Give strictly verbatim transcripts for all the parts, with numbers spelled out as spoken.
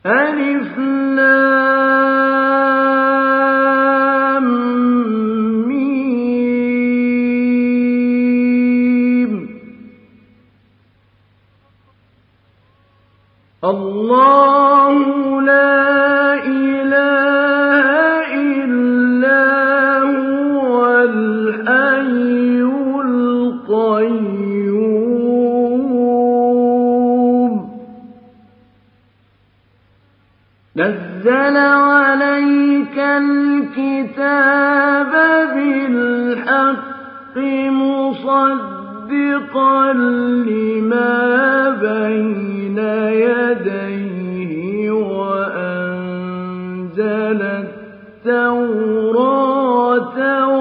ألف لام ميم. الله لا إله إلا هو الحي القيوم نزل عليك الكتاب بالحق مصدقا لما بين يديه وأنزل التوراة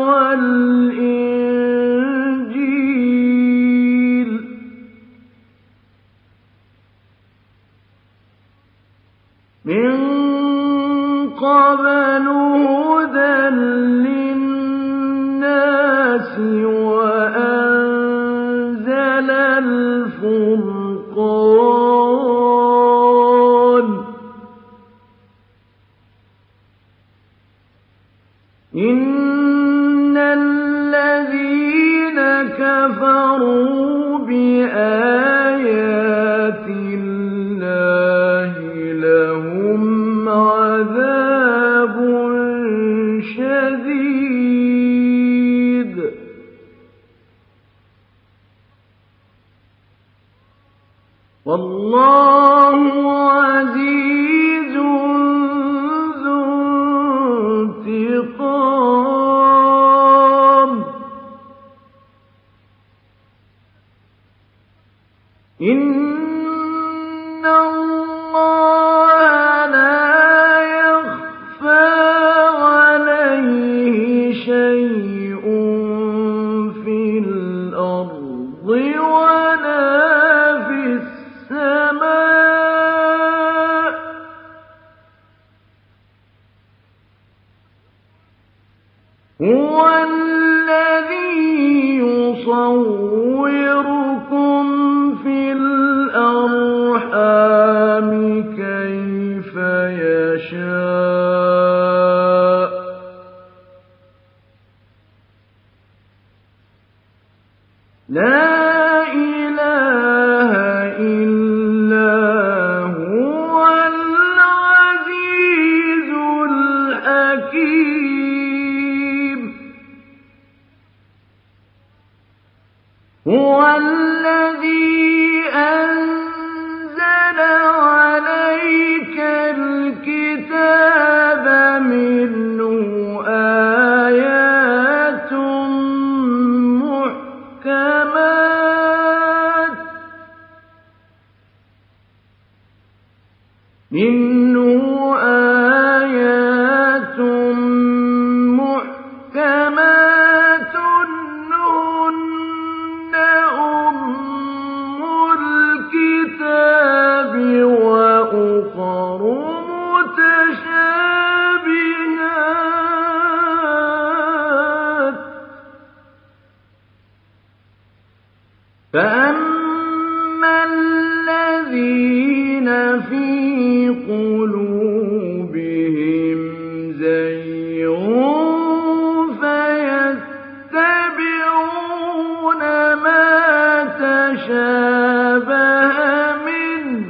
والإنجيل من قبل هدى للناس وأنزل الفرقان إن الذين كفروا بآيات الله لهم عذاب شديد والله عزيز ذو انتقام إن الله لا يخفى عليه شيء في الأرض ولا في السماء هو الذي يصوركم في الأرحام كيف يشاء لا إله إلا هو العزيز الحكيم هو الذي أنزل عليك الكتاب منه آيات محكمات منه آيات محكمات هن أم الكتاب وأخر متشابهات فأما الذين في قلوبهم زيغ فيتبعون ما تشابه منه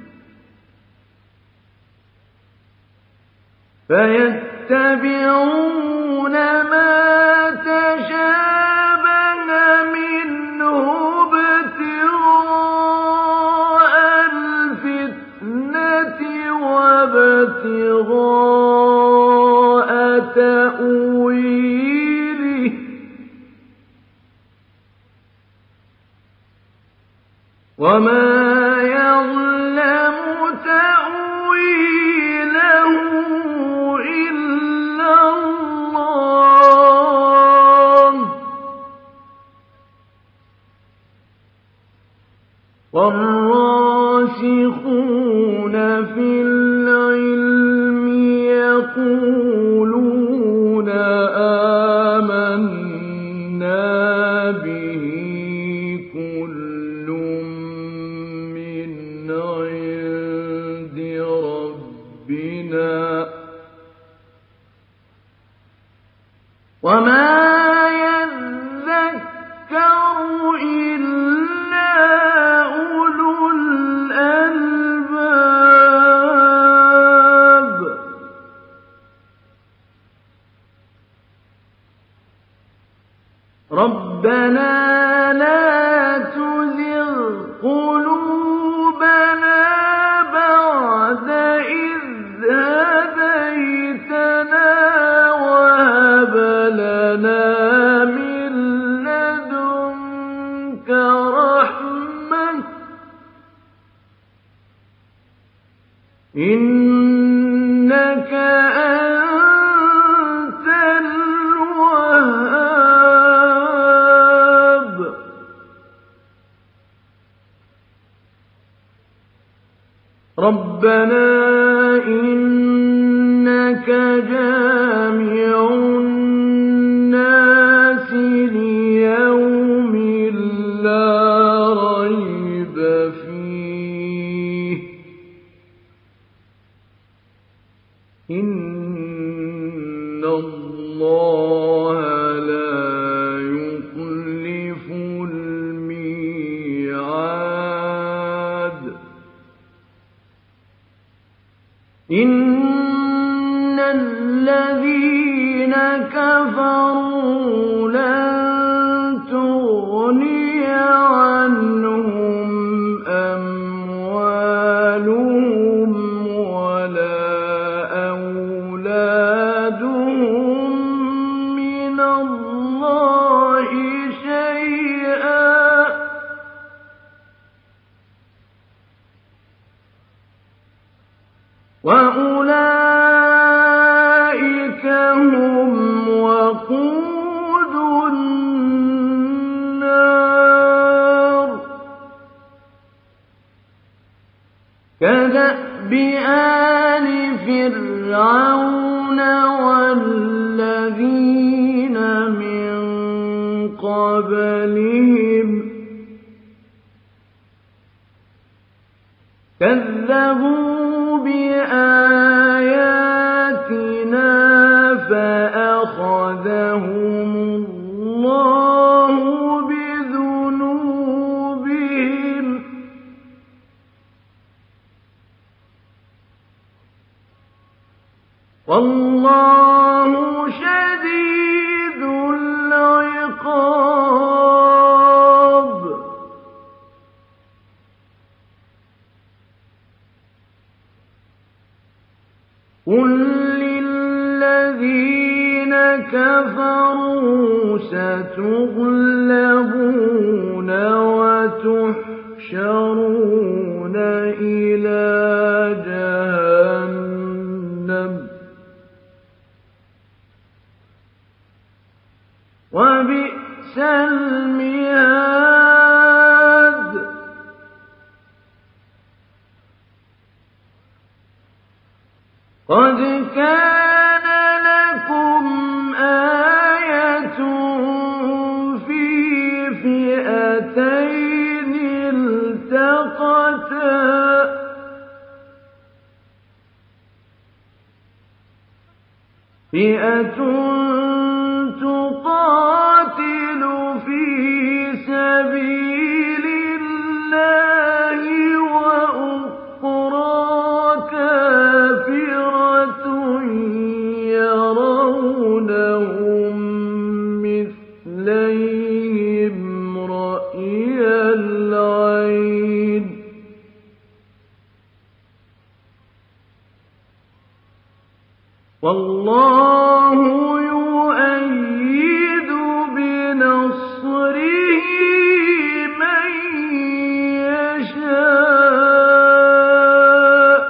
فيتبعون ما تشابه منه ابتغاء الفتنة وابتغاء تأويله وما يعلم تأويله إلا الله والراسخون في العلم يقولون آمنا به كل من وما يذكر إلا أولو الألباب ربنا لا تزغ قلوبنا بعد إذ هديتنا وهب لنا من لدنك رحمة إنك أنت الوهاب ربنا إنك جامع الناس ليوم لا ريب فيه إن الله لا يخلف الميعاد إن الذين كفروا لن تغني عنهم أموالهم ولا أولادهم من الله شيئا وأولئك هم وقود النار كدأب آل فرعون والذين من قبلهم كذبوا بآياتنا فأخذهم الله بذنوبهم والله شديد العقاب قل للذين كفروا ستغلبون وتحشرون إلى جهنم وبئس المهاد قد كان لكم آية في فئتين التقتا فئة تقاتل في سبيل الله وأخرى كافرة يرونهم مثليهم رأي العين والله يؤيد بنصره من يشاء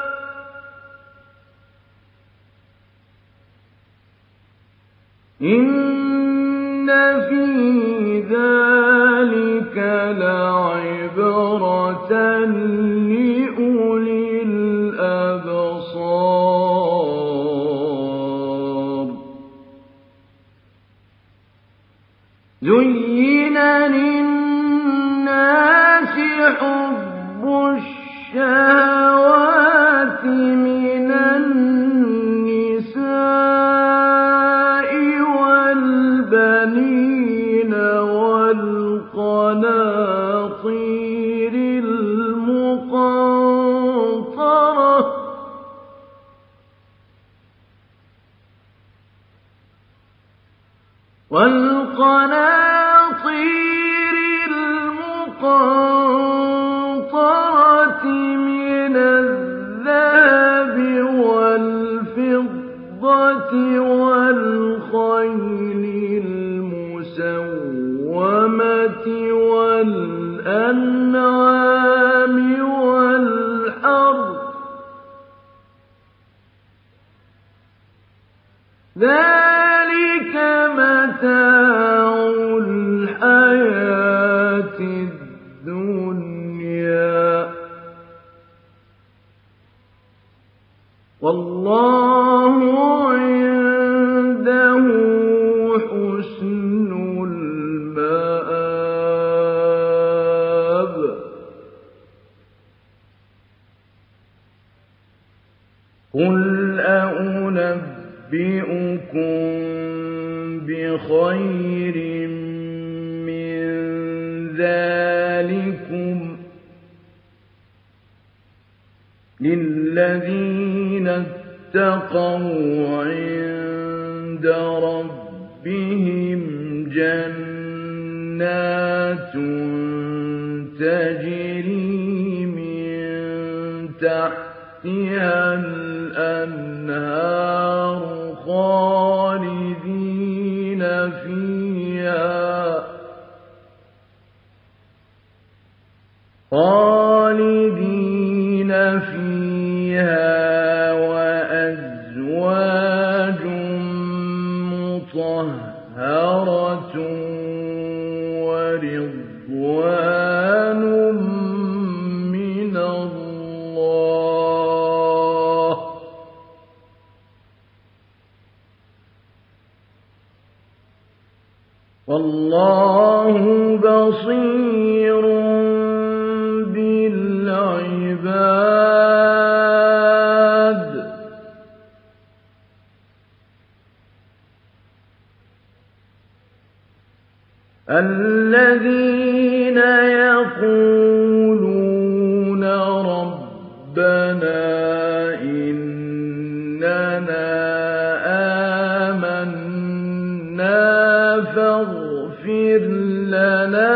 إن في ذلك لعبرة لأولي الأبصار زين للناس حب الشهوات من النساء والبنين والقناطير المقنطرة من الذهب والفضة والخيل المسومة والأنعام والحرث ذلك متاع الحياة الدنيا والله عنده حسن المآب. قل أنبئكم بخير من ذلكم للذين اتقوا عند ربهم جنات تجري من تحتها الأنهار خالدين فيها خالدين فيها وأزواج مطهرة ورضوان من الله والله بصير بالعباد. الذين يقولون ربنا إننا آمنا فاغفر لنا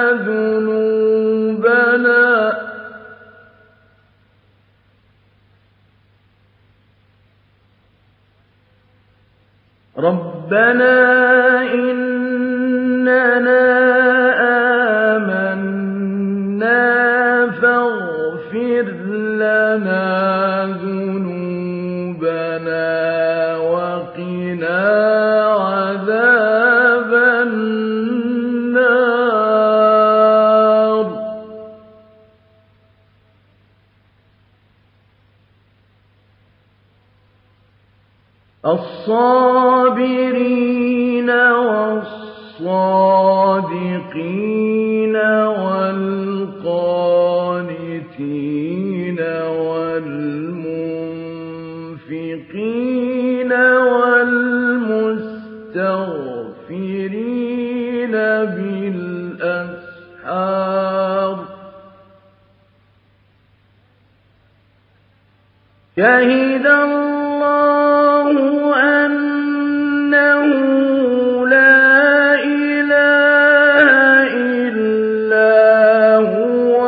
ذنوبنا ربنا إننا آمنا فاغفر لنا ذنوبنا وقنا عذاب النار. الصابرين والصادقين والقانتين والمنفقين والمستغفرين بالأسحار شهد الله أنه لا إله إلا هو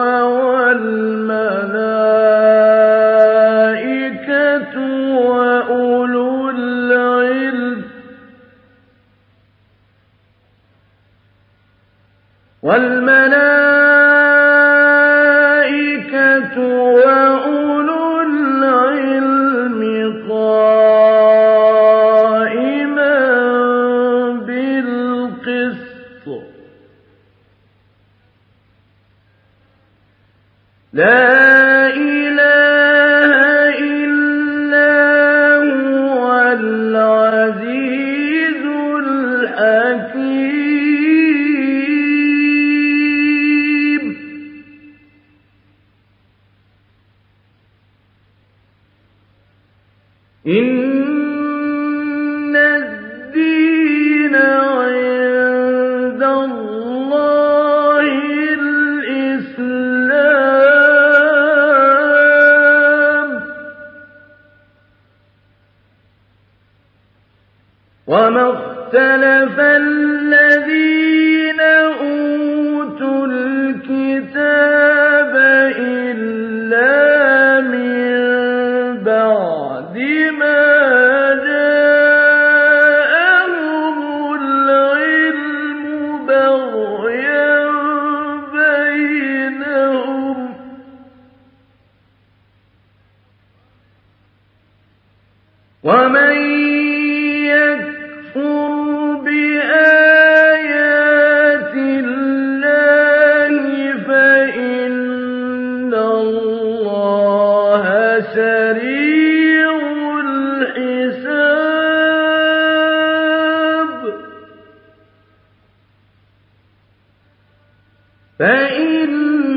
والملائكة وأولو العلم والملائكة وأولو العلم قائما بالقسط لا إله إلا هو العزيز الحكيم. إن الدين عند الله الإسلام وما اخْتَلَفَ الَّذِينَ أُوتُوا الْكِتَابَ إِلَّا مِن بَعْدِ مَا جَاءَهُمُ الْعِلْمُ بَغْيًا بَيْنَهُمْ ۖ وَمَن يَكْفُرْ بِآيَاتِ اللَّهِ فَإِنَّ اللَّهَ سَرِيعُ الْحِسَابِ. فَإِنْ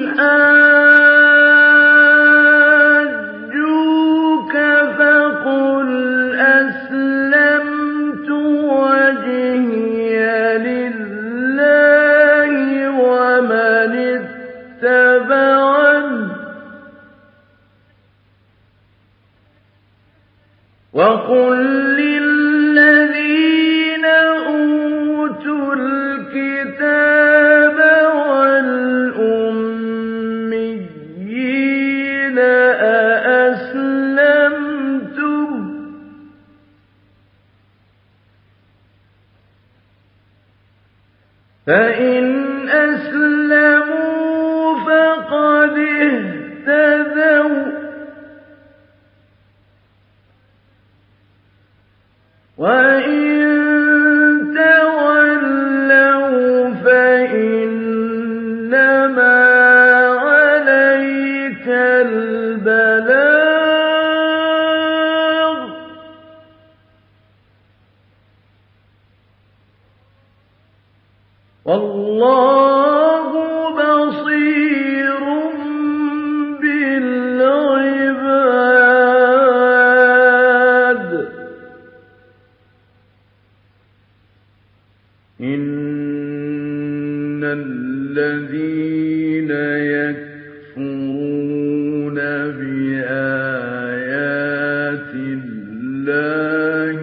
حَاجُّوكَ فَقُلْ أَسْلَمْتُ وَجْهِيَ لِلَّهِ وَمَنِ اتَّبَعَنِ ۗ وَقُل لِّلَّذِينَ أُوتُوا الْكِتَابَ وَالْأُمِّيِّينَ أَأَسْلَمْتُمْ ۚ فَإِنْ أَسْلَمُوا فَقَدِ اهْتَدَوا ۖ وَإِن تَوَلَّوْا فَإِنَّمَا عَلَيْكَ الْبَلَاغُ ۗ وَاللَّهُ بَصِيرٌ بِالْعِبَادِ. إِنَّ الَّذِينَ يَكْفُرُونَ بِآيَاتِ اللَّهِ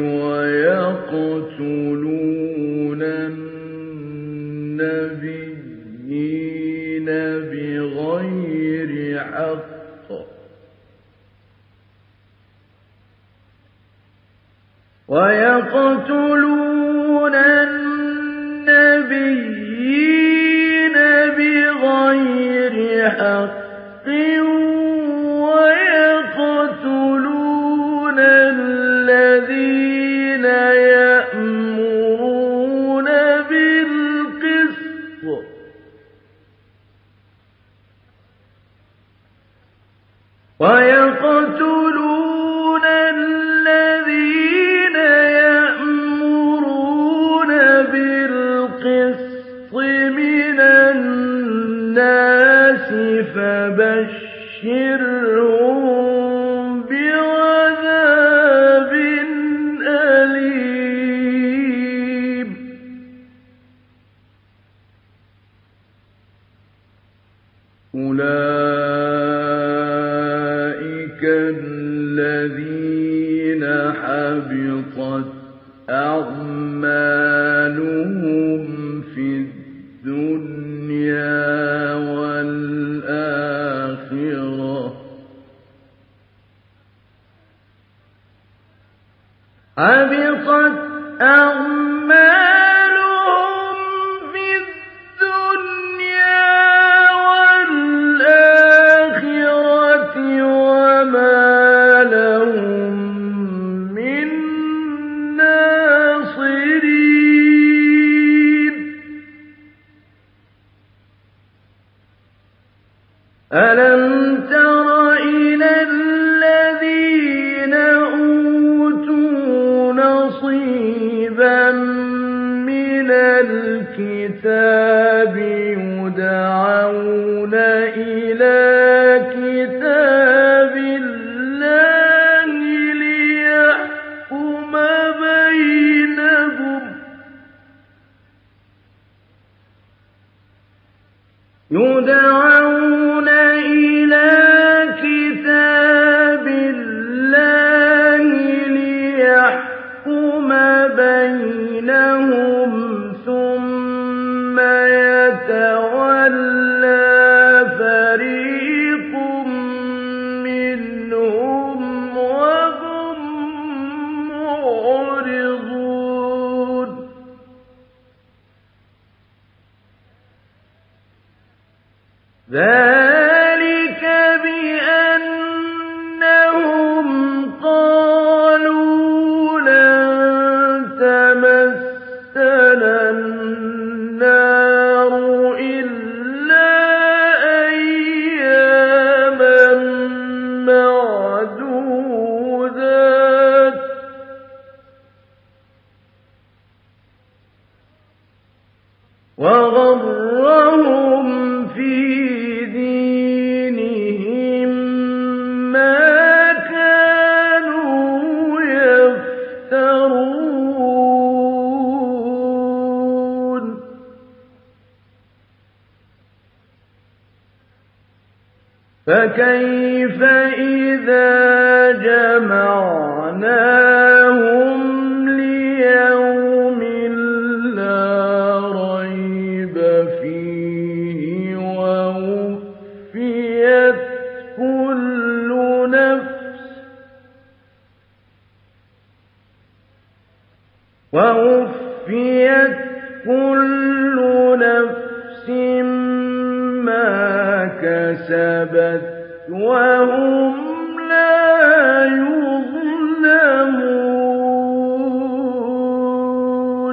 وَيَقْتُلُونَ النَّبِيِّينَ بِغَيْرِ حَقٍّ وَيَقْتُلُونَ النَّبِيِّينَ بِغَيْرِ حَقٍّ وَيَقْتُلُونَ الَّذِينَ يَأْمُرُونَ بِالْقِسْطِ ۚ وَيَقْتُلُونَ الَّذِينَ يَأْمُرُونَ بِالْقِسْطِ مِنَ النَّاسِ فَبَشِّرْهُم بِعَذَابٍ أَلِيمٍ. أُولَٰئِكَ الَّذِينَ حَبِطَتْ أَعْمَالُهُمْ فِي الدُّنْيَا وَالْآخِرَةِ ۖ حَبِطَتْ أَعْمَالُهُمْ فِي الدُّنْيَا وَالْآخِرَةِ وَمَا لَهُم مِّن نَّاصِرِينَ. أَلَمْ تَرَ إِلَى الَّذِينَ أُوتُوا نَصِيبًا مِّنَ الْكِتَابِ يُدْعَوْنَ إِلَىٰ كِتَابِ اللَّهِ لِيَحْكُمَ بَيْنَهُمْ ۚ يُدْعَوْنَ إِلَىٰ كِتَابِ اللَّهِ لِيَحْكُمَ بَيْنَهُمْ فكيف إذا جمعناهم ليوم لا ريب فيه ووفيت كل نفس ووفيت كل نفس ما كسبت وهم لا يظلمون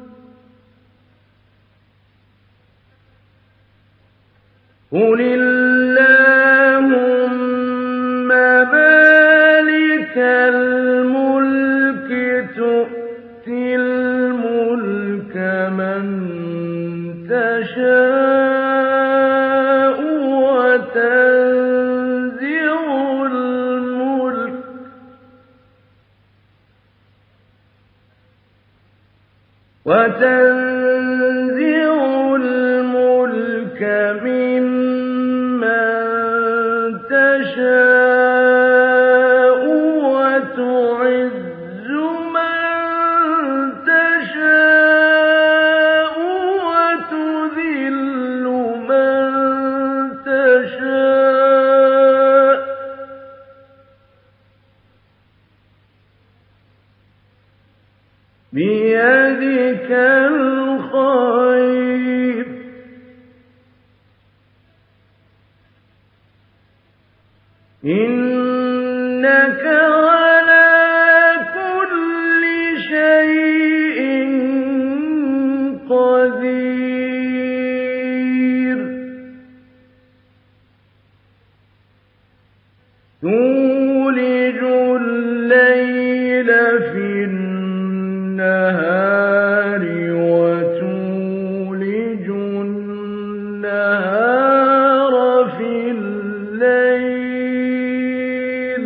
قل اللهم مالك الملك تؤتي الملك من تشاء وتنزع الملك وتنزع الملك ممن تشاء وتعز من تشاء وتذل من تشاء بيدك الخير إنك على كل شيء قدير تولج الليل في النهار وتولج النهار في الليل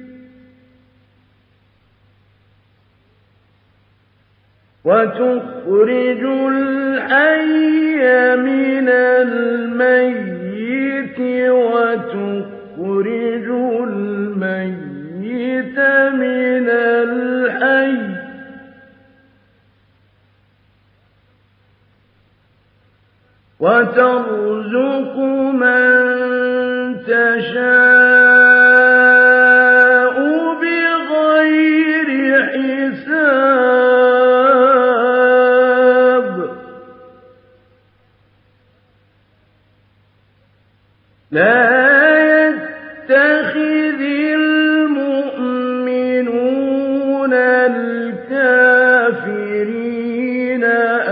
وتخرج الحي من الميت وتخرج الميت من الحي وترزق من تشاء بغير حساب لا يتخذ المؤمنون الكافرين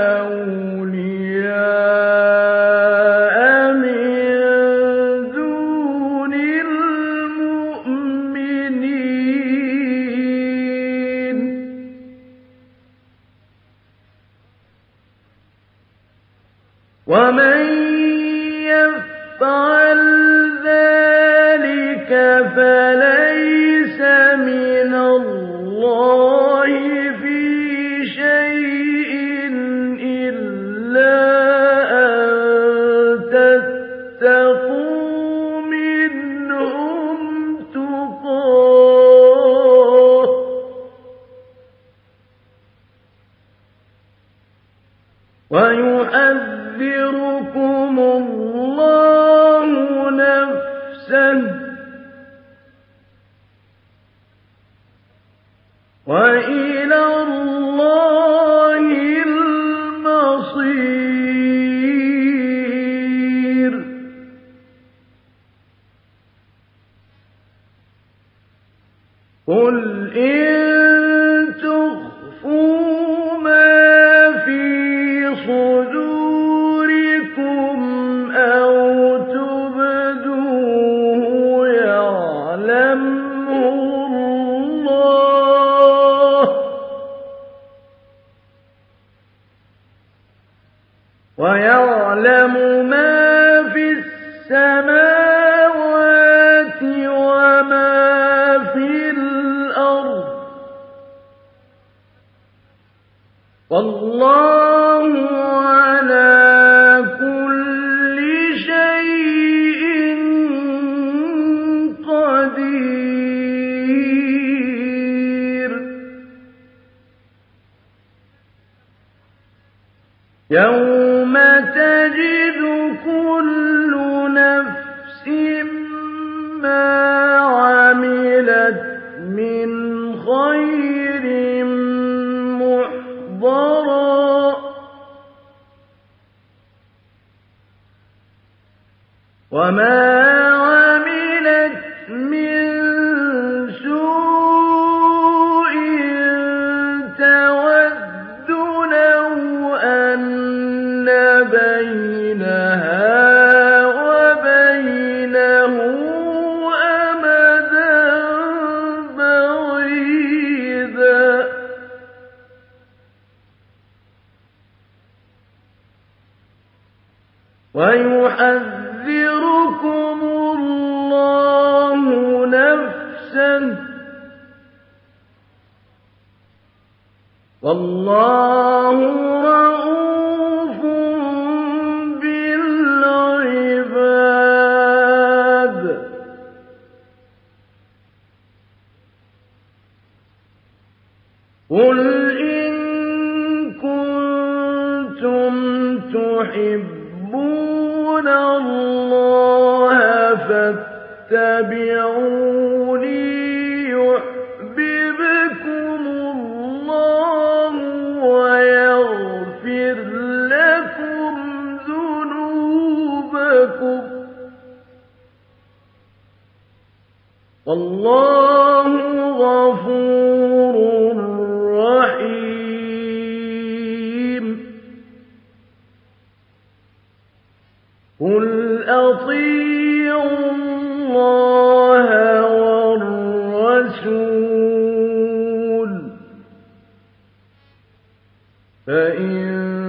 أولياء من دون المؤمنين ومن يفعل ذلك فليس من الله في شيء إلا أن تتقوا منهم تقاه ويحذركم الله نفسه وإلى الله المصير قل إن تخفوا ما في صدوركم أو تبدوه يعلمه الله ويعلم ما في السماوات وما في الأرض والله على كل شيء يوم تجد كل نفس ما عملت من خير محضرا وما عملت من سوء تود لو أن بينها وبينه أمدا بعيدا ويحذركم الله نفسه والله رءوف بالعباد قل إن كنتم تحبون الله فاتبعوني يحببكم الله ويغفر لكم ذنوبكم والله غفور رحيم قل أطيعوا الله والرسول فإن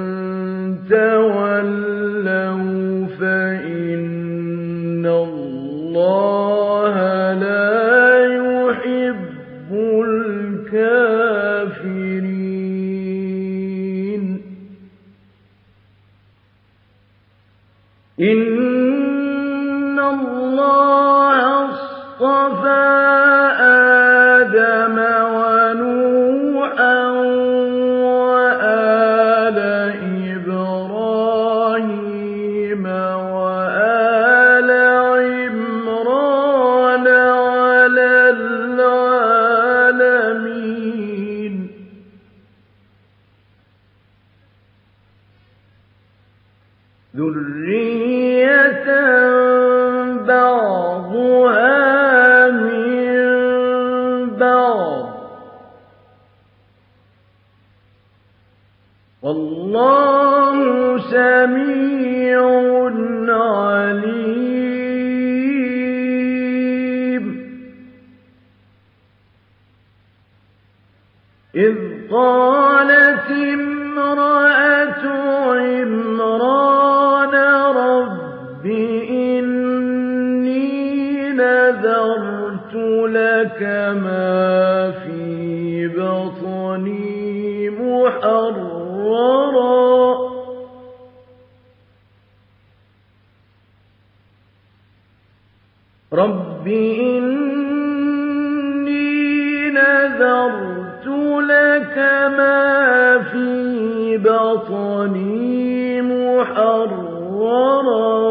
تولوا فإن الله لا يحب الكافرين إن الله اصطفى آدم ونوحا وآل إبراهيم وآل عمران على العالمين ذرية بعضها من بعض والله سميع عليم إذ قالت امرأة عمران رب إني نذرت لك ما في بطني محررا رب إني نذرت لك ما في بطني محررا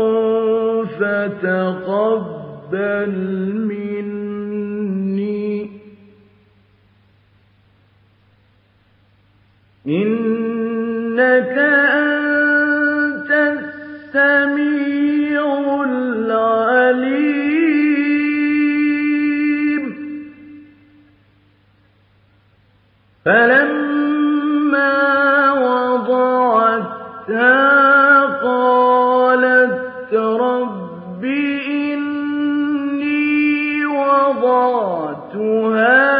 فتقبل مني إنك أنت السميع العليم فلما وضعتها قالت رب إني وضعتها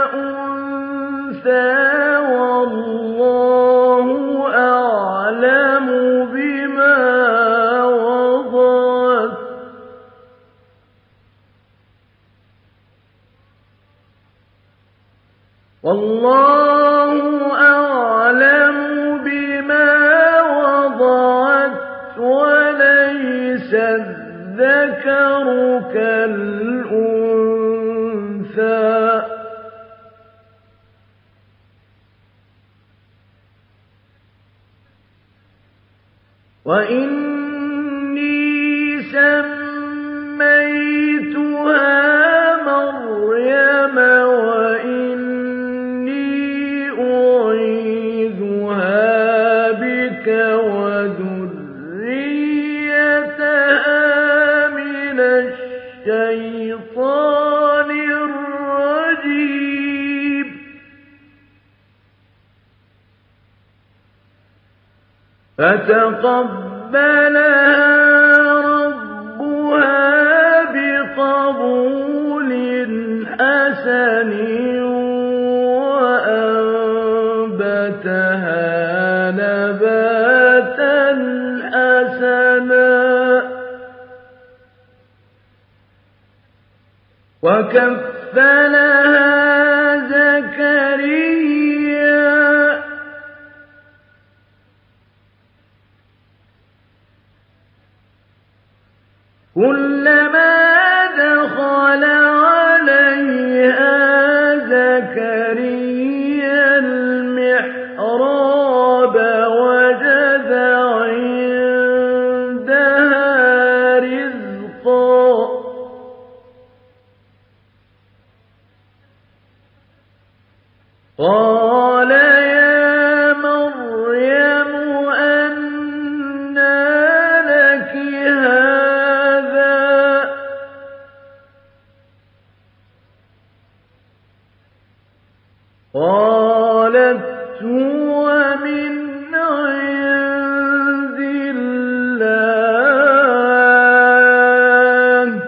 أنثى والله أعلم بما وضعت والله أعلم بما وضعت وليس الذكر كالأنثى وإني سميتها مريم وإني أعيذها بك وذريتها من الشيطان الرجيم فتقبلها ربها بقبول حسن وأنبتها نباتا حسنا وكفلها زكريا كلما دخل عليها زكريا المحراب وجد عندها رزقا قال يا مريم أنى لك هذا قالت هو من عند الله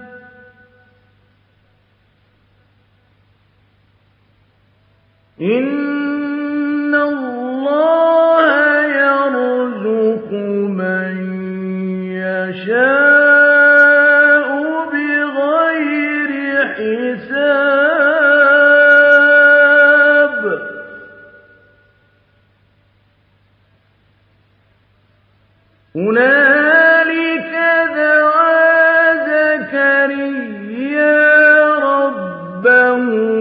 إن الله يرزق من يشاء بغير حساب هنالك دعا زكريا ربه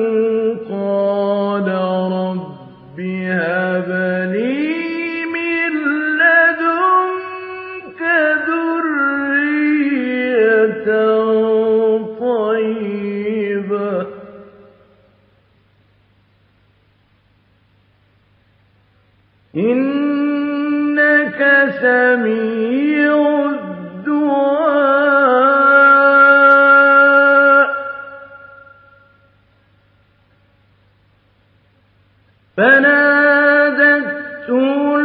قال رب هب لي من لدنك ذرية طيبة إنك سميع الدعاء فنادته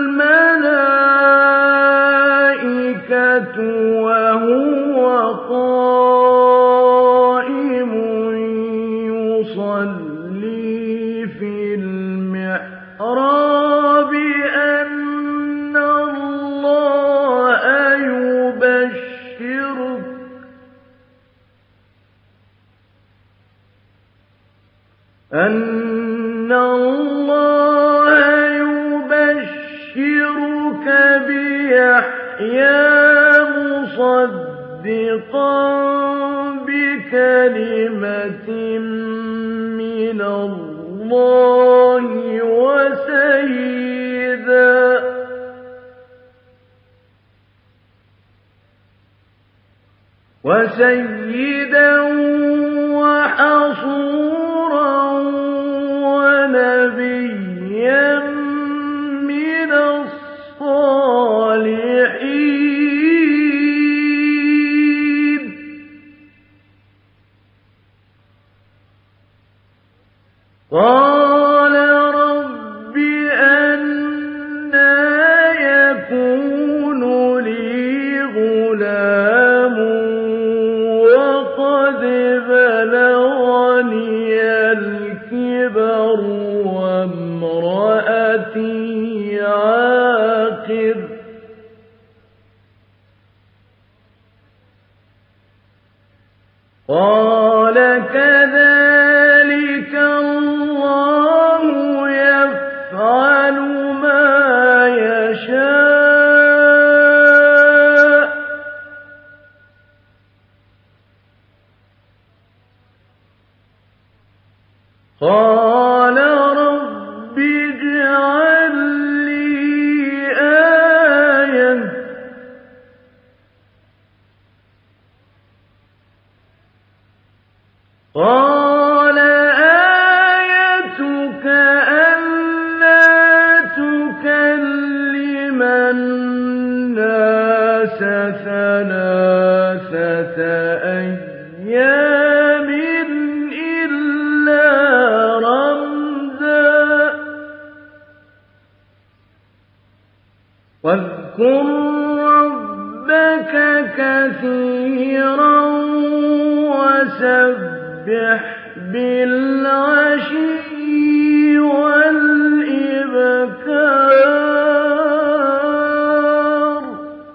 الملائكة وهو قائم يصلي في المحراب أن الله يبشرك أن الله يبشرك بيحيى مصدقا بكلمة من الله وسيدا وسيدا وحصورا ونبيا من الصالحين قال رب أنى يكون لي غلام وقد بلغني الكبر وامرأتي عاقر قال كذلك الله يفعل ما يشاء قال رب اجعل لي آية بالعشي والإبكار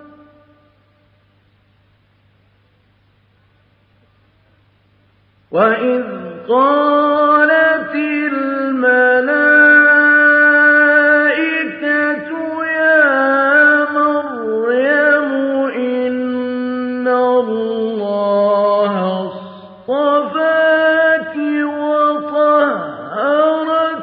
وإذ قالت الملائكة يا مريم إن الله اصطفاك وطهرك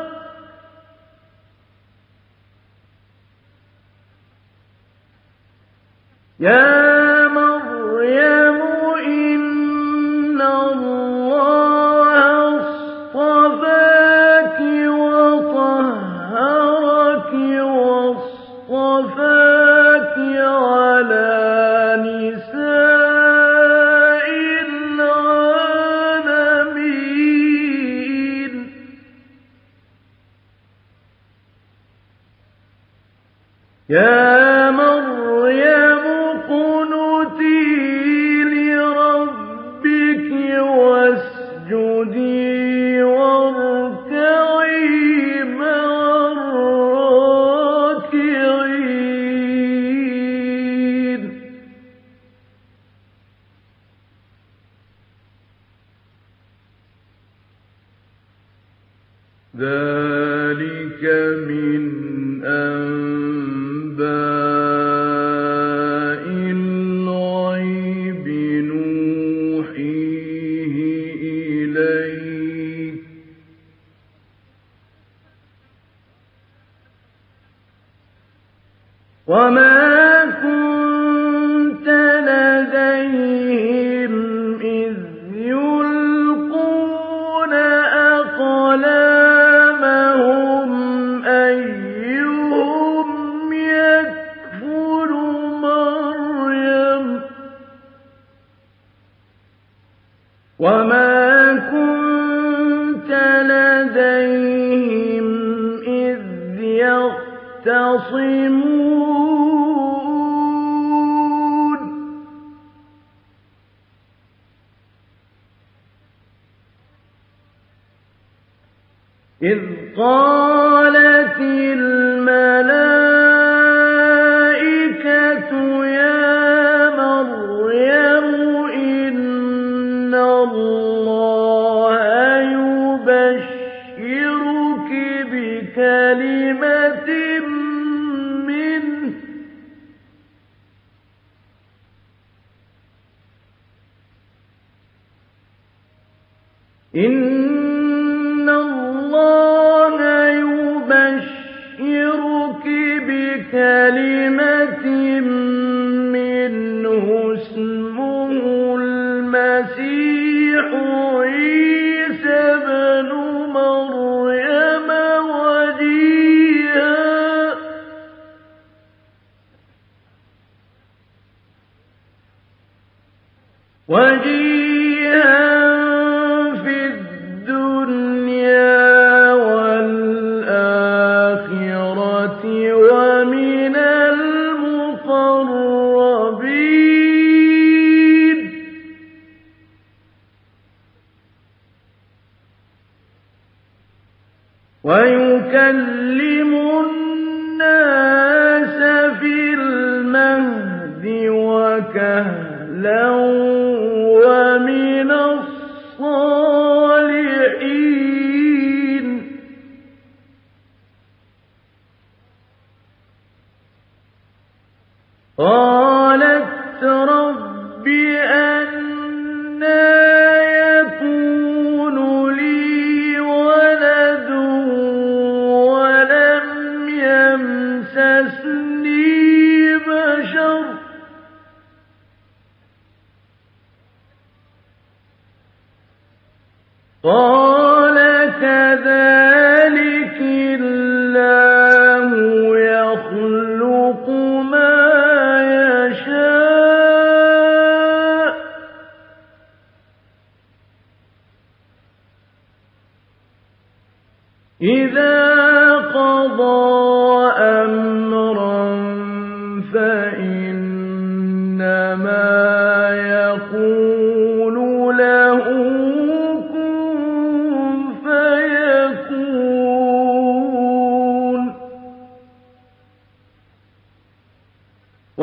يا مريم إن الله اصطفاك وطهرك واصطفاك على نساء العالمين يا مريم اقنتي لربك واسجدي واركعي مع الراكعين ذلك من أنباء الغيب نوحيه إليك وما كنت لديهم إذ يلقون أقلامهم أيهم يكفل مريم وما كنت لديهم إذ يختصمون إذ قالت الملائكة يا مريم إن الله يبشرك بكلمة منه إن الله يبشرك بكلمة منه اسمه المسيح عيسى ابن مريم وجيها وجيها في الدنيا والآخرة ومن المقربين ويكلم الناس في المهد وكهلا ومن الصالحين قالت رب أنى يكون لي ولد ولم يمسسني بشر قال كذلك الله يخلق ما يشاء إذا قضى أمرا فإنما يقول له كن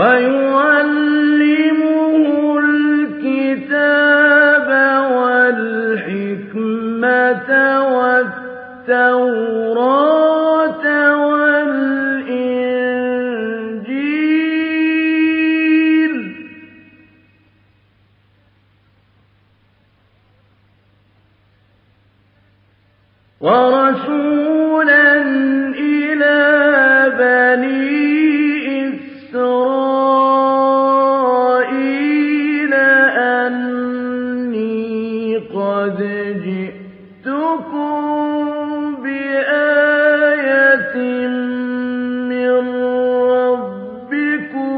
وَيُعَلِّمُهُ الْكِتَابَ وَالْحِكْمَةَ وَالتَّوْرَاةَ وَالْإِنجِيلَ وَرَسُولًا إِلَىٰ بَنِي إِسْرَائِيلَ أَنِّي قَدْ جِئْتُكُم بِآيَةٍ مِّن رَّبِّكُمْ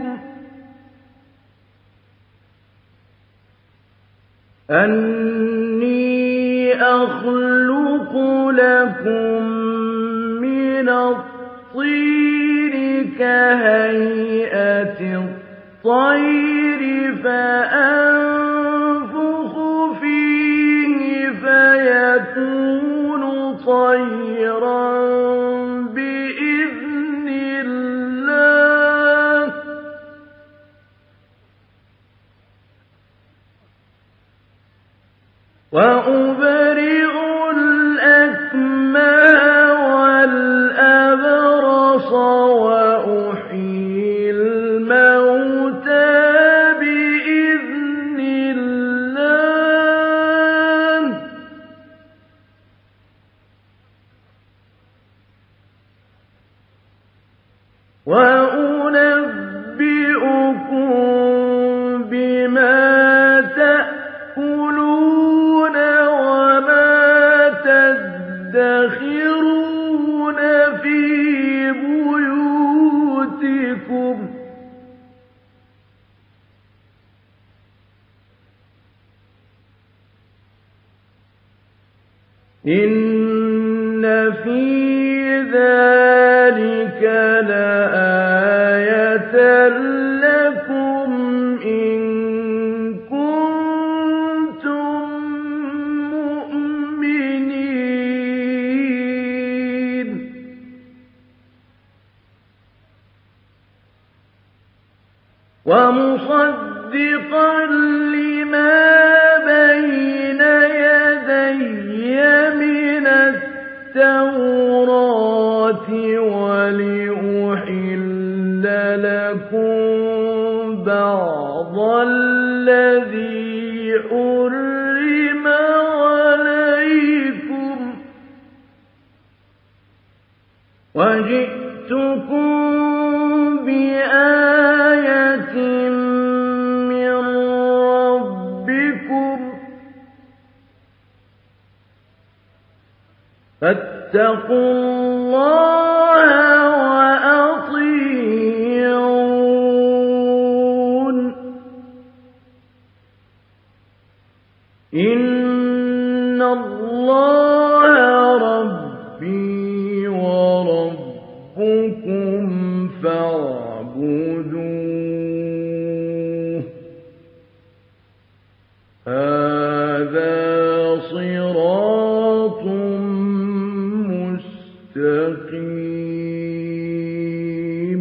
أَنِّي أَخْلُقُ لَكُم مِّنَ الطِّينِ كَهَيْئَةِ الطَّيْرِ فَأَنفُخُ فِيهِ فَيَكُونُ طَيْرًا بِإِذْنِ اللَّهِ ۖ وَأُبْرِئُ الْأَكْمَهَ وَالْأَبْرَصَ وَأُحْيِي الْمَوْتَىٰ بِإِذْنِ اللَّهِ ۖ وَأُنَبِّئُكُم بِمَا تَأْكُلُونَ وَمَا تَدَّخِرُونَ فِي بُيُوتِكُمْ ۚ إِنَّ فِي ذَٰلِكَ لَآيَةً لَّكُمْ إِن كُنتُم مُّؤْمِنِينَ وَمُصَدِّقًا لِّمَا بَيْنَ يَدَيَّ مِنَ التَّوْرَاةِ وَلِأُحِلَّ لَكُم بَعْضَ الَّذِي حُرِّمَ عَلَيْكُمْ ۚ وَجِئْتُكُم بِآيَةٍ مِّن رَّبِّكُمْ فَاتَّقُوا اللَّهَ وَأَطِيعُونِ ۚ إِنَّ اللَّهَ رَبِّي وَرَبُّكُمْ فَاعْبُدُوهُ ۚ هَٰذَا صِرَاطٌ مُّسْتَقِيمٌ.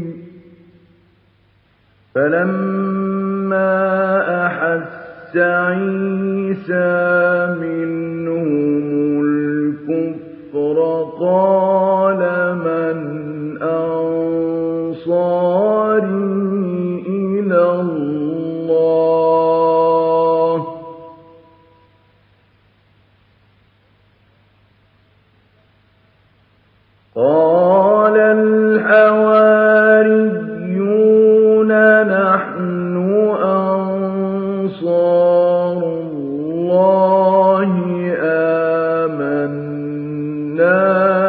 فَلَمَّا أَحَسَّ عِيسَىٰ مِنْهُمُ الْكُفْرَ قَالَ مَنْ أَنصَارِي إِلَى اللَّهِ ۖ قَالَ الْحَوَارِيُّونَ نَحْنُ أَنصَارُ اللَّهِ آمَنَّا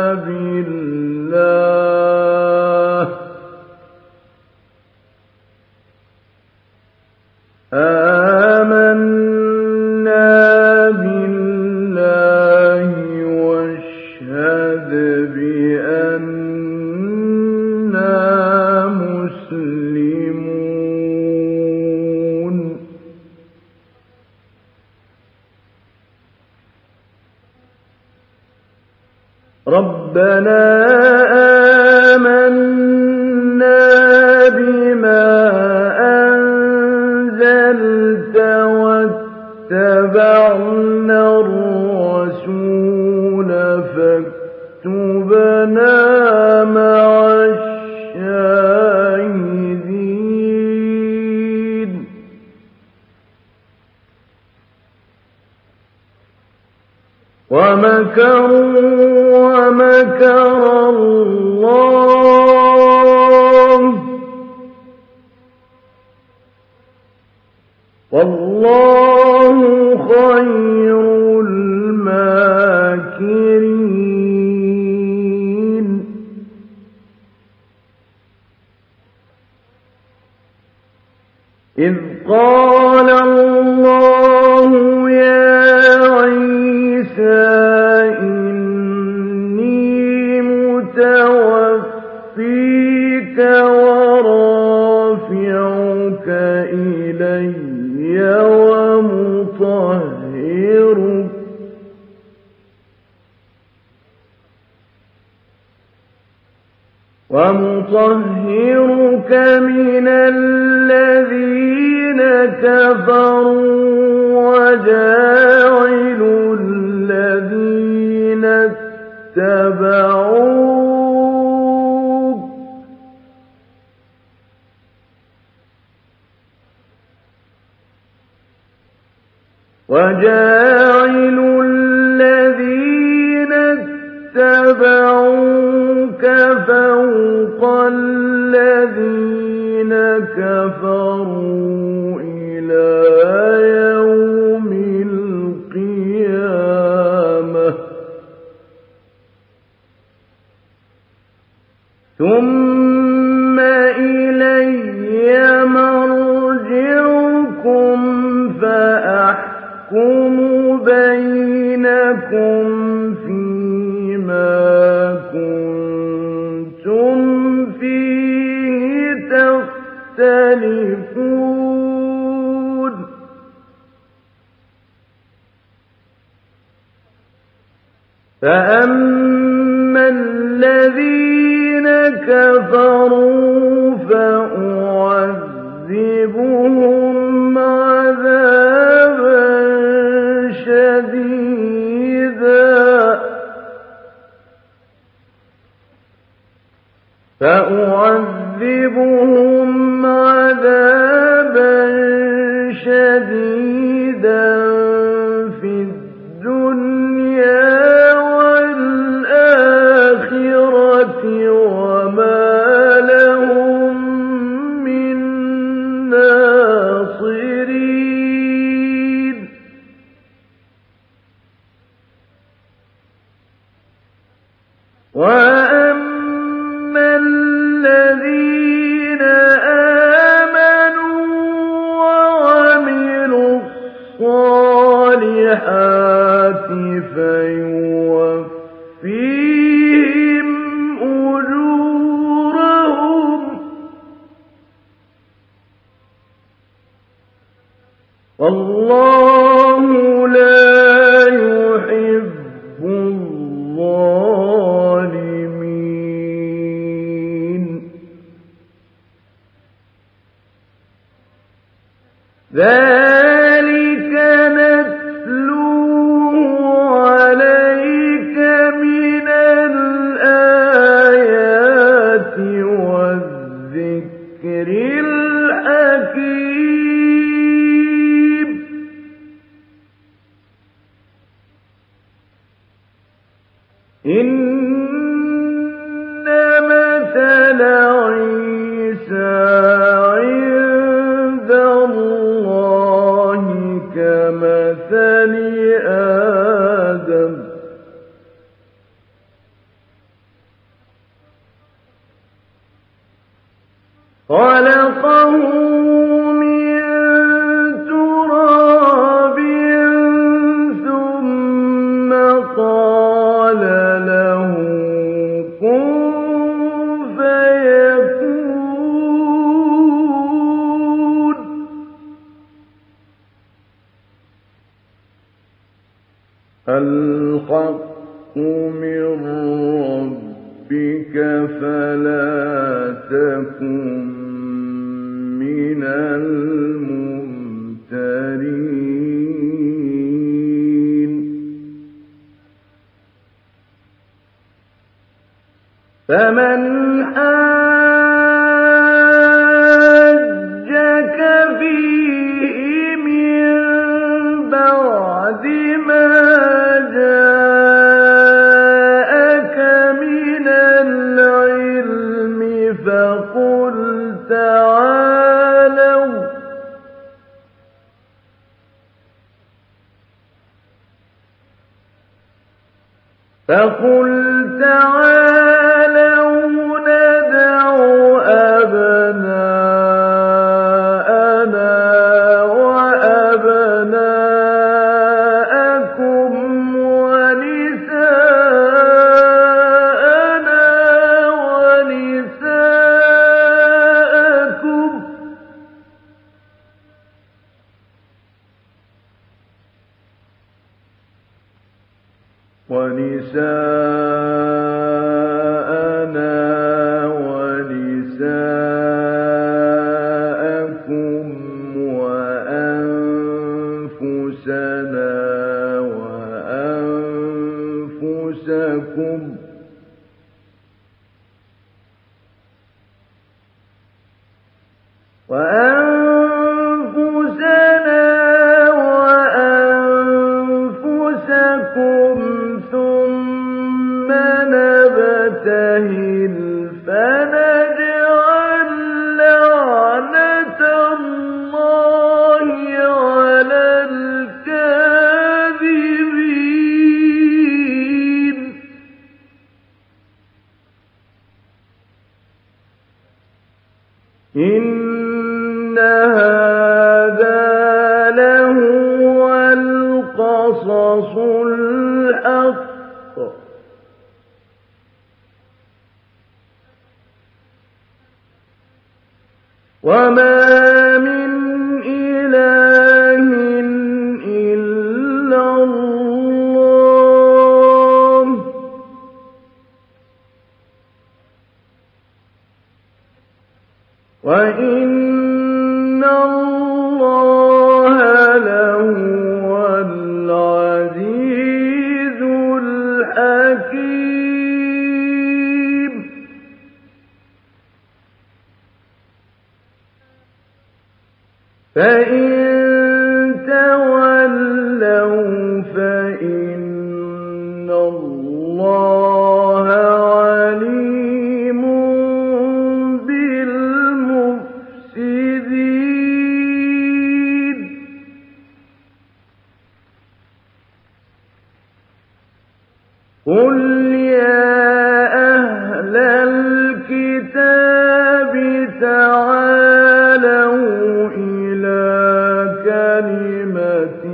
بِاللَّهِ آمَنَّا بِاللَّهِ وَاشْهَدْ بِأَنَّا مُسْلِمُونَ. رَبَّنَا آمَنَّا بِمَا ومكروا ومكر الله والله خير الماكرين. إذ قال الله يا عيسى إني متوفيك ورافعك إلي ومطهرك ومطهرك من الذين كفروا وجاعل الذين اتبعوك وجاعل الذين اتبعوك فوق الذين كفروا إلى يوم القيامة ثم إلي مرجعكم فأحكم بينكم فيما كنتم فيه تختلفون. فأما الذين كفروا فأعذبهم عذابا شديدا فأعذبهم عذابا شديدا في الدنيا والآخرة وما لهم من ناصرين. وأما الذين آمنوا وعملوا الصالحات فيوفيهم أجورهم والله لا يحب الظالمين. ذلك نتلوه عليك من الآيات والذكر الحكيم. إن مثل عيسى عند الله كمثل آدم خلقه من تراب ثم قال له كن فيكون. الحق من ربك فلا تكن من الممترين. فمن حاجك فيه من بعد ما جاءك فقل تعالوا ندع أبناءنا وأبناءكم ونساءنا ونساءكم ونساءنا ونساءكم وأنفسنا وأنفسكم وأنفسنا وأنفسكم ثم نبتهل فنجعل لعنة الله على الكاذبين إن هذا لهو القصص الحق وما من إله إلا الله وإن الله لهو العزيز الحكيم فإن تولوا فإن الله عليم بالمفسدين قل يا أهل الكتاب تعالوا إلى كلمة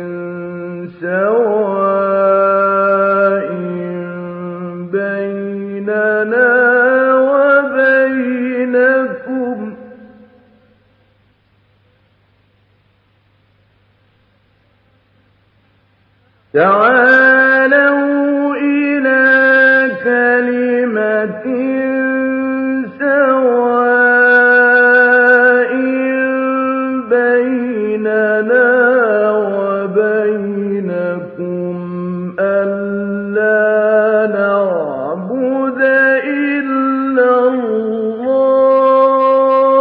سواء بيننا وبينكم تعالوا إلى كلمة سواء بيننا وبينكم ألا نعبد إلا الله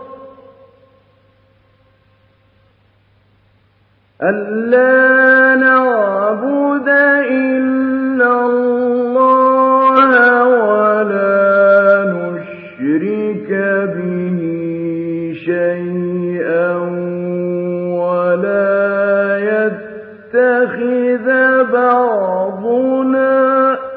ألا نعبد إلا الله ولا نشرك به شيئا ولا يتخذ بعضنا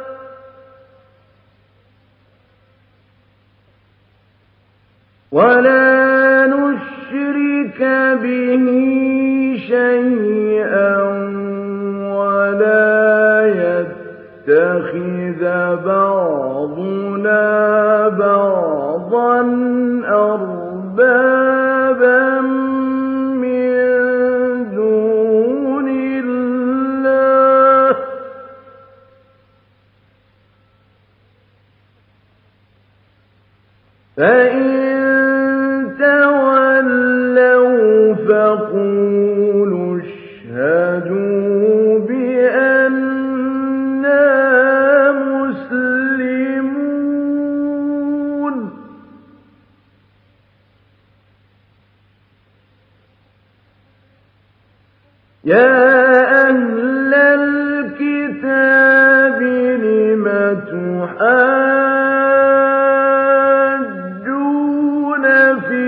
ولا نشرك به شيئا ولا يتخذ بعضنا بعضا أربابا من دون الله فإن تولوا فقولوا اشهدوا بأننا مسلمون يا أهل الكتاب لم تحاجون في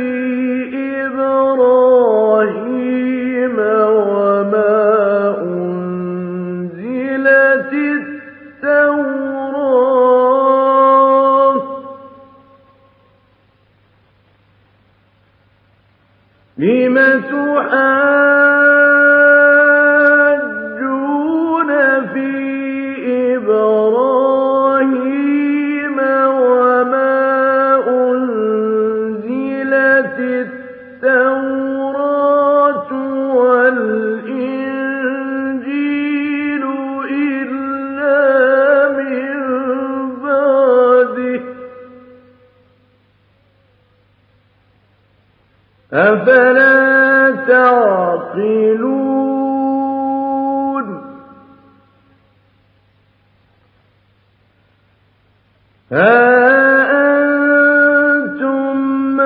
إبراهيم وما أنزلت التوراة تحاجون في إبراهيم وما أنزلت التوراة والإنجيل إلا من بعده أفلا تعقلون ها أنتم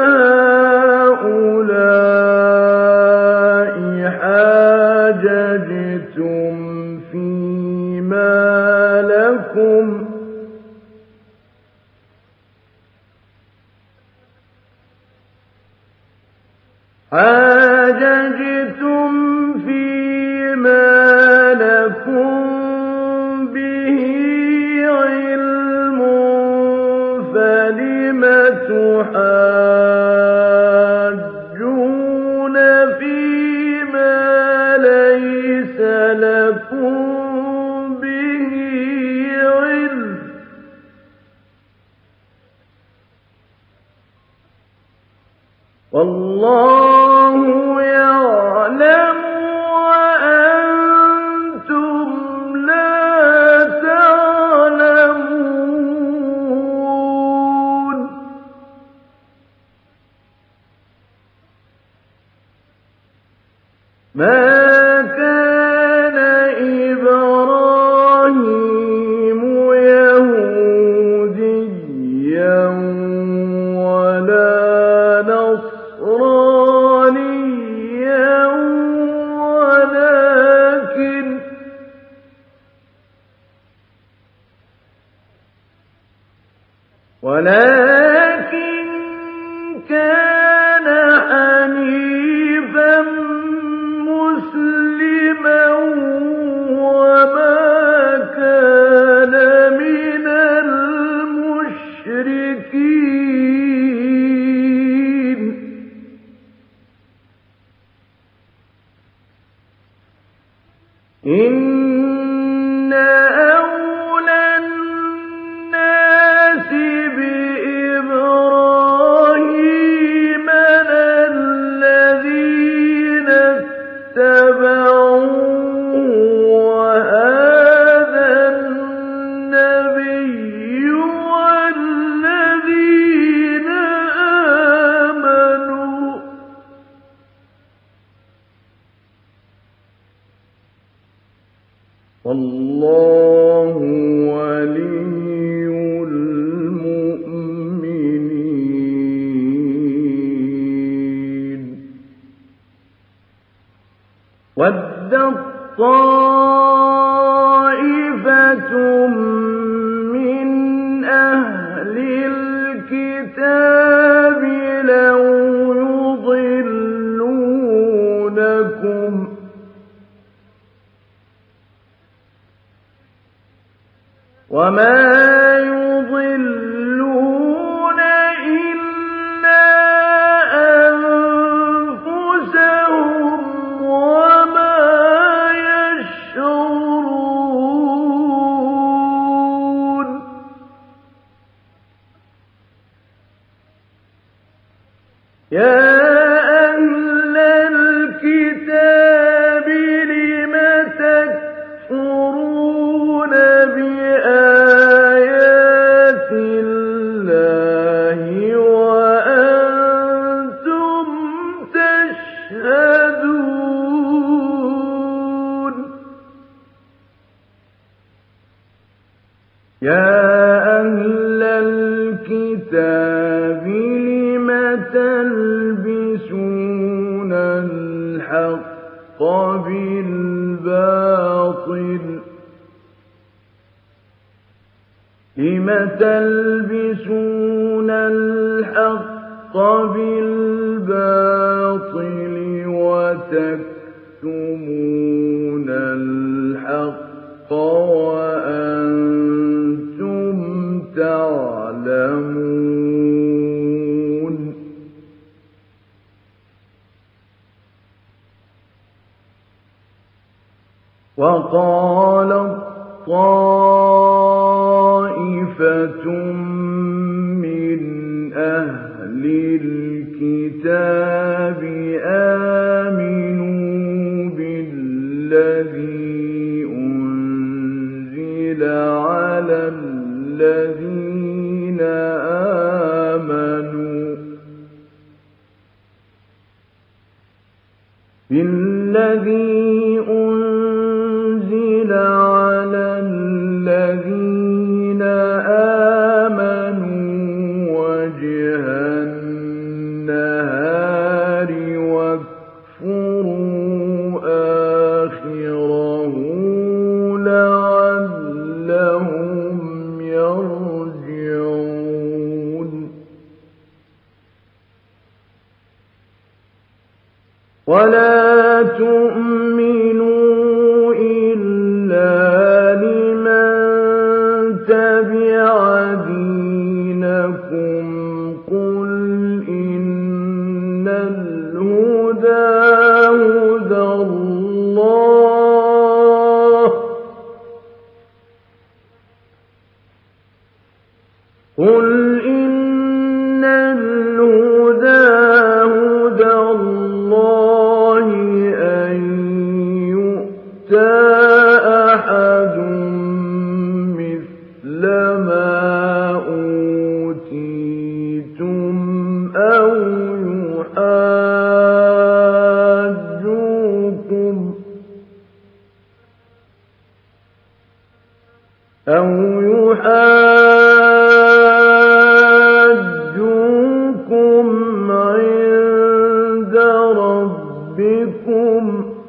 هؤلاء حاججتم فيما لكم حاججتم فيما لكم به علم فلم تحاجون فيما ليس لكم به علم والله يعلم وأنتم لا تعلمون ما كان إبراهيم يهوديا ولا نصرانيا ولكن ولكن كان حنيفا مسلما وما كان من المشركين إن أولى الناس بإبراهيم للذين اتبعوه وهذا النبي والذين آمنوا والله ولي المؤمنين وَدَّتْ طَائِفَةٌ مِّنْ أَهْلِ الْكِتَابِ لَوْ يُضِلُّونَكُمْ وَمَا يُضِلُّونَ إِلَّا أَنفُسَهُمْ وَمَا يَشْعُرُونَ يَا أَهْلَ الْكِتَابِ لِمَ تَكْفُرُونَ بِآيَاتِ اللَّهِ وَأَنتُمْ تَشْهَدُونَ يَا أَهْلَ الْكِتَابِ لِمَ تَلْبِسُونَ الْحَقَّ بِالْبَاطِلِ لِمَ تَلْبِسُونَ الْحَقَّ بِالْبَاطِلِ وَتَكْتُمُونَ الْحَقَّ وَأَنتُمْ تَعْلَمُونَ وقالت طائفة من أهل الكتاب آمنوا بالذي أنزل على الذين آمنوا بالذي أنزل على الذين آمنوا وجه النهار واكفروا آخره لعلهم يرجعون ولا تؤمنوا إلا لمن تبع دينكم قل إن الهدى هدى الله قل إن الهدى هدى الله أن يؤتى أحد مثل ما أوتيتم أو يحاجوكم أو يحاجوكم عند ربكم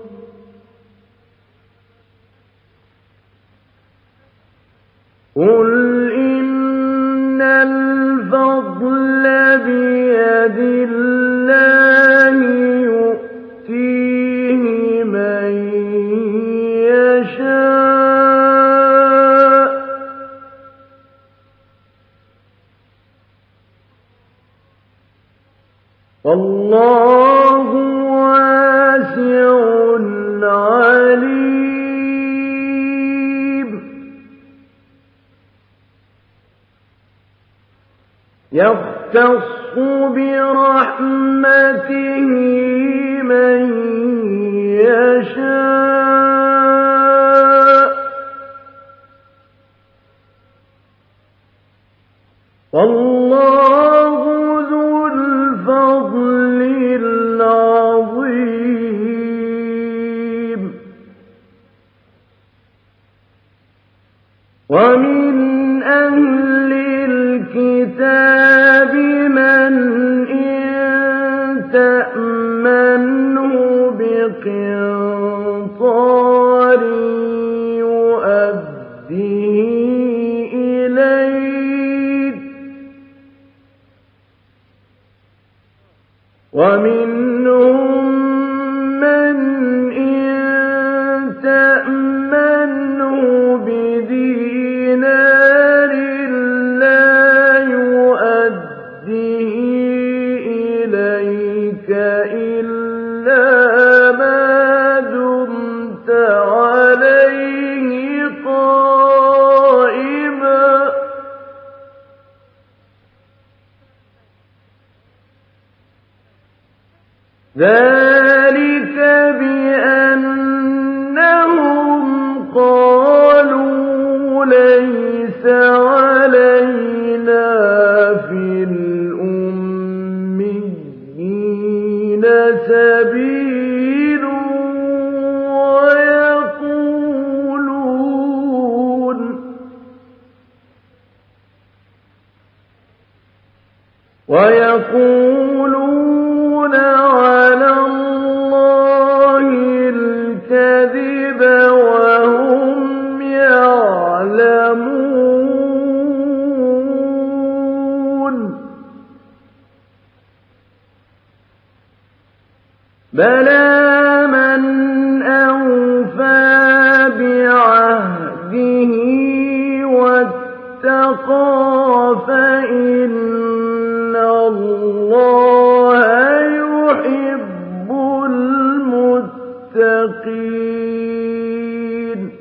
قل إن الفضل بيد الله يؤتيه من يشاء والله واسع عليم يختص برحمته من يشاء والله ذو الفضل العظيم ومن أهل الكتاب من إن تأمنه بقنطار يؤديه إليك ومنهم من إن تأمنه بدينار لا يؤديه إليك إلا ما دمت عليه قائما ذلك بأنهم قالوا ليس علينا في الأميين سبيل ويقولون ويقولون على الله الكذب وهم يعلمون بلى من أوفى بعهده واتقى فإن الله يحب المتقين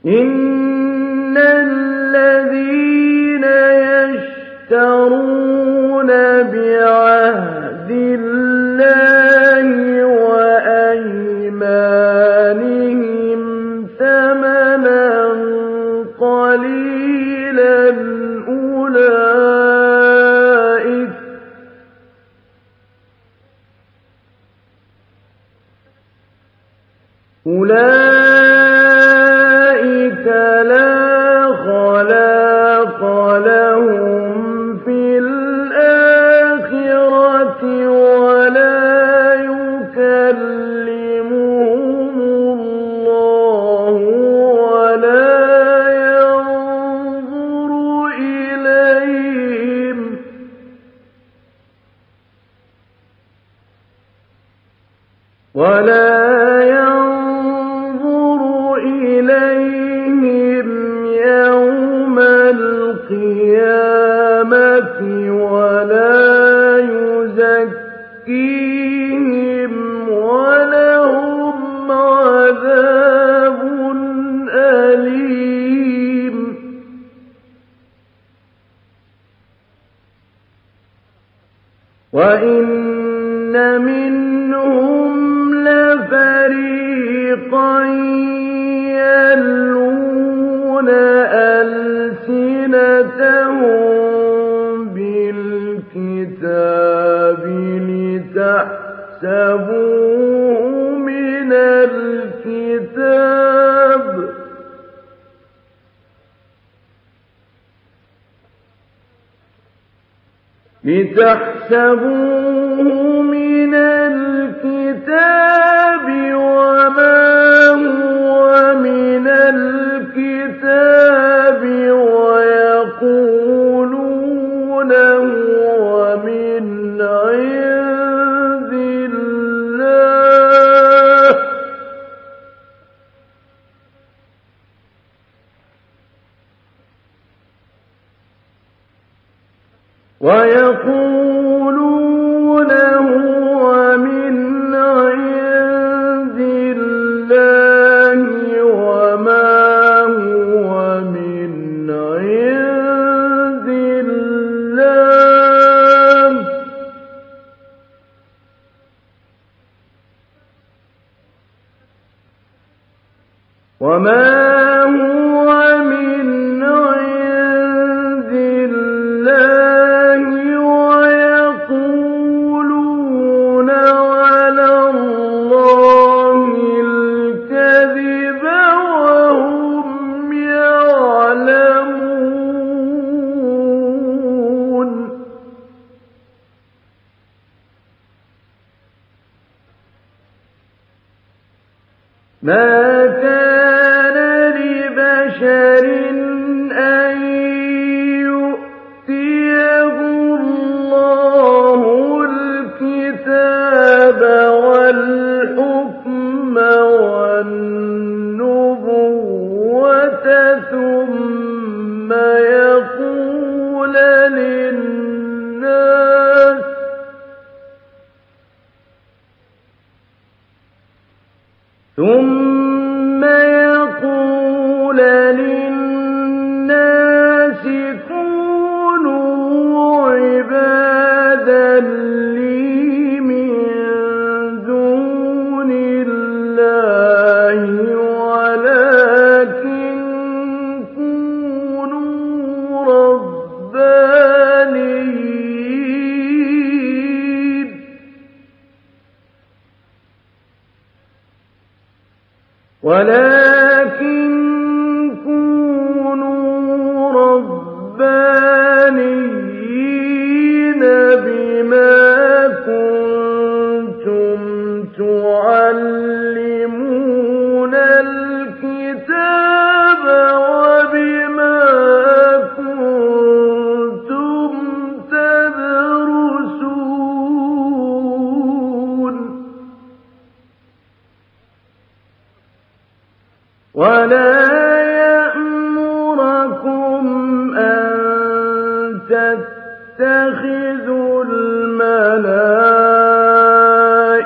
إن الذين يشترون بعهد الله وأيمانهم ثمنا قليلا أولئك أولئك لا خلاق لهم في الآخرة ولا يكلمهم الله ولا ينظر إليهم ولا إليهم يوم القيامة ولا يزكيهم ولهم عذاب أليم وإن منهم لفريقا يلوون ألسنتهم بالكتاب لتحسبوه من الكتاب لتحسبوه من الكتاب وما هو من الكتاب ويقولون هو من عند الله ويقولون هو من عند الله وما هو من عند الله وما هو من عند الله ويقولون على الله الكذب وهم يعلمون ما كان لبشر أن يؤتيه الله الكتاب والحكم والنبوة ثم يقول للناس ثم يقول للناس كونوا عبادا لي من دون الله ولكن كونوا ربانيين ولكن كونوا ربانيين بما كنتم تعلمون الكتاب وبما كنتم تدرسون ولا يأمركم أن تتخذوا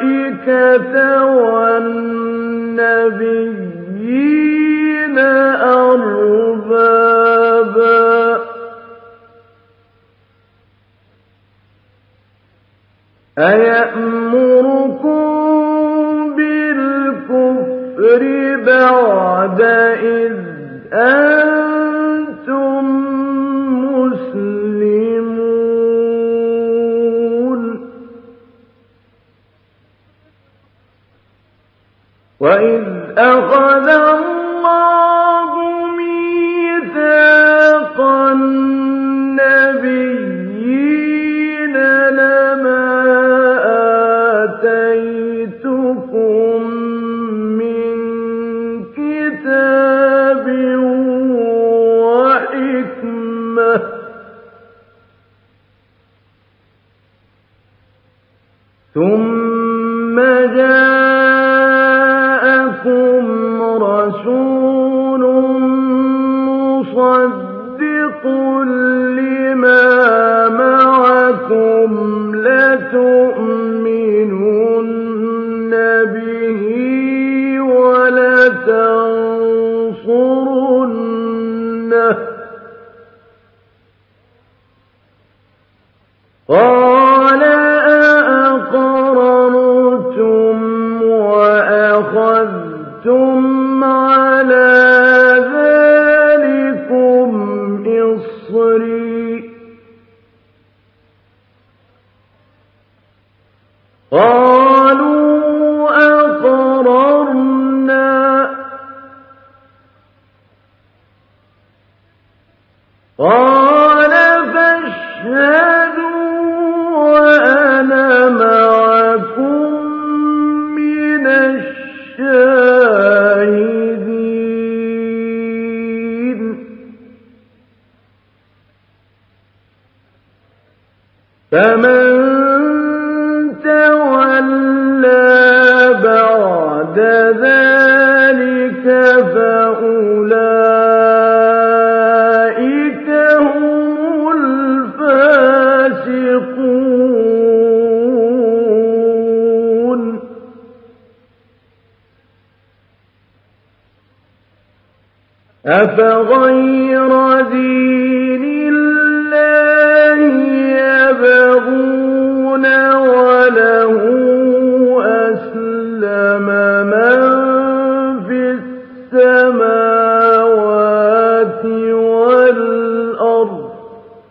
الملائكة والنبيين أَيَأْمُرُكُم بِالْكُفْرِ بَعْدَ إِذْ أَنتُم مُّسْلِمُونَ وَإِذْ أَخَذَ اللَّهُ مِيثَاقَ النَّبِيِّينَ لَمَا آتَيْتُكُم مِّن كِتَابٍ وَحِكْمَةٍ ثُمَّ جَاءَكُمْ رَسُولٌ مُّصَدِّقٌ لِّمَا مَعَكُمْ لَتُؤْمِنُنَّ بِهِ وَلَتَنصُرُنَّهُ ۚ قَالَ أَأَقْرَرْتُمْ وَأَخَذْتُمْ عَلَىٰ ذَٰلِكُمْ إِصْرِي ۖ قَالُوا أَقْرَرْنَا ۚ قَالَ فَاشْهَدُوا وَأَنَا مَعَكُم مِّنَ الشَّاهِدِينَ فَمَن تَوَلَّىٰ بَعْدَ ذَٰلِكَ فَأُولَٰئِكَ هُمُ الْفَاسِقُونَ أَفَغَيْرَ دِينِ اللَّهِ يَبْغُونَ وَلَهُ أَسْلَمَ مَن فِي السَّمَاوَاتِ وَالْأَرْضِ ۚ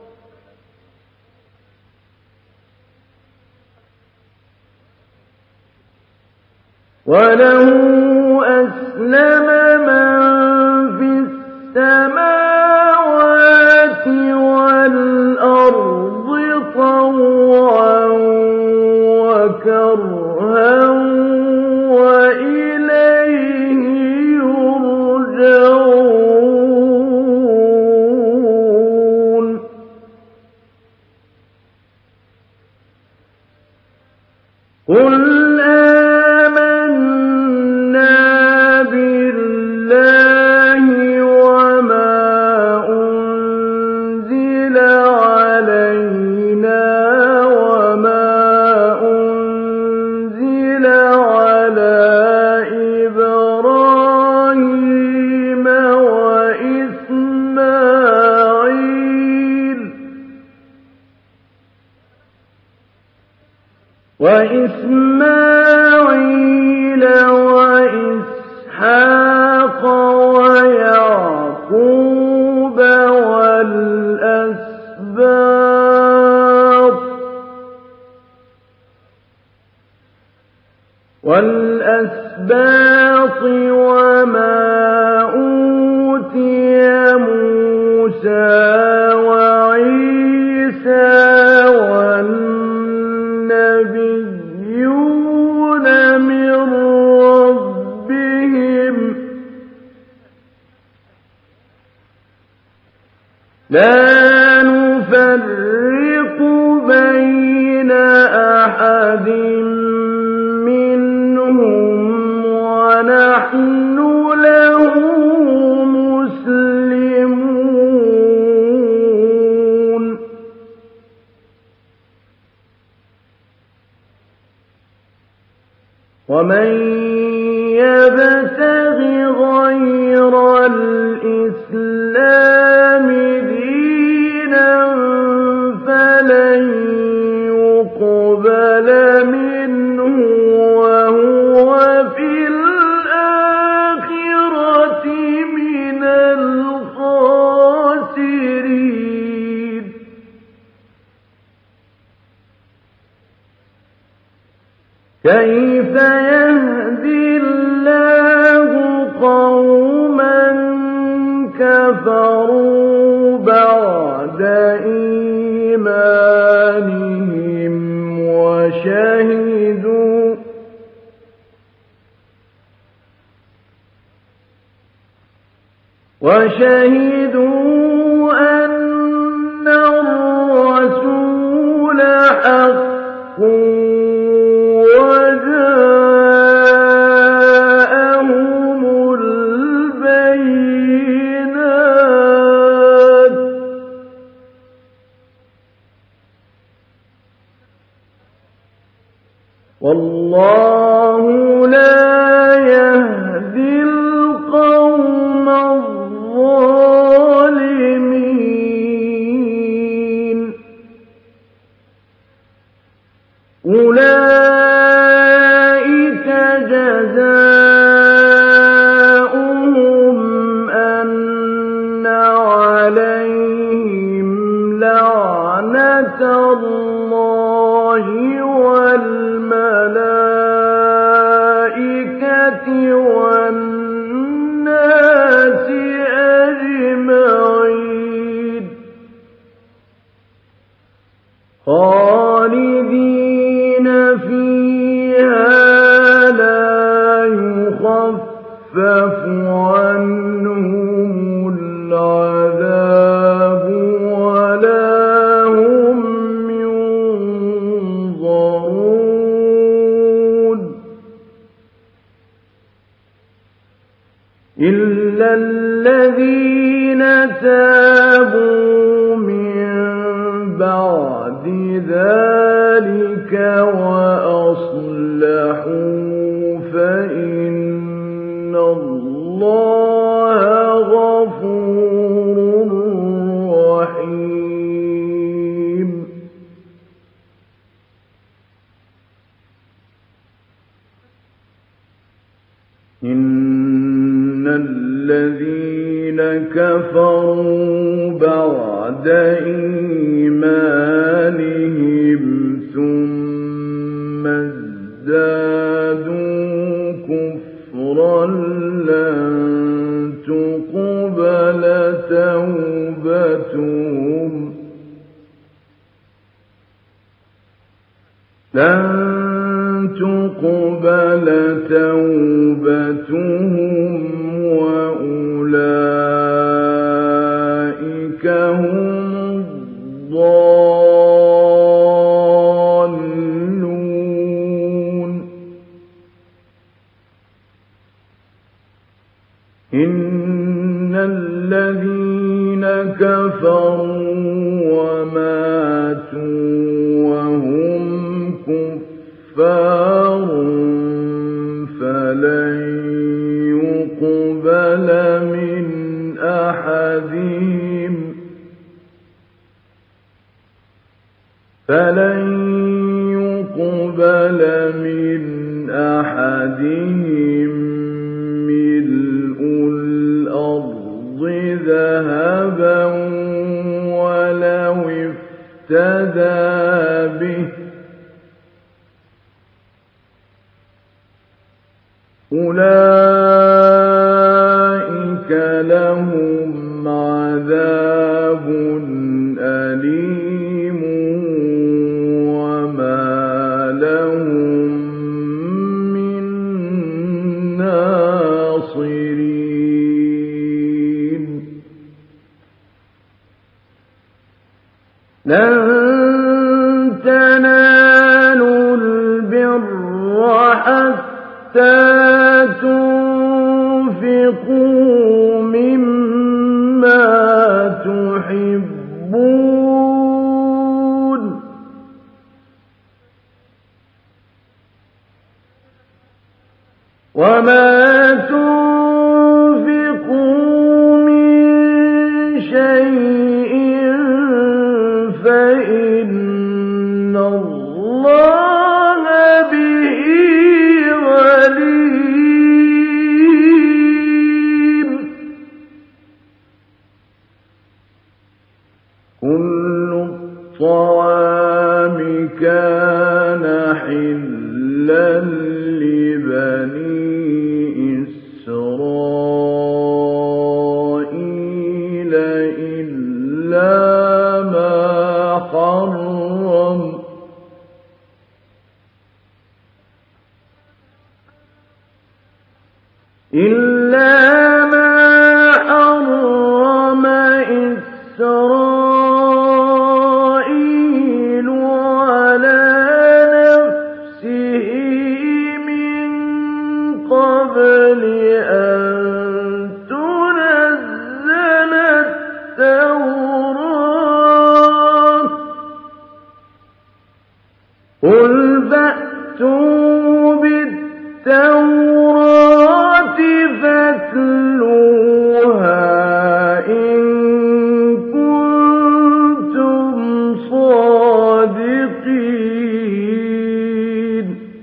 وَلَهُ أَسْلَمَ مَن فِي السَّمَاوَاتِ وَالْأَرْضِ طَوْعًا وَكَرْهًا وَإِلَيْهِ يُرْجَعُونَ قُلْ آمَنَّا بِاللَّهِ وَمَا أُنزِلَ عَلَيْنَا وَمَا أُنزِلَ عَلَىٰ إِبْرَاهِيمَ وَإِسْمَاعِيلَ وَإِسْمَاعِيلَ وَإِسْحَاقَ وَيَعْقُوبَ وَالْأَسْبَاطِ وَالْأَسْبَاطِ وَمَا أُوتِيَ مُوسَىٰ وَعِيسَىٰ وَالنَّبِيُّونَ مِن رَّبِّهِمْ ۖ لَا نُفَرِّقُ بَيْنَ أَحَدٍ مِّنْهُمْ وَنَحْنُ لَهُ مُسْلِمُونَ وَمَن يَبْتَغِ غَيْرَ الْإِسْلَامِ دِينًا فَلَن يُقْبَلَ كيف يهدي الله قوما كفروا بعد إيمانهم وشهدوا وشهدوا أن الرسول حق وجاءهم البينات والله لا يهدي القوم الظالمين أولئك جزاؤهم أن عليهم لعنة الله والملائكة والناس أجمعين خالدين فيها لا يخفف عنهم العذاب ولا هم ينظرون إلا الذين تابوا من بعد ذلك وأصلحوا فإن الله غفور رحيم إن الذين كفروا بعد إيمانهم ثم ازدادوا كفرا لن تقبل توبتهم لن تقبل توبتهم وأولئك هم الضالون إن الذين كفروا وماتوا وهم كفار فلن يقبل من أحدهم فلن يقبل من أحدهم ملء الأرض ذهبا ولو افتدى به أولئك لهم عذاب أليم وما لهم من ناصرين لن تنالوا البر حتى تنفقوا مما تحبون وما تنفقوا من شيء فإن الله به عليم كل الطعام كان حلا لبني إسرائيل إلا ما حرم إلا ما حرم إسرائيل على نفسه من قبل أن تنزل التوراة قل فأتوا بالتوراة فاتلوها إن كنتم صادقين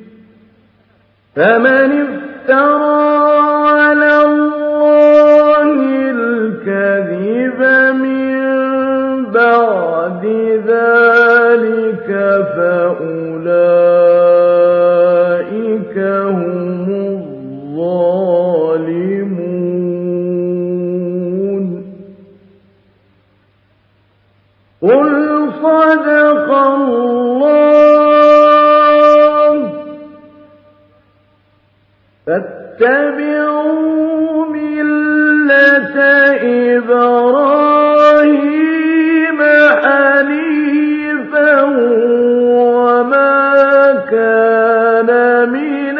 فمن افترى على الله الكذب من بعد ذلك فأولئك هم الظالمون قل صدق الله فاتبعوا ملة إبراهيم حنيفا وما كان من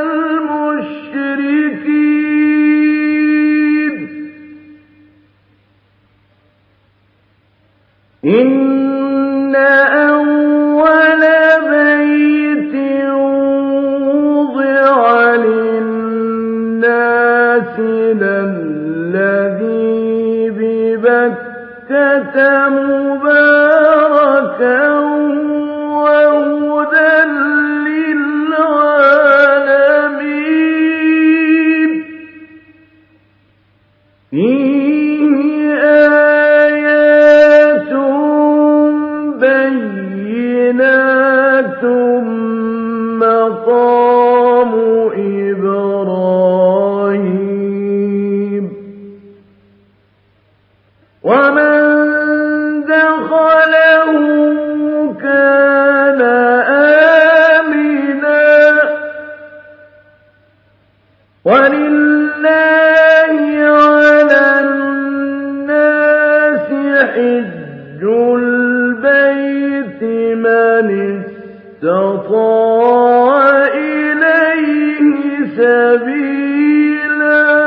المشركين إن أول بيت وضع للناس للذي ببكة مباركا وهدى للعالمين فيه آيات بينات مقام إبراهيم ومن دخله كان آمنا ولله على الناس حج البيت من استطاع إليه سبيلا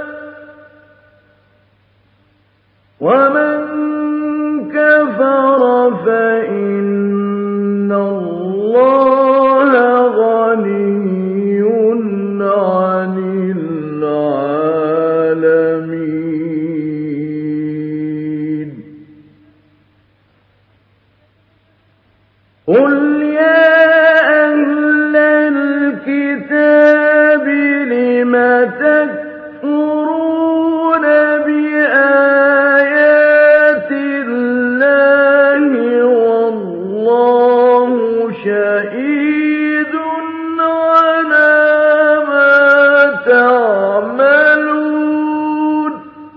ومن كفر فإن الله غني عن العالمين قل يا أهل الكتاب لم تكفرون بآيات الله والله شهيد على ما تعملون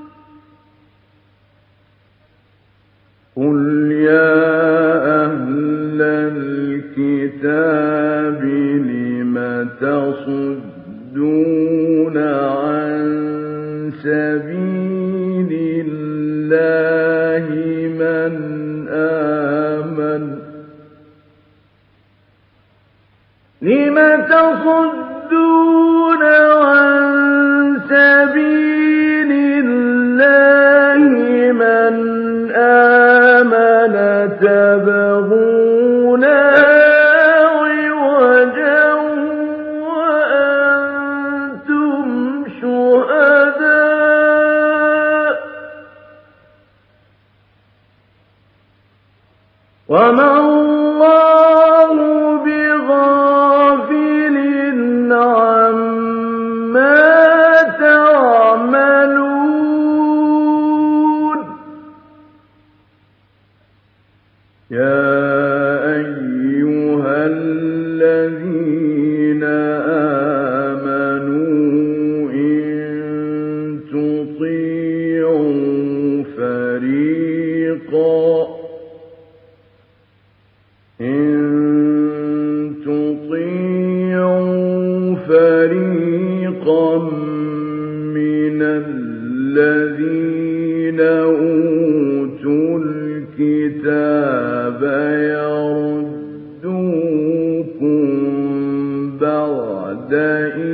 قل يا أهل الكتاب لم تصدون عن سبيل الله من آمن لم تصدون عن سبيل الله من آمن تبغونها عوجا وأنتم شهداء وما الله بغافل عما تعملون يا أيها الذين تطيعوا فريقا إن تطيعوا فريقا من الذين أوتوا الكتاب يردوكم بعد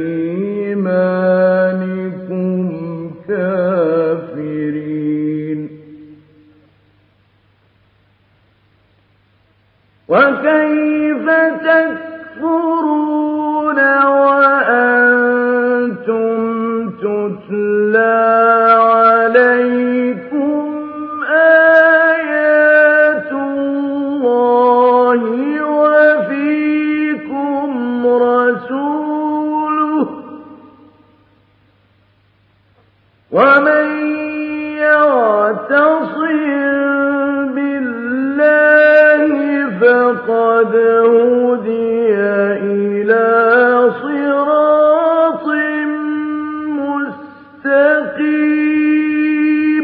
إيمانكم كافرين وكيف تكفرون وأنتم تتلى عليكم آيات الله وفيكم رسوله ومن يعتصم بالله فقد هدي إلى صراط مستقيم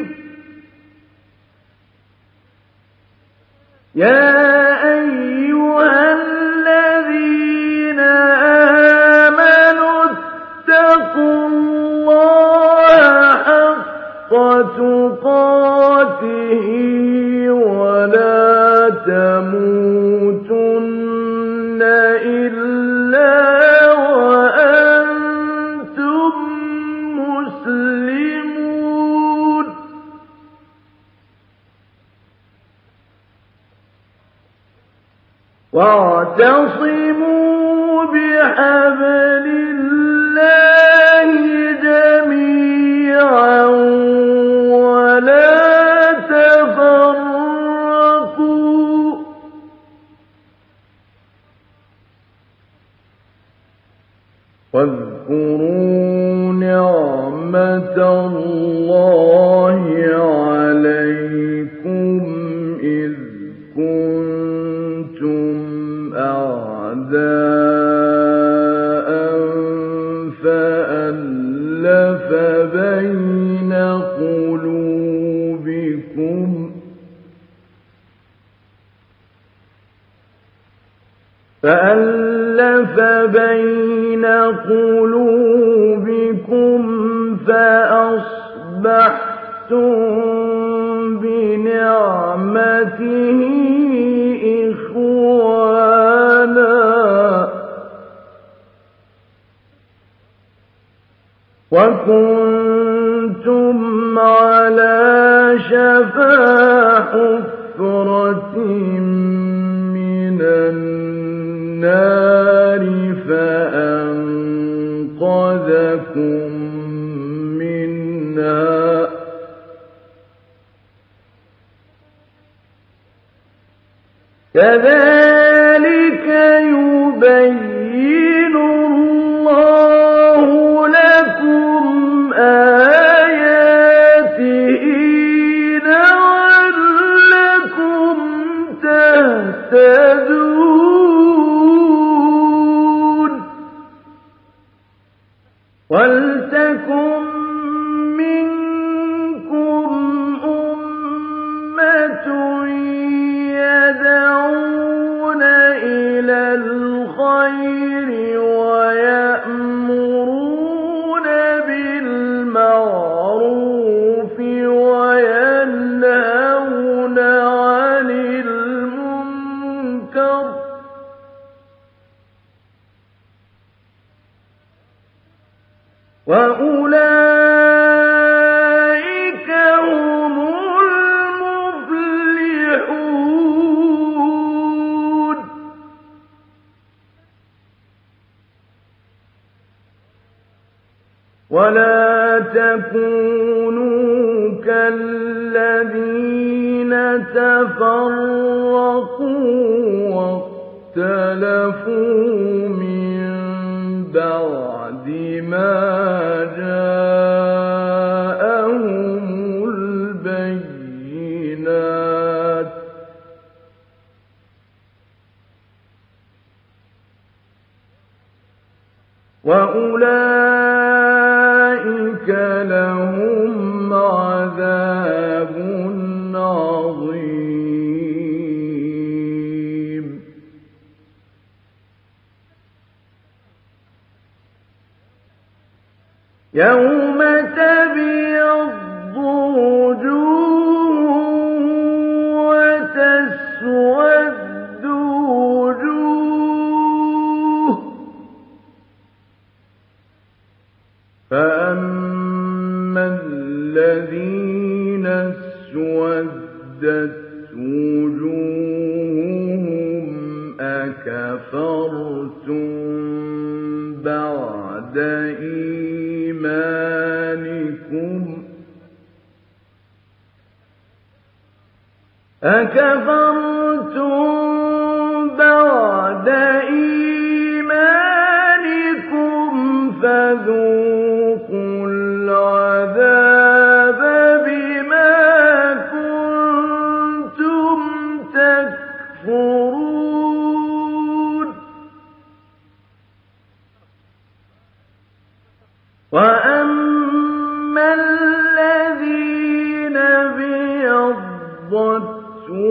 يا أيها الذين آمنوا اتقوا الله حق تقاته ولا تموتن إلا وأنتم مسلمون واعتصموا بحبل الله جميعا ولا تفرقوا واذكروا نعمة الله عليكم إذ كنتم أعداء فألف بين قلوبكم فألف بين قلوبكم فأصبحتم بنعمته إخوانا وكنتم على شفا حفرة من النار فأنقذكم منها كذلك يبين الله لكم آياته لعلكم تهتدون ولتكن منكم أمة يدعون إلى الخير ويأمرون بالمعروف وينهون عن المنكر وأولئك هم المفلحون ولا تكونوا كالذين تفرقوا واختلفوا من بعد ما جاءهم البينات وأولئك لهم عذاب يوم تبيض وجوه وتسود وجوه فأما الذين اسودت وجوههم أكفرتم بعد إيمانكم أكفرتم بعد إيمانكم فذوقوا العذاب بما كنتم تكفرون وأما الذين ابيضت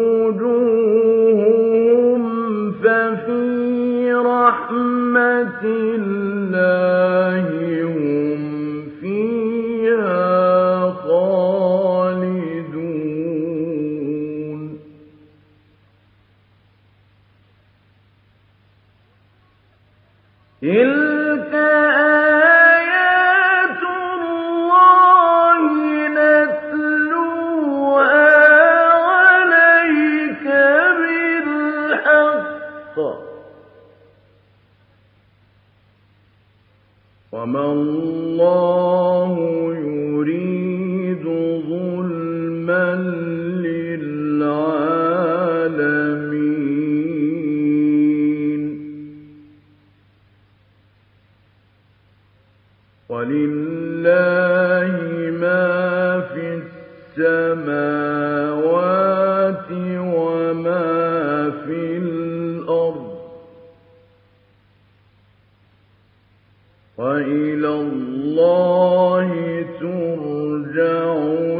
وجوههم ففي رحمة الله هم فيها خالدون تلك آيات الله نتلوها عليك بالحق وما الله يريد ظلما للعالمين ولله ما في السماوات وما في الأرض وإلى الله ترجع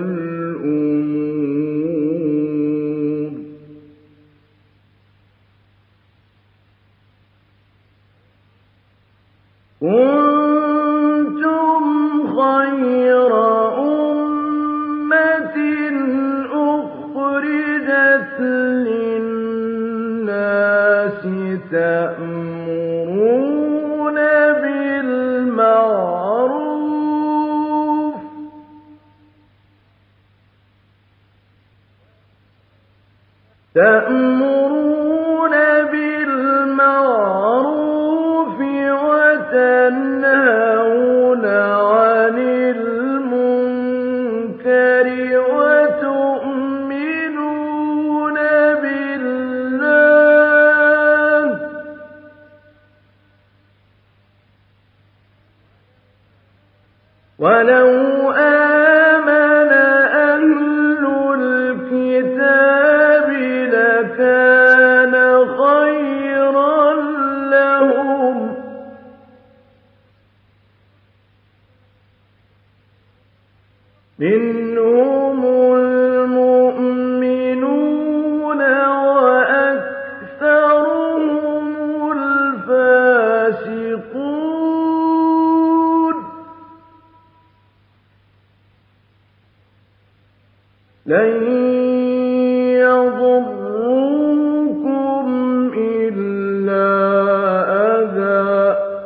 الأمور كنتم خير أمة أخرجت للناس تأمرون بالمعروف تأمرون بالمعروف وتنهون عن المنكر وتؤمنون بالله ولو آمن أهل الكتاب لكان خيرا لهم منهم المؤمنون وأكثرهم الفاسقون لن يضروكم إلا أذى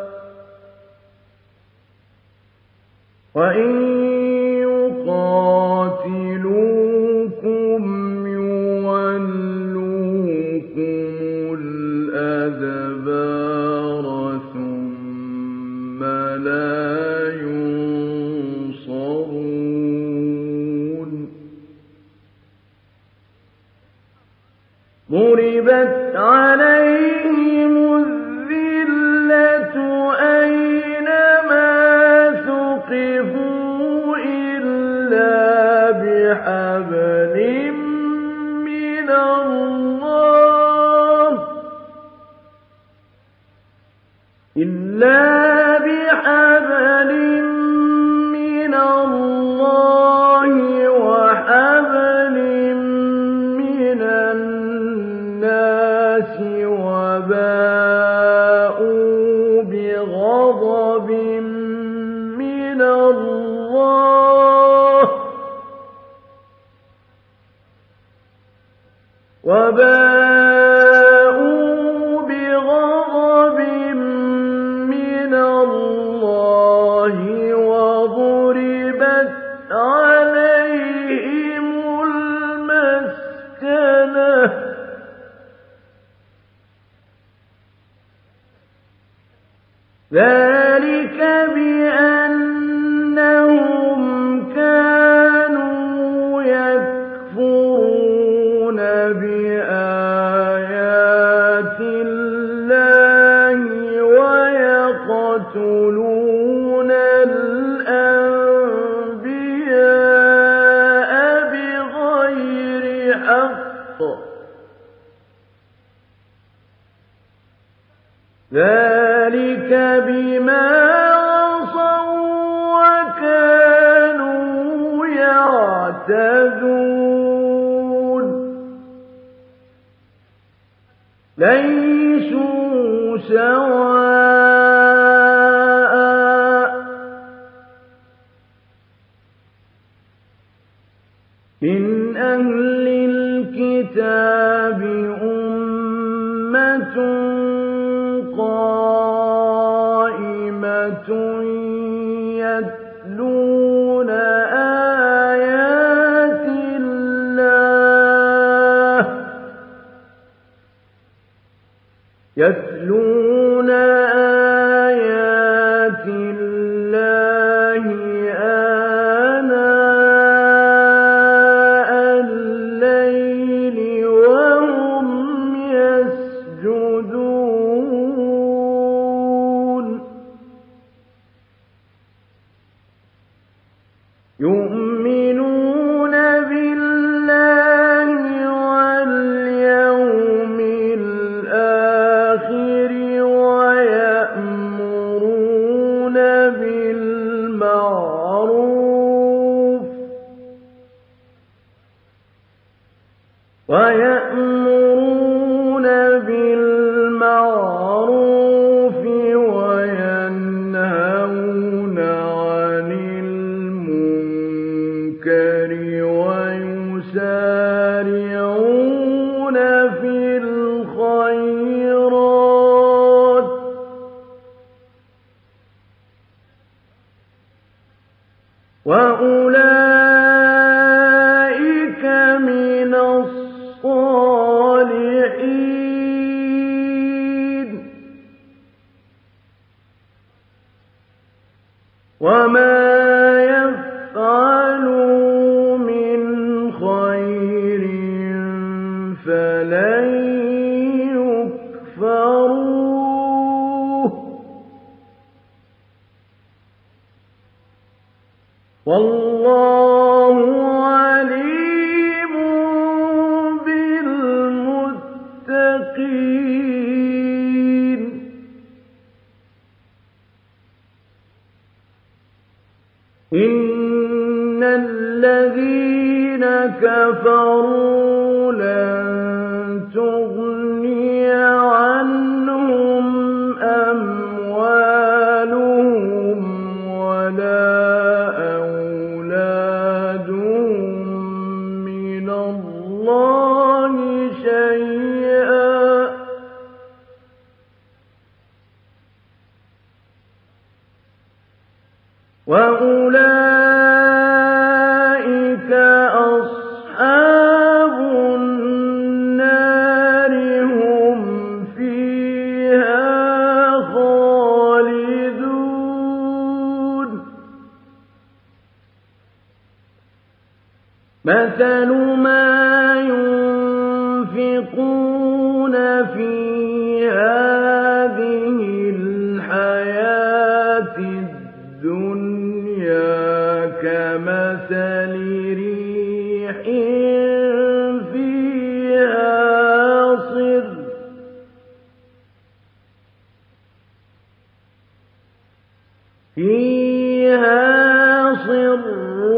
وإن يقاتلوكم يولوكم الأدبار ثم لا ينصرون ضربت عليهم الذلة أينما ثقفوا إلا بحبل من الله إلا بحبل من الله وحبل من الناس وباءوا بغضب من الله وباءوا بغضب من الله وضربت عليهم المسكنة ذلك بأنهم كانوا يكفرون بآيات الله ويقتلون الأنبياء بغير حق ذلك بما عصوا وكانوا يعتدون ليسوا سواء من أهل الكتاب أمة قائمة يتلون آيات الله يتلون آيات الله آناء الليل وهم يسجدون يؤمنون بالله واليوم الآخر ويأمرون بالمعروف ويأمرون بالمعروف وينهون عن المنكر ويسارعون في الخيرات وأولئك من الصالحين وما يفعلوا من خير فلن يكفروه والله عليم بالمتقين إن الذين كفروا لن تغني عنهم أموالهم ولا أولادهم من الله شيئا وأولئك أصحاب النار هم فيها خالدون مثل ما ينفقون في هذه الحياة الدنيا كمثل ريح فيها صر فيها صر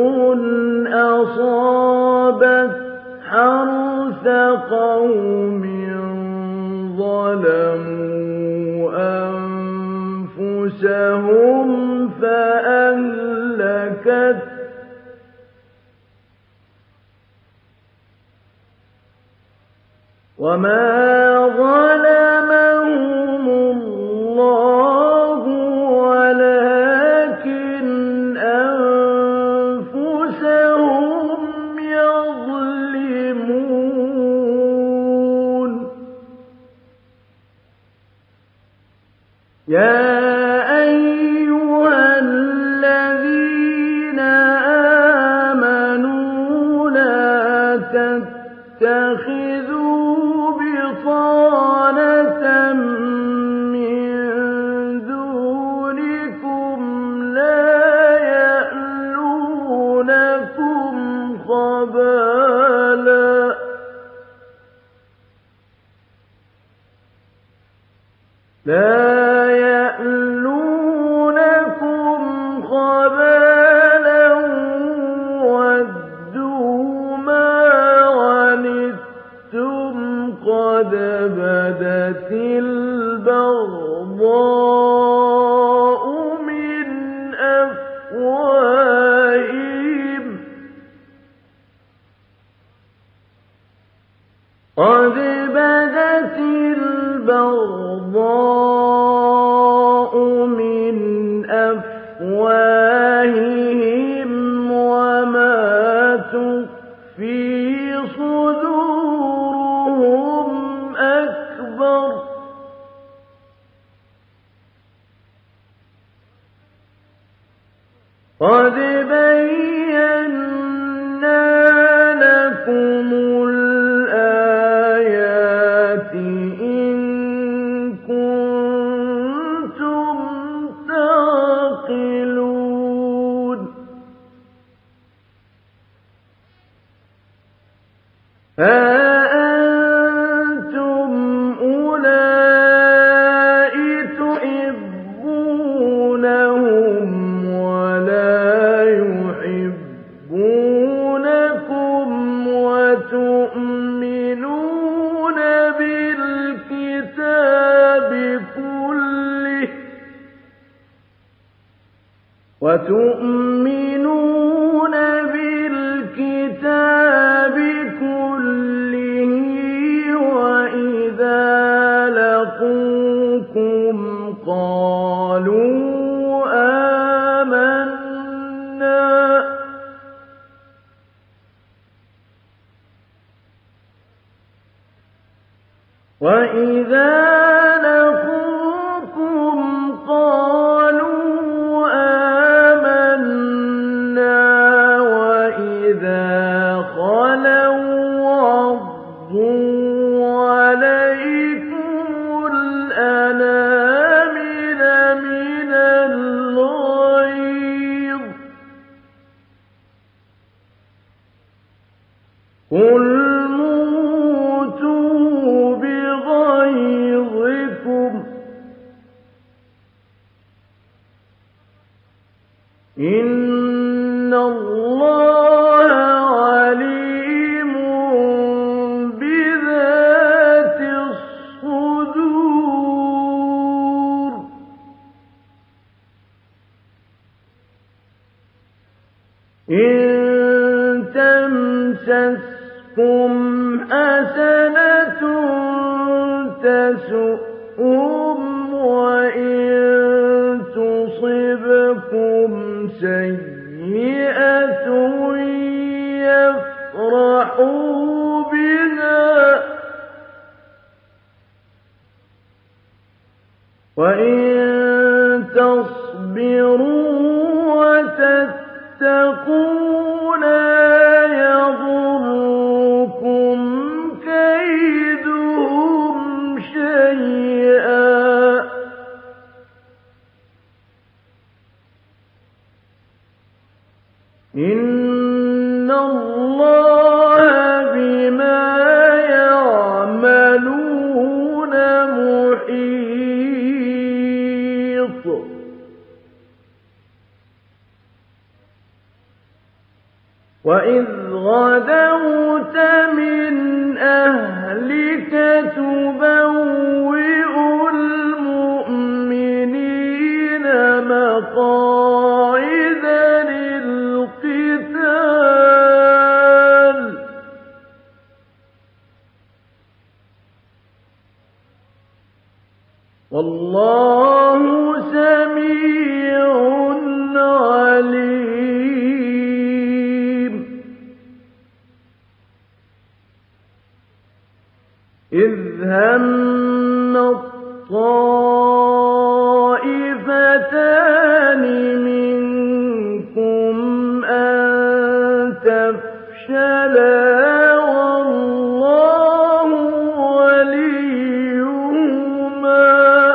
أصابت حرث قوم ظلموا أنفسهم فأهلكت وما ظلمهم الله ولكن أنفسهم يظلمون يا أيها الذين آمنوا لا تتخذوا بطانة من دونكم لا يألونكم خبالا لا يألونكم خبالا ودوا ما عنتم قد بدت البغضاء من أفواههم قد بدت البغضاء من أفواههم وما تخفي صدورهم أكبر قد بينا لكم الآيات إن كنتم تعقلون ها أنتم أولئك تحبونهم ولا يحبونكم وتؤمنون بالكتاب كله وتؤمنون بالكتاب كله وإذا لقوكم قالوا آمنا وإذا لقوكم قالوا آمنا وإذا خلوا عضوا عليكم الأنامل من الغيظ قل موتوا بغيظكم إن الله عليم بذات الصدور إن تمسسكم حسنة تسؤهم وإن تصبكم سيئة يفرحوا بها وإن تصبروا وتتقوا لا يضركم كيدهم شيئا إن الله بما يعملون محيط وإذ غدوت من أهلك تبوئ المؤمنين مقاعد للقتال. والله سميع عليم. إذ هم الطائفتان منكم أن تفشلا والله وليهما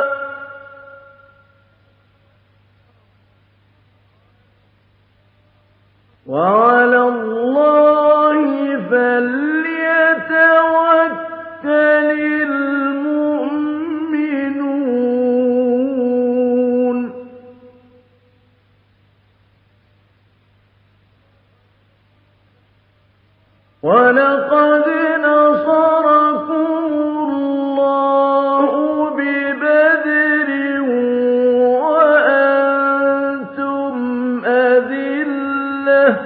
وعلى الله فليتوكل المؤمنون. ولقد نصركم الله ببدر وأنتم أذلة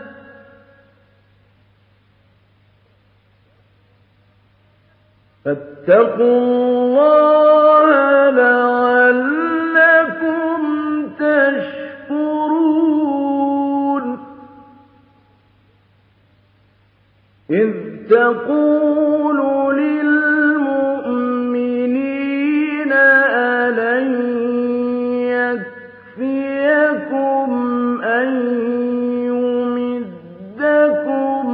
فاتقوا الله لعلكم تشكرون. إذ تقول للمؤمنين ألن يكفيكم أن يمدكم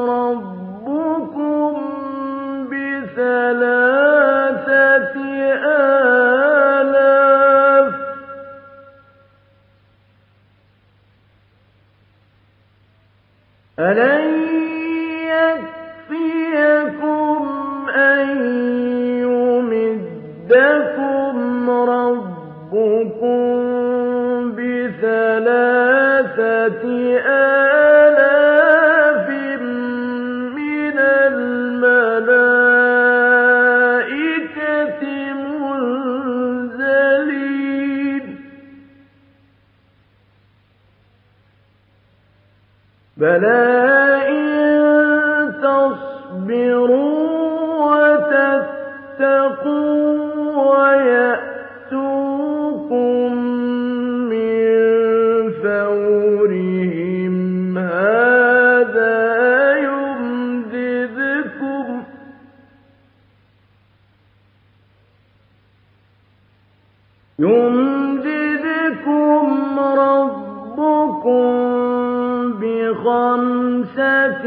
ربكم بثلاثة آلاف ألن يكفيكم أن يمدكم ربكم بثلاثة آلاف من الملائكة منزلين بلى تصبروا وتتقوا ويأتوكم من فورهم هذا يمددكم يمددكم ربكم بخمسة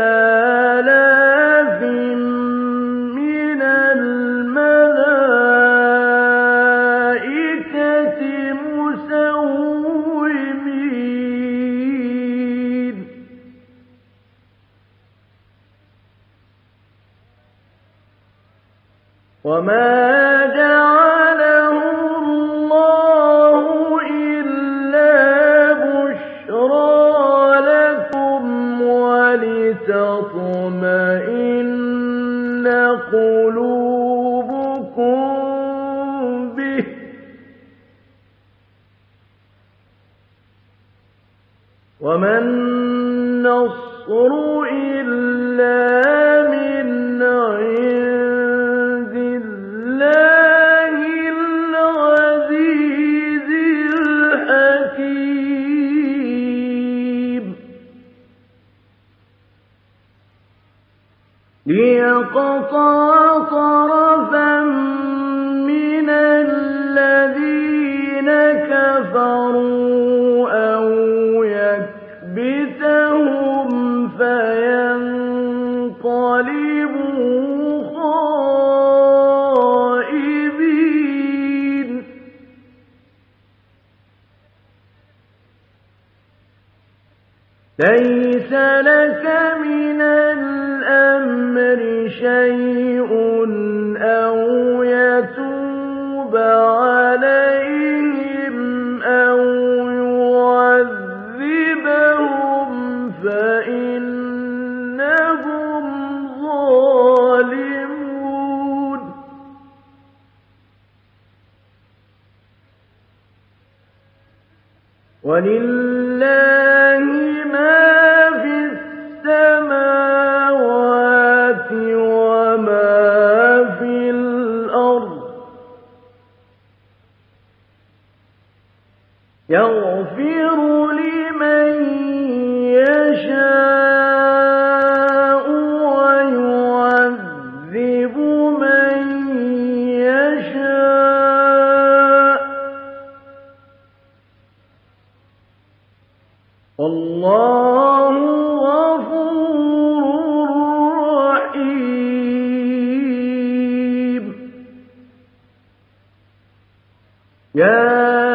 آلاف من الملائكة مسومين وما جعله الله إلا بشرى لكم ولتطمئن قلوبكم به وما النصر إلا من عند الله العزيز الحكيم. ليقطع طرفا من الذين كفروا أو يكبتهم فينقلبوا خائبين. ليس لك من الأمر شيء أو يتوب عليهم أو يعذبهم فإنهم ظالمون. ولله ما في السماوات وما في الأرض يغفر لمن يشاء ويعذب من يشاء والله غفور رحيم. يا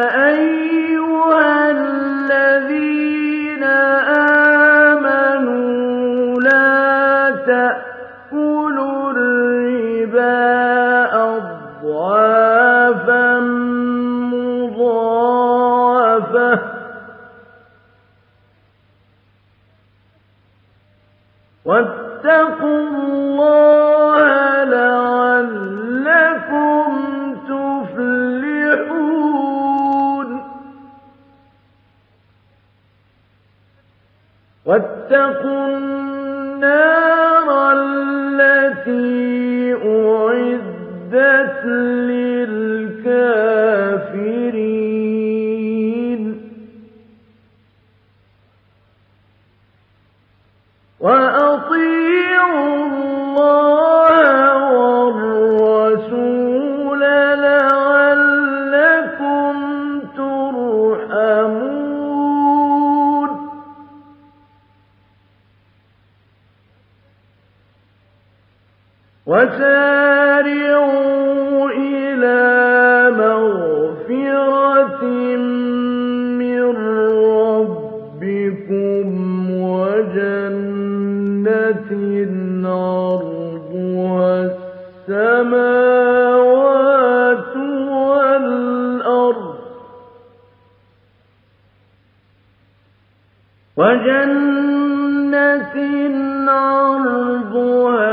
واتقوا الله لعلكم تفلحون. واتقوا النار التي أعدت للكافرين. وأطيعوا الله والرسول لعلكم ترحمون. وسارعوا إلى مغفرة من ربكم وجنة عرضها السماوات والأرض وجنة عرضها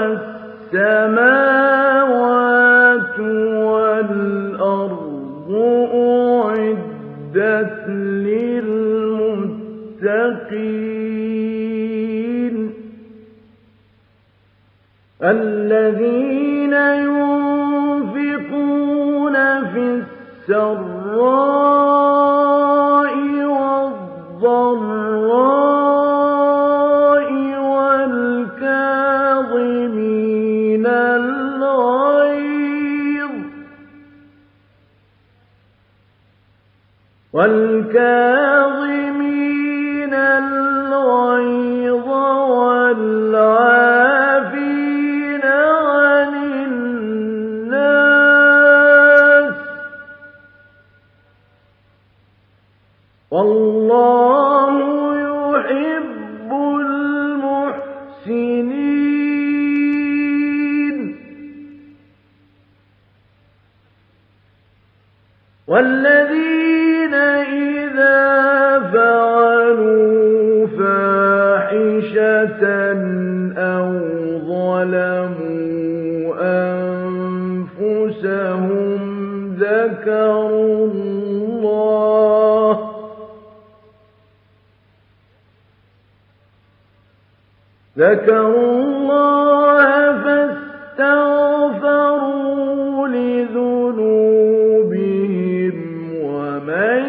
السماوات والأرض أعدت للمتقين الذين ينفقون في السراء والضراء والكاظمين الغيظ والكاظمين الغيظ والعافين عن الناس والله يحب المحسنين. والذين إذا فعلوا فاحشة أو ظلموا أنفسهم ذكروا الله ذكروا الله فاستغفروا لذنوبهم ومن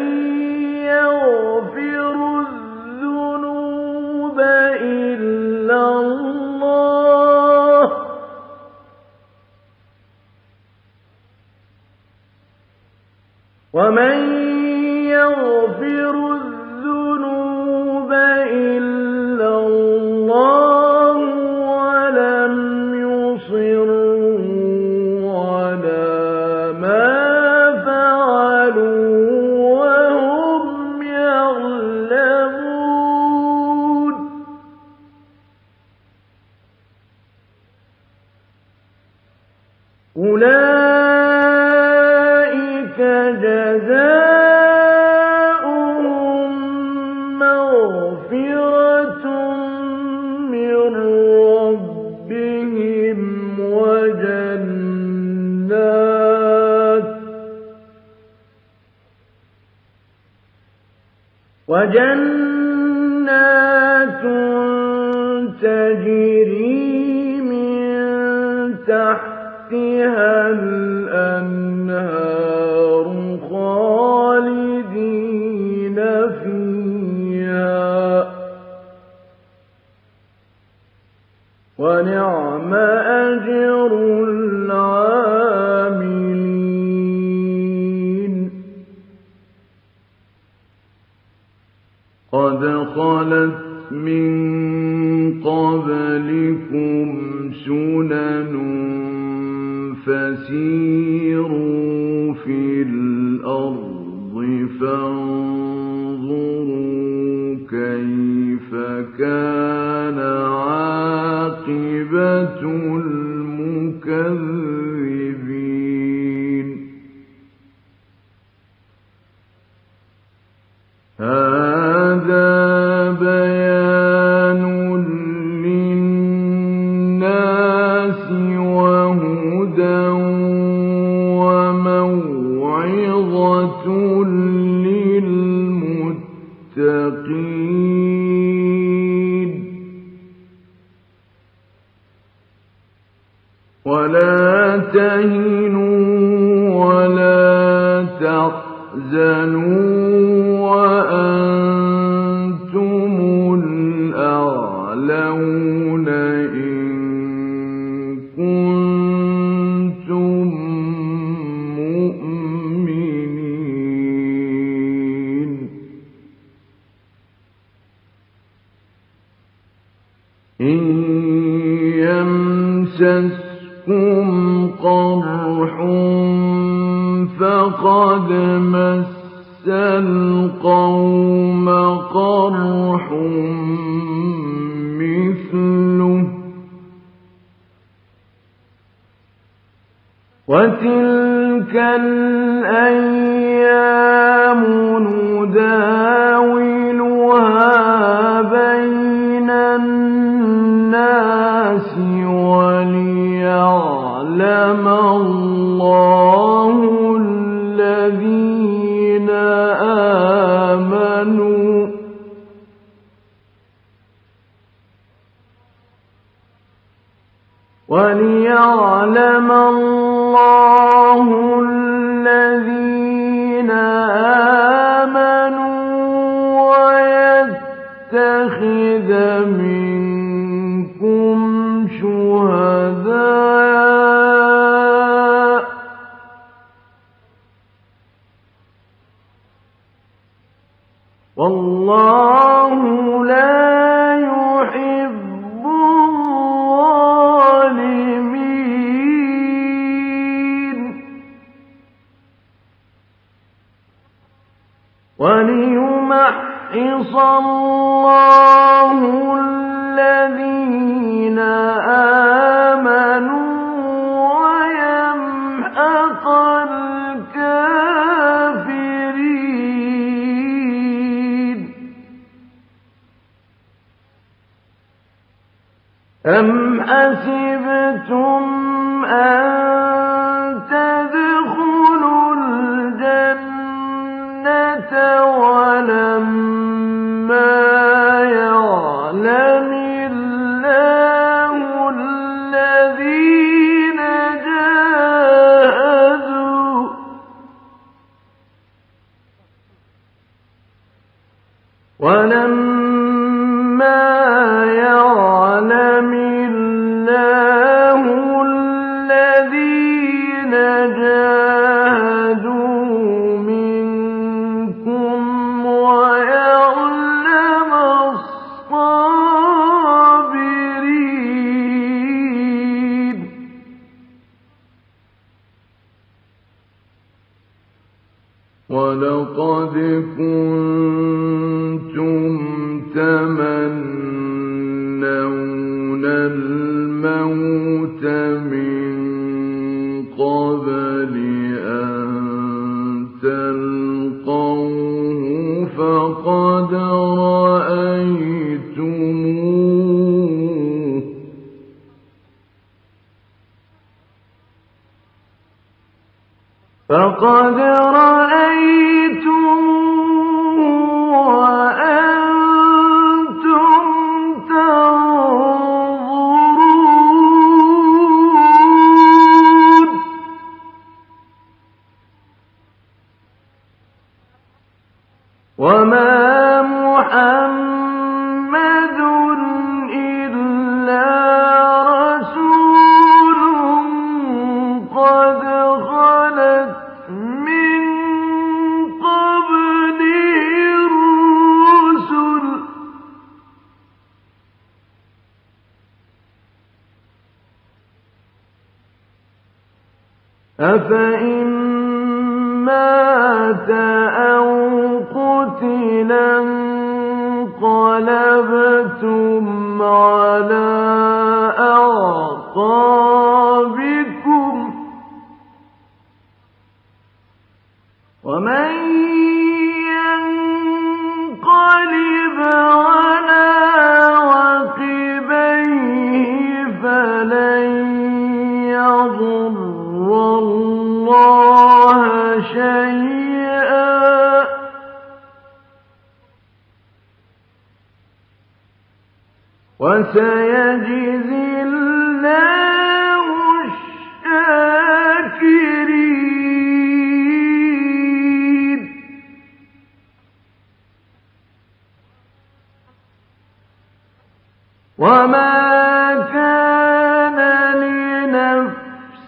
يغفر الذنوب إلا الله ومن يغفر الذنوب إلا الله ولم يصروا على ما فعلوا وهم يعلمون. أولئك جزاؤهم مغفرة من ربهم وجنات وجنات تجري من تحتها الأنهار خالدين وَنِعْمَ أَجْرُ الْعَامِلِينَ قَدْ خَلَتْ مِن قَبْلِكُمْ سُنَنٌ فَسِيرُوا فِي الْأَرْضِ فَانظُرُوا كَيْفَ كَانَ عَاقِبَةُ الْمُكَذِّبِينَ هَذَا بَيَانٌ لِّلنَّاسِ وَهُدًى وَمَوْعِظَةٌ لِّلْمُتَّقِينَ وَلَا تَهِنُوا وَلَا تَحْزَنُوا وَأَنتُمُ الْأَعْلَوْنَ إِن كُنتُم مُّؤْمِنِينَ إِن يَمْسَسْكُمْ قَرْحٌ فَقَدْ مَسَّ الْقَوْمَ قَرْحٌ مِّثْلُهُ وَتِلْكَ الْأَيَّامُ نُدَاوِلُهَا بَيْنَ النَّاسِ وَلِيَعْلَمَ اللَّهُ الَّذِينَ آمَنُوا وَلِيَعْلَمَ اللَّهُ الَّذِينَ آمَنُوا وَيَتَّخِذَ مِنكُمْ شُهَدَاءَ وَاللَّهُ لَا يُحِبُّ الظَّالِمِينَ وَلِيُمَحِّصَ اللَّهُ الَّذِينَ آمَنُوا وَيَمْحَقَ الْكَافِرِينَ أَمْ حَسِبْتُمْ أَن تَدْخُلُوا الْجَنَّةَ وَلَمَّا يَعْلَمِ اللَّهُ الَّذِينَ جَاهَدُوا وَلَمَّا يَعْلَمِ اللَّهُ الَّذِينَ جَاهَدُوا مِنكُمْ وَيَعْلَمَ الصَّابِرِينَ وَلَقَدْ كُنتُمْ تَمَنَّوْنَ الْمَوْتَ مِن قَبْلِ أَن تَلْقَوْهُ فَقَدْ رَأَيْتُمُوهُ فَقَدْ رَأَيْتُمُوهُ وَأَنتُمْ تَنظُرُونَ وَمَا مُحَمَّدٌ إِلَّا أفإن مات أو قتلا انقلبتم على أعقابكم ومن ينقلب على عقبيه فلن يضر الله شيئا وسيجزي الله الشاكرين وما كان لنفس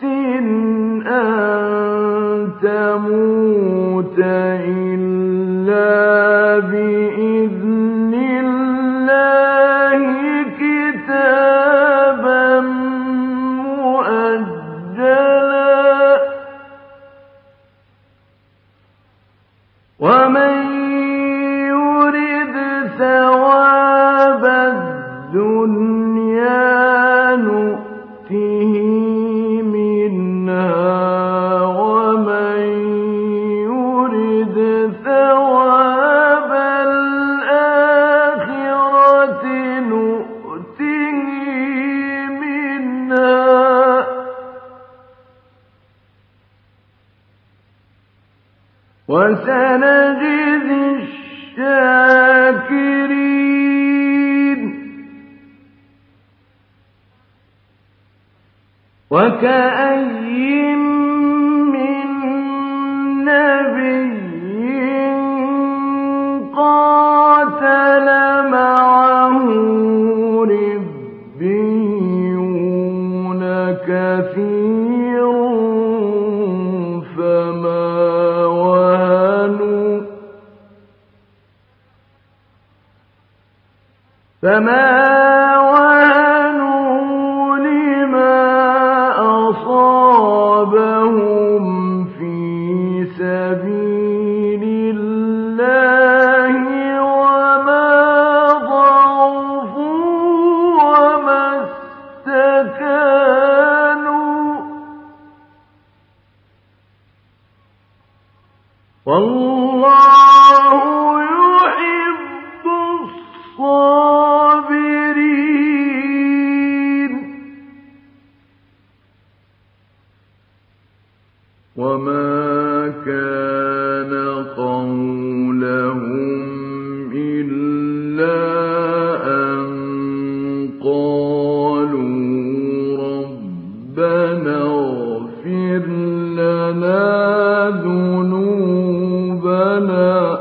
أن تموت إلا بإذن الله كتابا مؤجلا ومن يرد ثواب الدنيا نؤته منها ومن يرد ثواب الآخرة نؤته منها وسنجزي الشاكرين وكأين من نبي قاتل معه ربيون كثير فما وهنوا فما وهنوا لما أصابهم في سبيل الله وما ضعفوا وما استكانوا والله يحب الصابرين وما كان قولهم إلا أن قالوا ربنا اغفر لنا ذنوبنا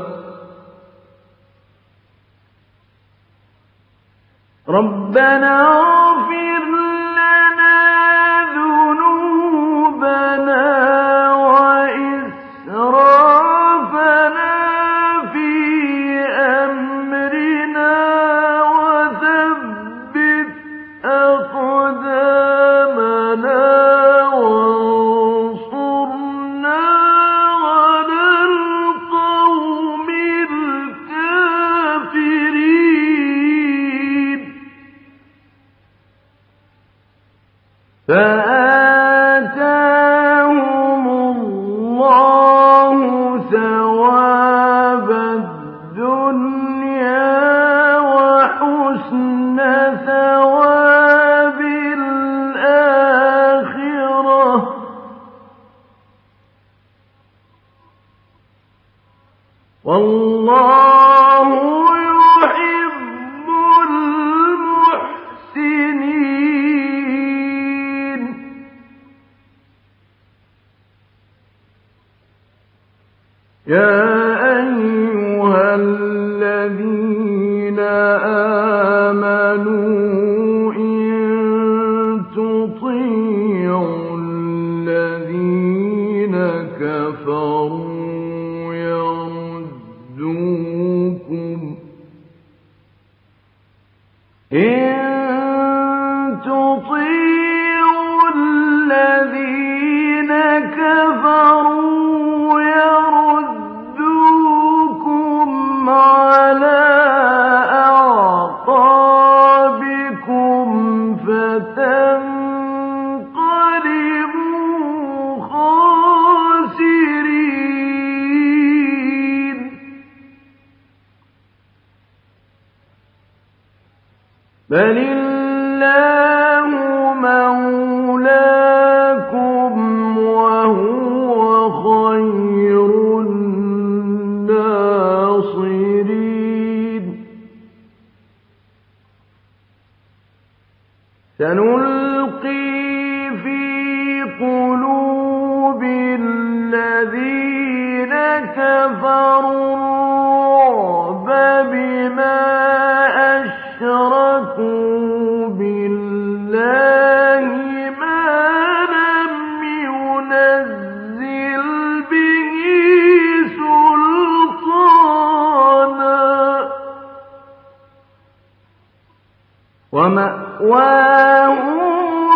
ربنا اغفر لنا ذنوبنا وإسرافنا في أمرنا وثبت أقدامنا وانصرنا على القوم الكافرين فآتاهم الله ثواب الدنيا وحسن ثواب الآخرة والله يحب المحسنين يا أيها الذين آمنوا إن تطيعوا الذين كفروا يردوكم إن تطيعوا الذين كفروا تنقلبوا خاسرين بل الله مولاكم وهو خير الناصرين سنلقي في قلوب الذين كفروا الرعب بما أشركوا بالله ما لم ينزل به سلطانا ومأواهم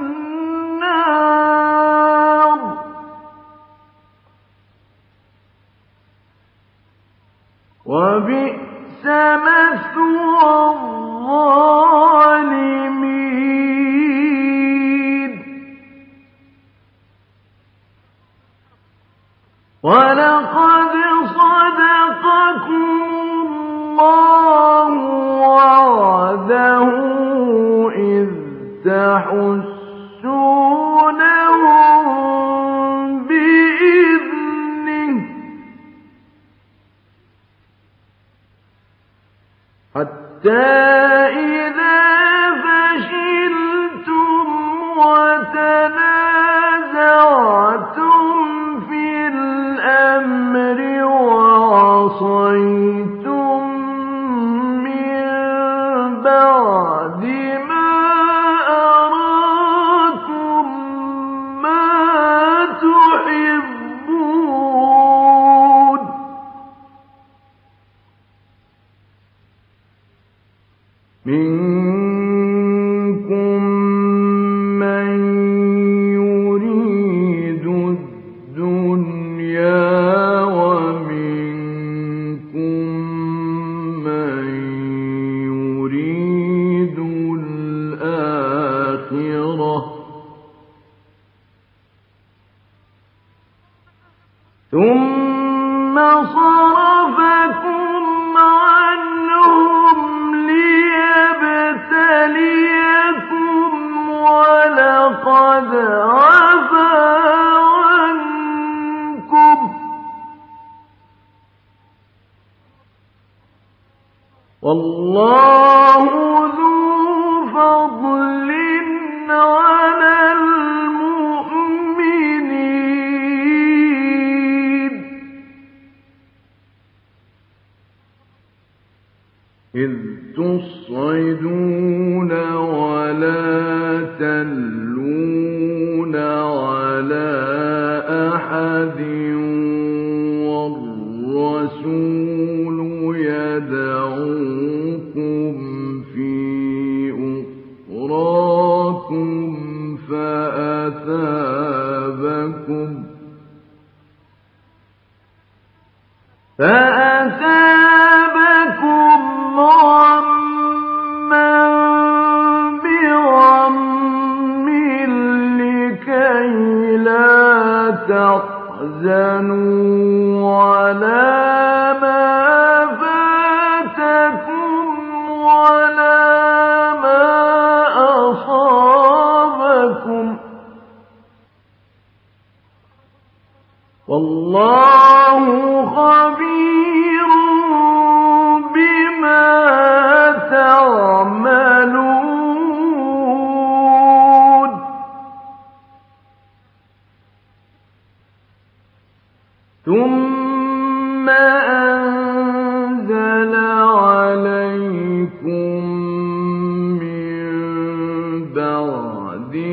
النار وبئس مثوى الظالمين ولقد صدقكم الله وعده إذ تحسونهم بإذنه حتى إذا فشلتم وتنازعتم في الأمر وعصيتم من بعد ما أراكم ما تحبون منكم من يريد الدنيا ومنكم من يريد الآخرة ثم صرفكم عنهم ليبتليكم ولقد عفا عنكم والله ذو فضل على المؤمنين إذ تصعدون ولا تلون على أحد والرسول يدعوكم في أخراكم فأثابكم فأثابكم غمّا بغم لكي لا تحزنوا على ما فاتكم ولا ما أصابكم والله خبير بما تعملون ثم أنزل عليكم من بعد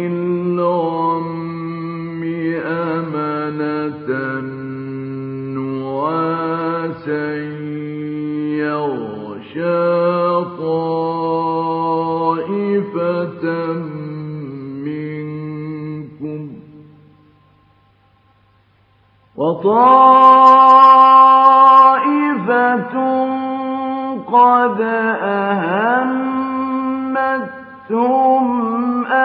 الغم أمنة نعاسا يغشى طائفة منكم وطائفة قد أهمتهم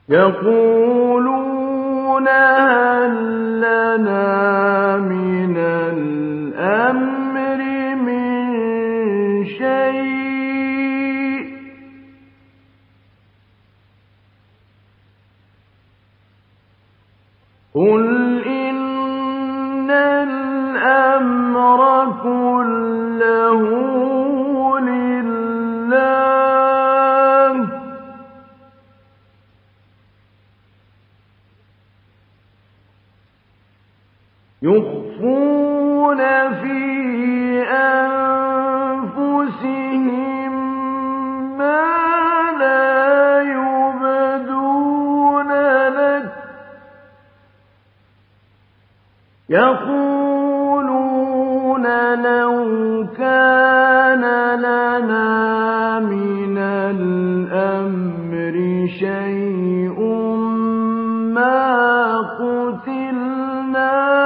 يقولون هل لنا من الأمر من شيء قل إن الأمر كله لله يخفون في أنفسهم ما لا يبدون لك يقولون لو كان لنا من الأمر شيء ما قتلنا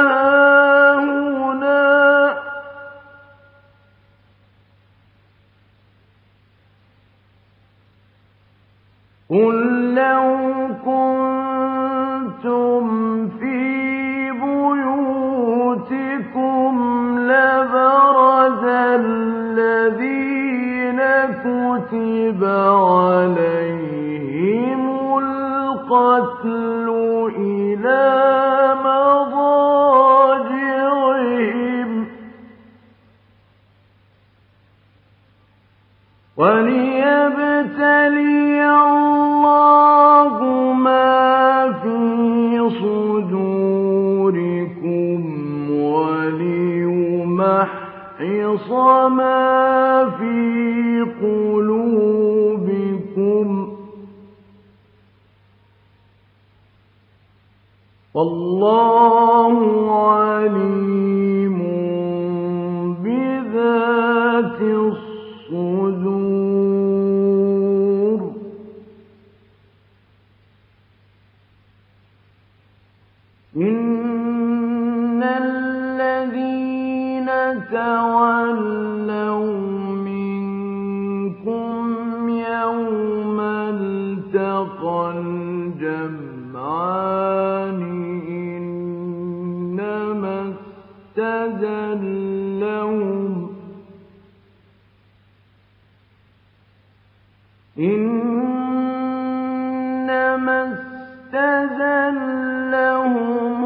قل لو كنتم في بيوتكم لبرز الذين كتب عليهم القتل إلى مضاجعهم وليبتلي الله ما في صدوركم وليمحص ما في قلوبكم والله عليم بذات الصدور إن الذين تولوا منكم يوم التقى الجمعان إنما استزلهم إنما استزلهم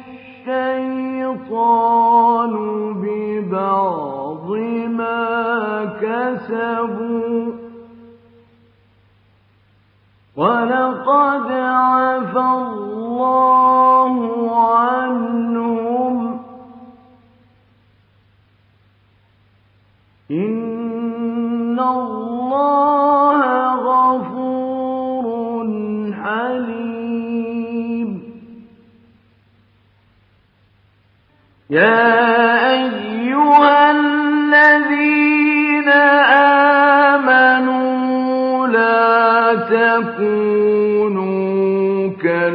الشيطان ببعض ما كسبوا ولقد عفى الله عنهم إن الله غفور حليم يا أيها الذين آمنوا لا تكونوا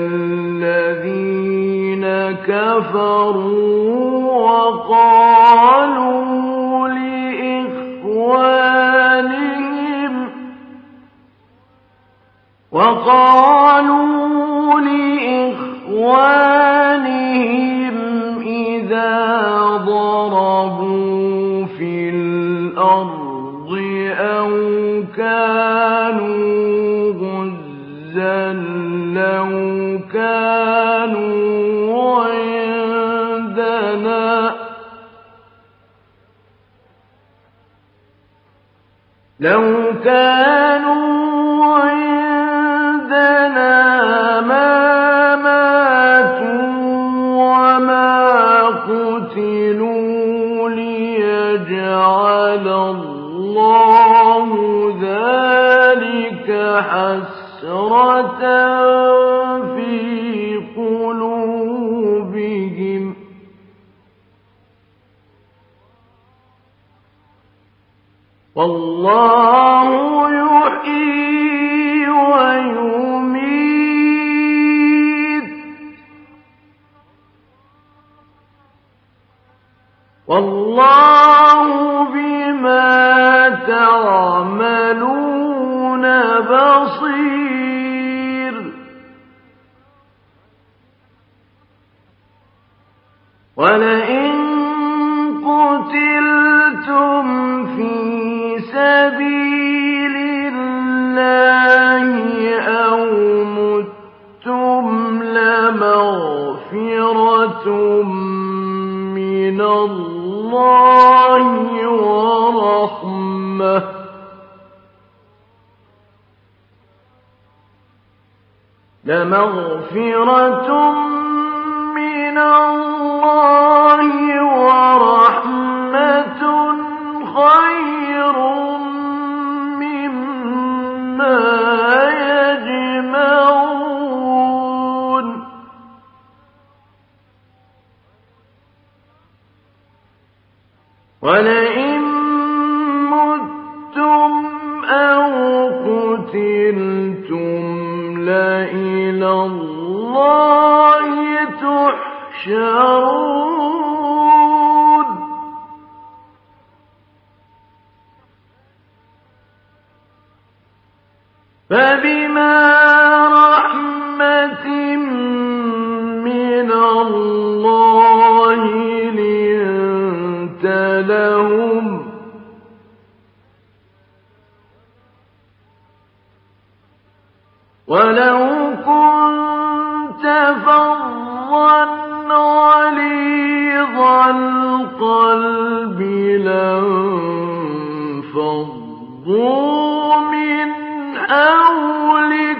كالذين كفروا وقالوا لإخوانهم وقالوا لإخوانهم إذا ضربوا في الأرض أو كانوا غزا لو كانوا عندنا لو كانوا عندنا ما ماتوا وما قتلوا ليجعل الله ذلك حسرة في قلوبهم والله يحيي ويميت والله بما تعملون بصير ولئن قتلتم في سبيل الله أو متم لمغفرة من الله ورحمة لمغفرة من الله ورحمة خير مما يجمعون ولئن متم أو قتلتم لإلى الله تحشرون فبما رحمة من الله لنت لهم ولو كنت فظا غليظ القلب لانفضوا من حولك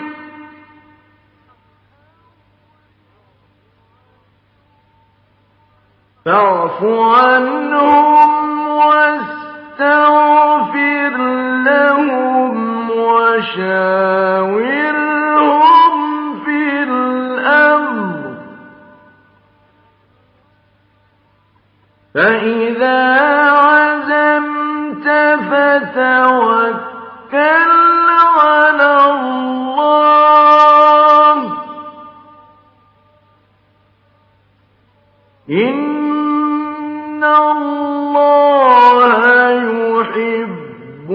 فاعف عنهم واستغفر لهم وشاورهم في الأمر فإذا عزمت فتوكل على الله إن الله يحب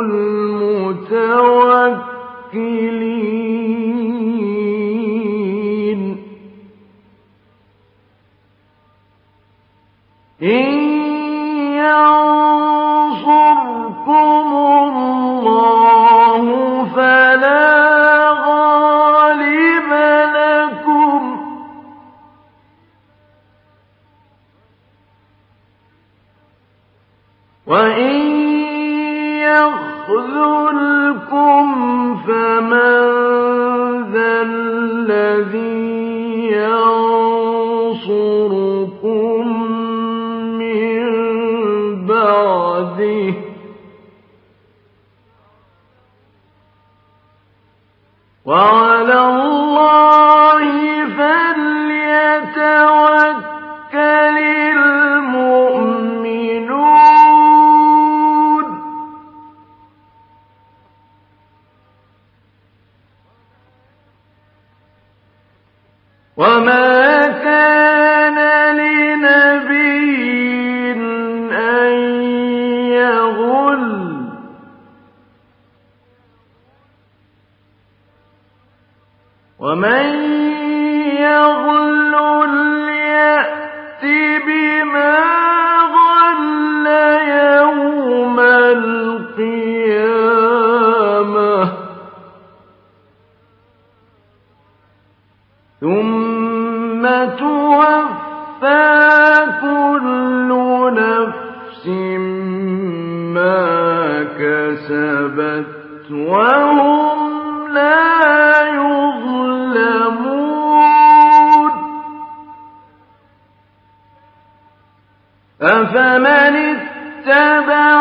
المتوكلين إن ينصركم الله فلا غالب لكم وإن يخذلكم فمن ذا الذي ينصركم من بعده وعلى الله فليتوكل المؤمنون وما كان لنبي أن يغل ومن يغل يأت بما غل يوم القيامة ثم توفى كل نفس ما كسبت وهم لا يظلمون أفمن اتبع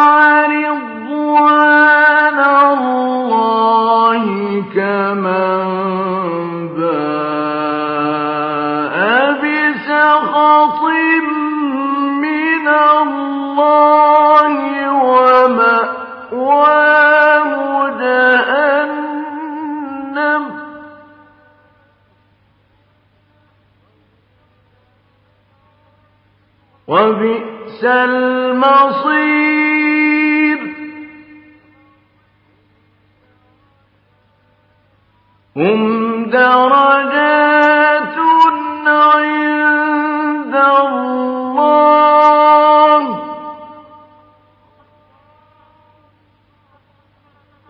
رضوان الله كمن باء بسخط من الله ومأواه جهنم وبئس المصير هم درجات عند الله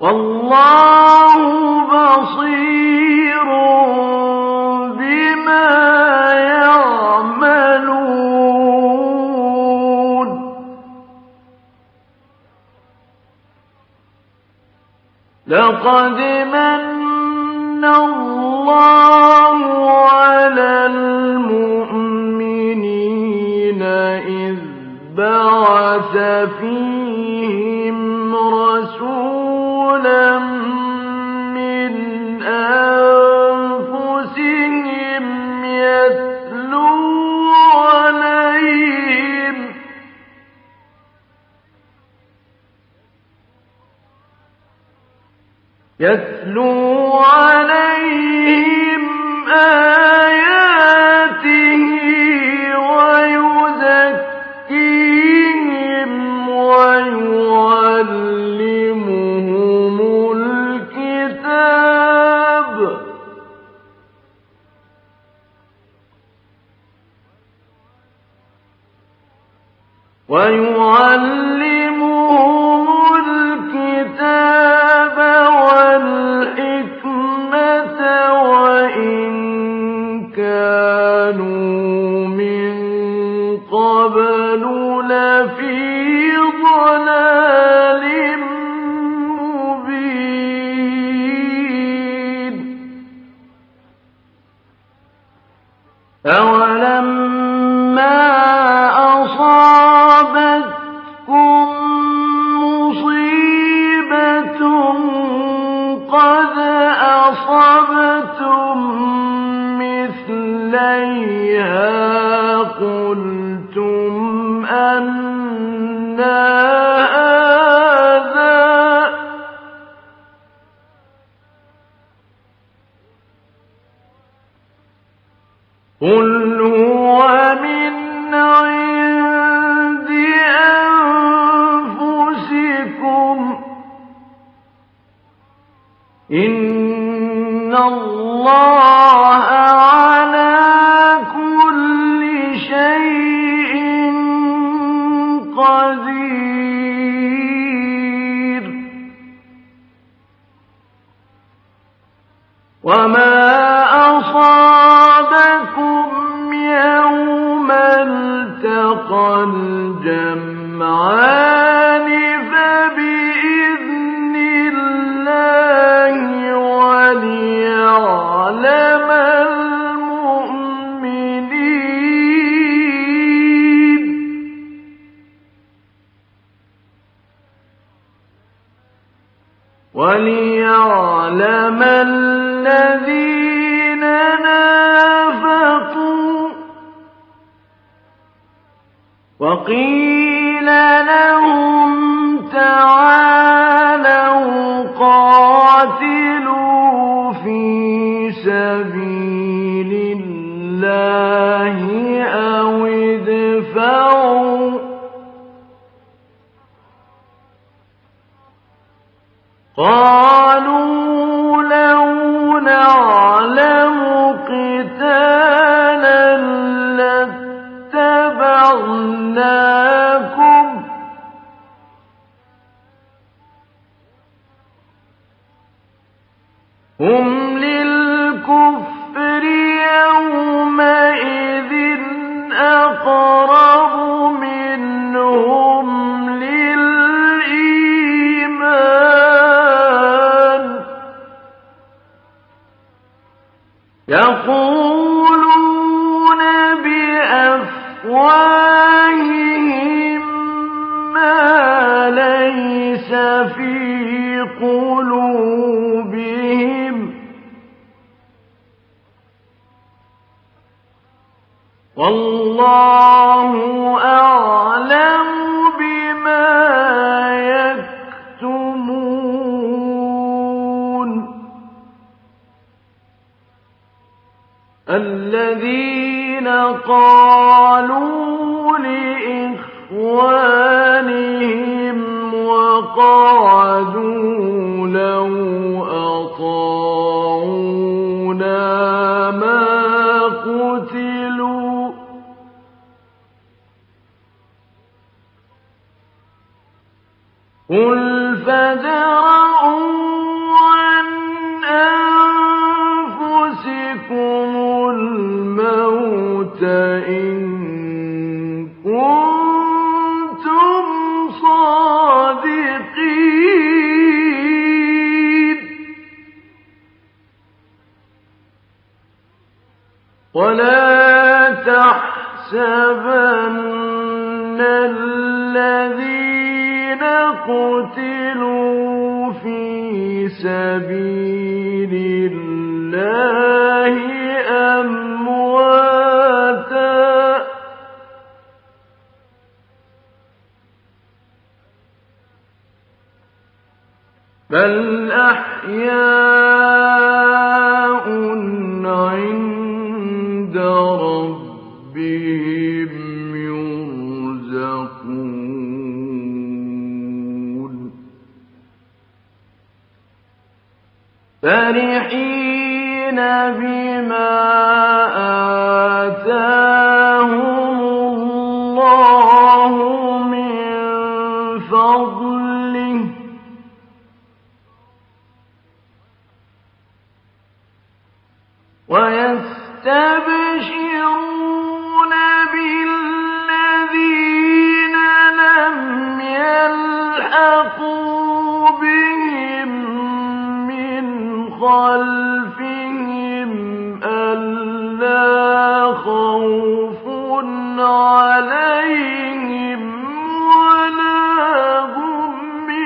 والله بصير بما يعملون لقد من الله على المؤمنين إذ بعث فيهم رسولا من أنفسهم يتلو عليهم يتلو عليهم آياته ويزكيهم ويعلمهم الكتاب ويعلمهم الكتاب والحكمة وإن كانوا من قبل لفي ضلال مبين أولما أصابتكم مصيبة قد أصبتم مثليها قلتم أنى هذا قل هو من عند أنفسكم إن الله على كل شيء قدير وما أصابكم يوم التقى الجمعان فبإذن الله وليعلم المؤمنين وليعلم الذين نافقوا وقيل لهم تعالوا قاتلوا في سبيل الله أو ادفعوا قالوا لو نعلم قتالا لاتبعناكم هم للكفر يومئذ أقرب منهم للإيمان يقولون بأفواههم ما ليس في قلوبهم والله أعلم بما يكتمون الذين قالوا لإخوانهم وقعدوا لو أطاعونا ما قتلوا قل فادرءوا عن أنفسكم الموت إن كنتم صادقين ولا تحسبن الذين قتلوا في سبيل الله أمواتا بل أحياء عند ربهم يرزقون فرحين بما آتاهم الله من فضله ويستبشرون بالذين لم يلحقوا بهم من خلفهم ألا خوف عليهم ولا هم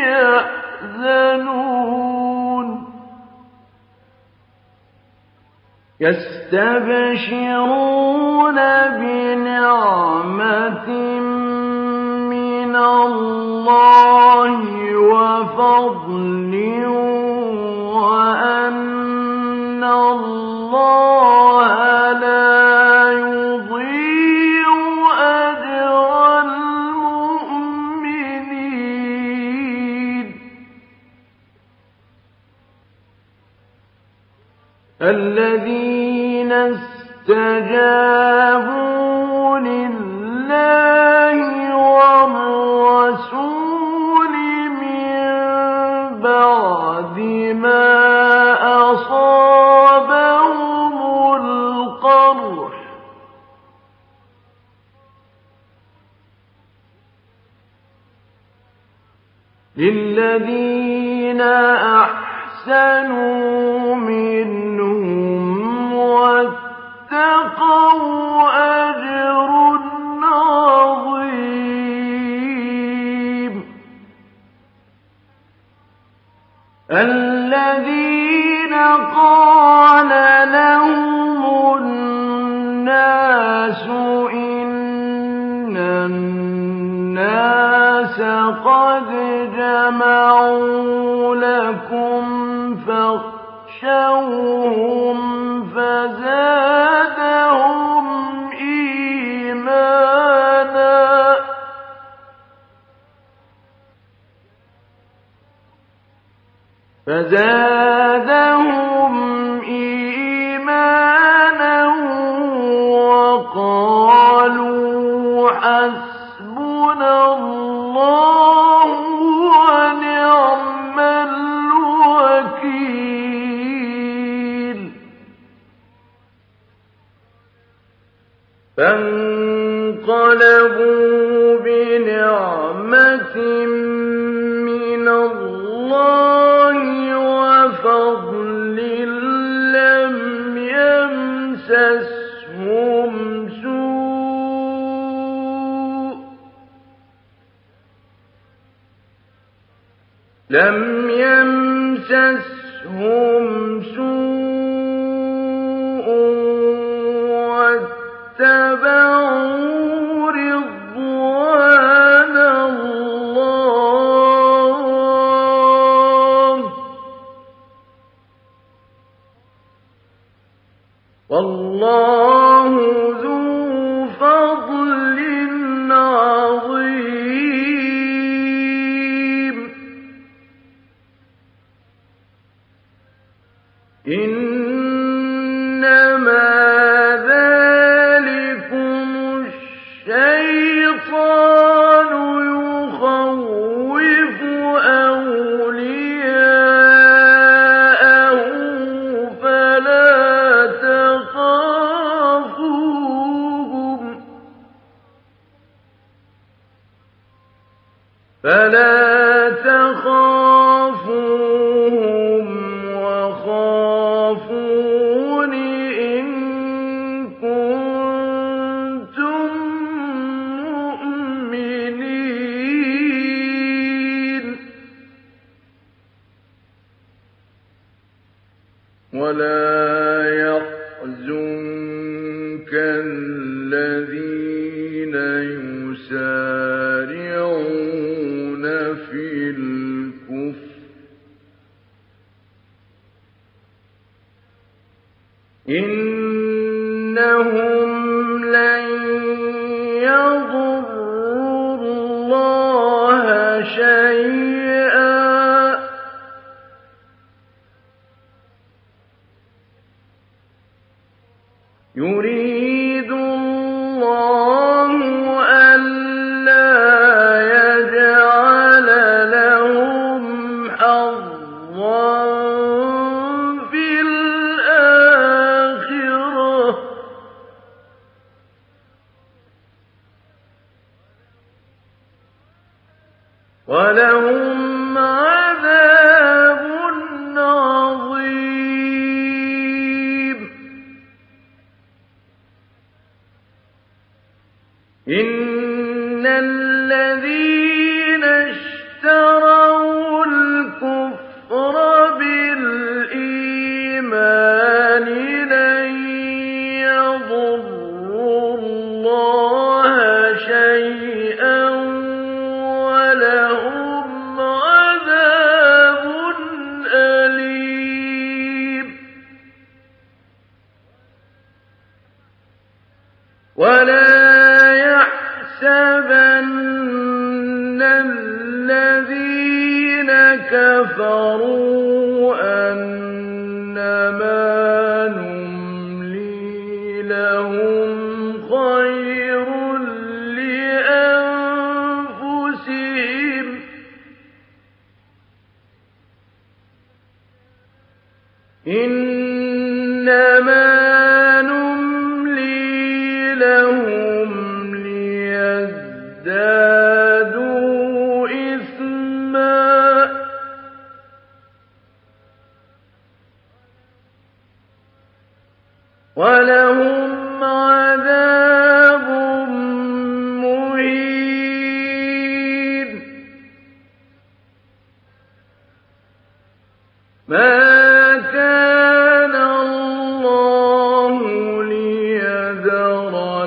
يحزنون يستبشرون بنعمة من الله وفضل وأن الله لا يضيع أجر المؤمنين الذين استجابوا لله والرسول من بعد ما أصابهم القرح للذين أحسنوا منهم واتقوا أجر عظيم الذين قال لهم الناس إن الناس قد جمعوا لكم فاخشوهم فزادهم إيمانا فزادهم إيمانا وقالوا حسبنا الله ونعم الوكيل فانقلبوا بنعمة من الله وفضل لم يمسسهم سوء لم يمسسهم سوء واتبعوا رضوان الله والله ذو فضل عظيم إنما ذلكم الشيطان يخوف أولياءه فلا تخافوهم وخافون إن كنتم مؤمنين ولا يحزنك الذين يسارعون في الكفر إنهم لن يضروا الله شيئا يريد الله ألا يجعل لهم حظا في الآخرة ولهم عذاب عظيم إن الذين اشتروا الكفر بالإيمان لن يضروا الله شيئا ولهم عذاب أليم ولا يحسبن الذين كفروا أنما نملي لهم خير لأنفسهم إنما نملي لهم ليزدادوا إثما ولهم عذاب مهين ما كان الله ليذر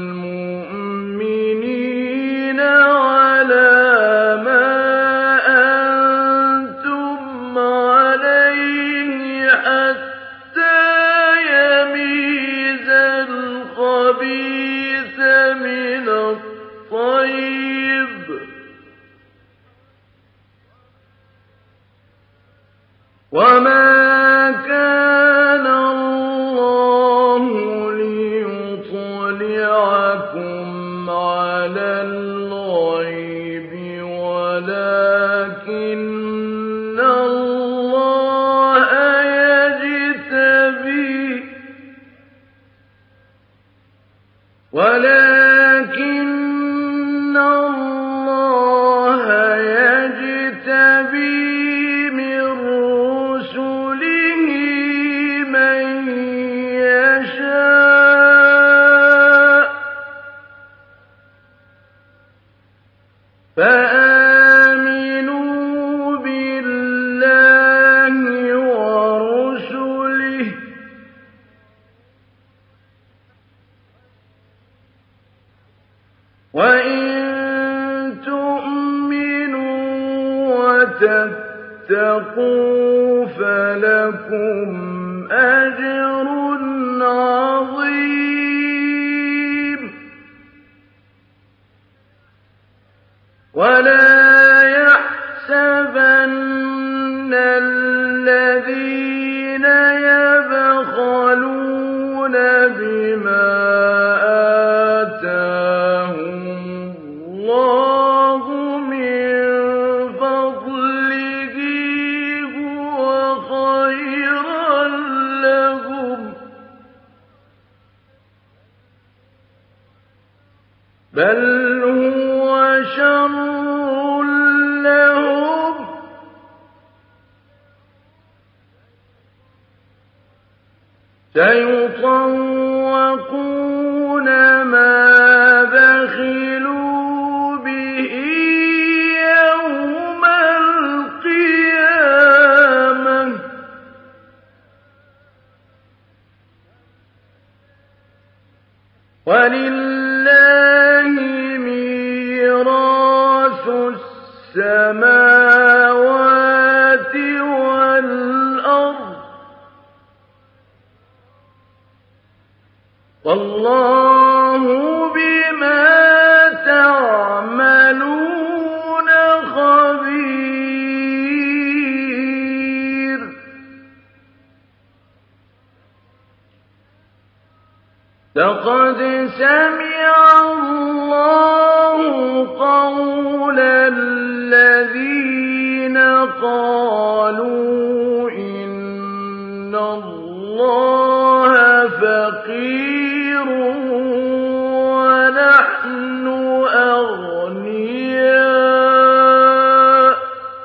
المؤمنين على ما أنتم عليه حتى يميز الخبيث من الطيب وما كان الله ليطلعكم على الغيب ولكن الله يجتبي ولكن الله يجتبي من رسله من يشاء فآمنوا بالله ورسله وإن تؤمنوا وتتقوا فلكم أجر عظيم ولا يحسبن الذين يبخلون بما آتاهم الله من فضله هو خيرا لهم بل هو شر سيطوقون ما بخلوا به يوم القيامة ولله ميراث السماوات والأرض والله بما تعملون خبير. لقد سمع الله قول الذين قالوا إن الله فقير ونحن أغنياء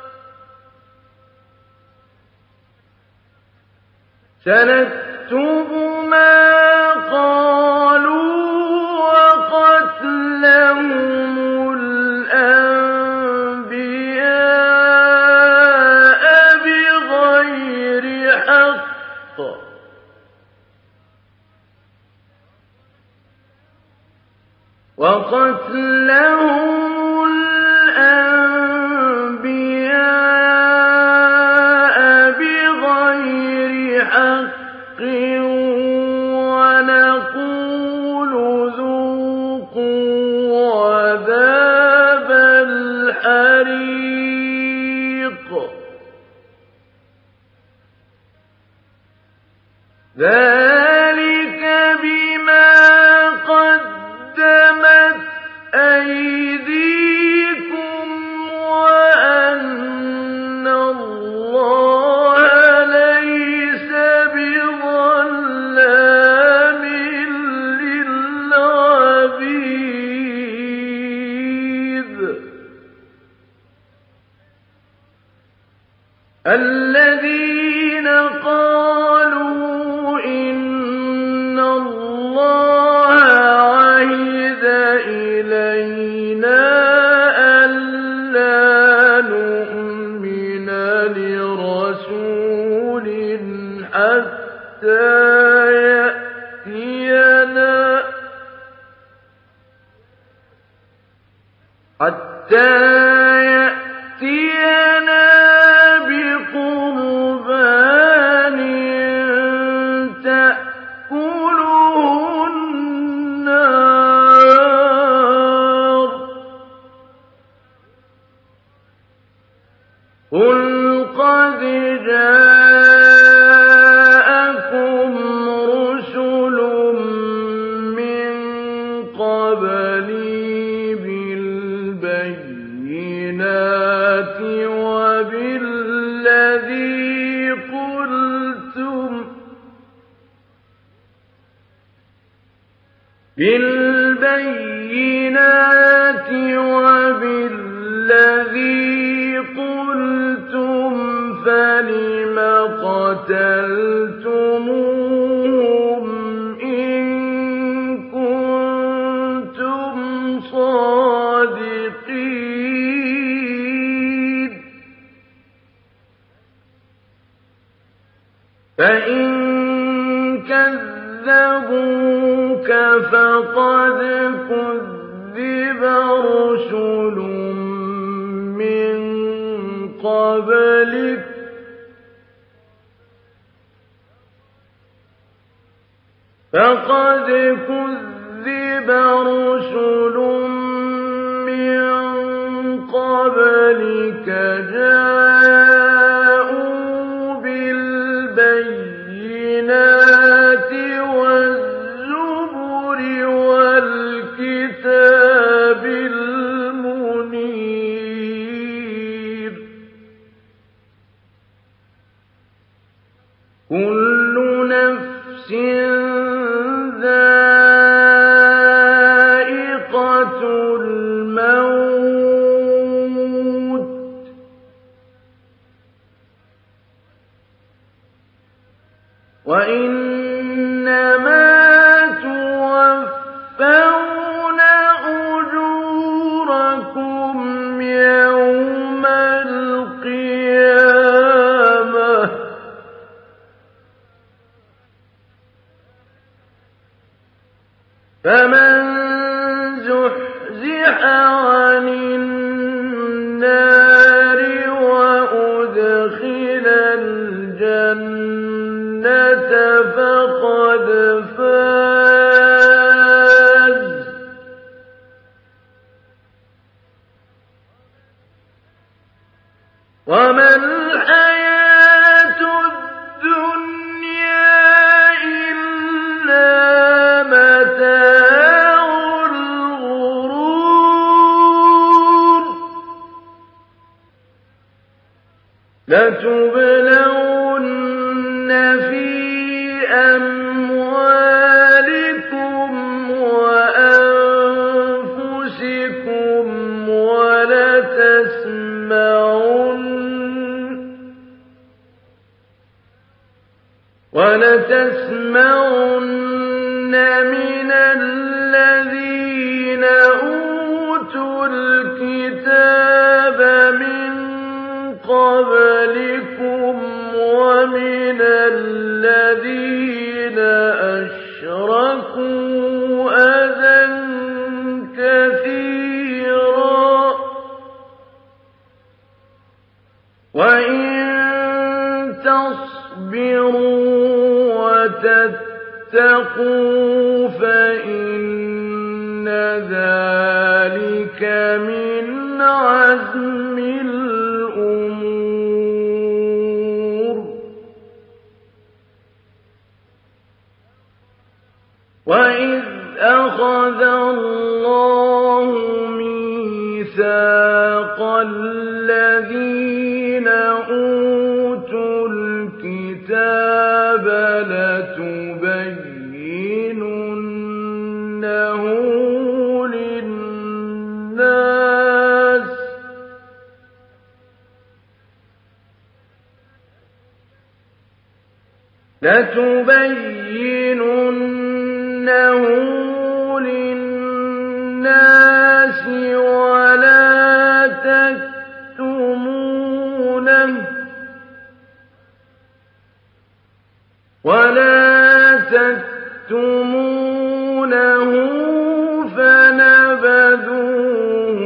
سنكتب ما قالوا وقتلهم الأنبياء بغير حق وقتلهم الأنبياء بغير حق ونقول ذوقوا عذاب الحريق ذلك بما قدمت أيديكم وأن الله ليس بظلام للعبيد. الذين قالوا إن الله عهد إلينا ألا نؤمن لرسول حتى يأتينا حتى يأتينا بقربان تأكله النار قل قد جاءكم رسل من قبلي بالبينات وبالذي قلتم بالبينات وبالذي قلتم فلم قتلتموهم إن كنتم صادقين فإن كذبوك فقد كذب رسل من قبلك فقد كذب رسل من قبلك جاءوا بالبينات والزبر والكتاب المنير كل نفس ذائقة الموت وإن فقد فاز. وما الحياة الدنيا إلا متاع الغرور. لتبلون في أموالكم وأنفسكم ولتسمعن ولتسمعن من الذين أوتوا الكتاب من قبلكم ومن الذين أشركوا أذى كثيرا وإن تصبروا وتتقوا فإن ذلك من عزم الأمور. وإذ أخذ الله ميثاق الذين أوتوا الكتاب لتبيننه للناس لتبيننه للناس ولا تكتمونه ولا تكتمونه فنبذوه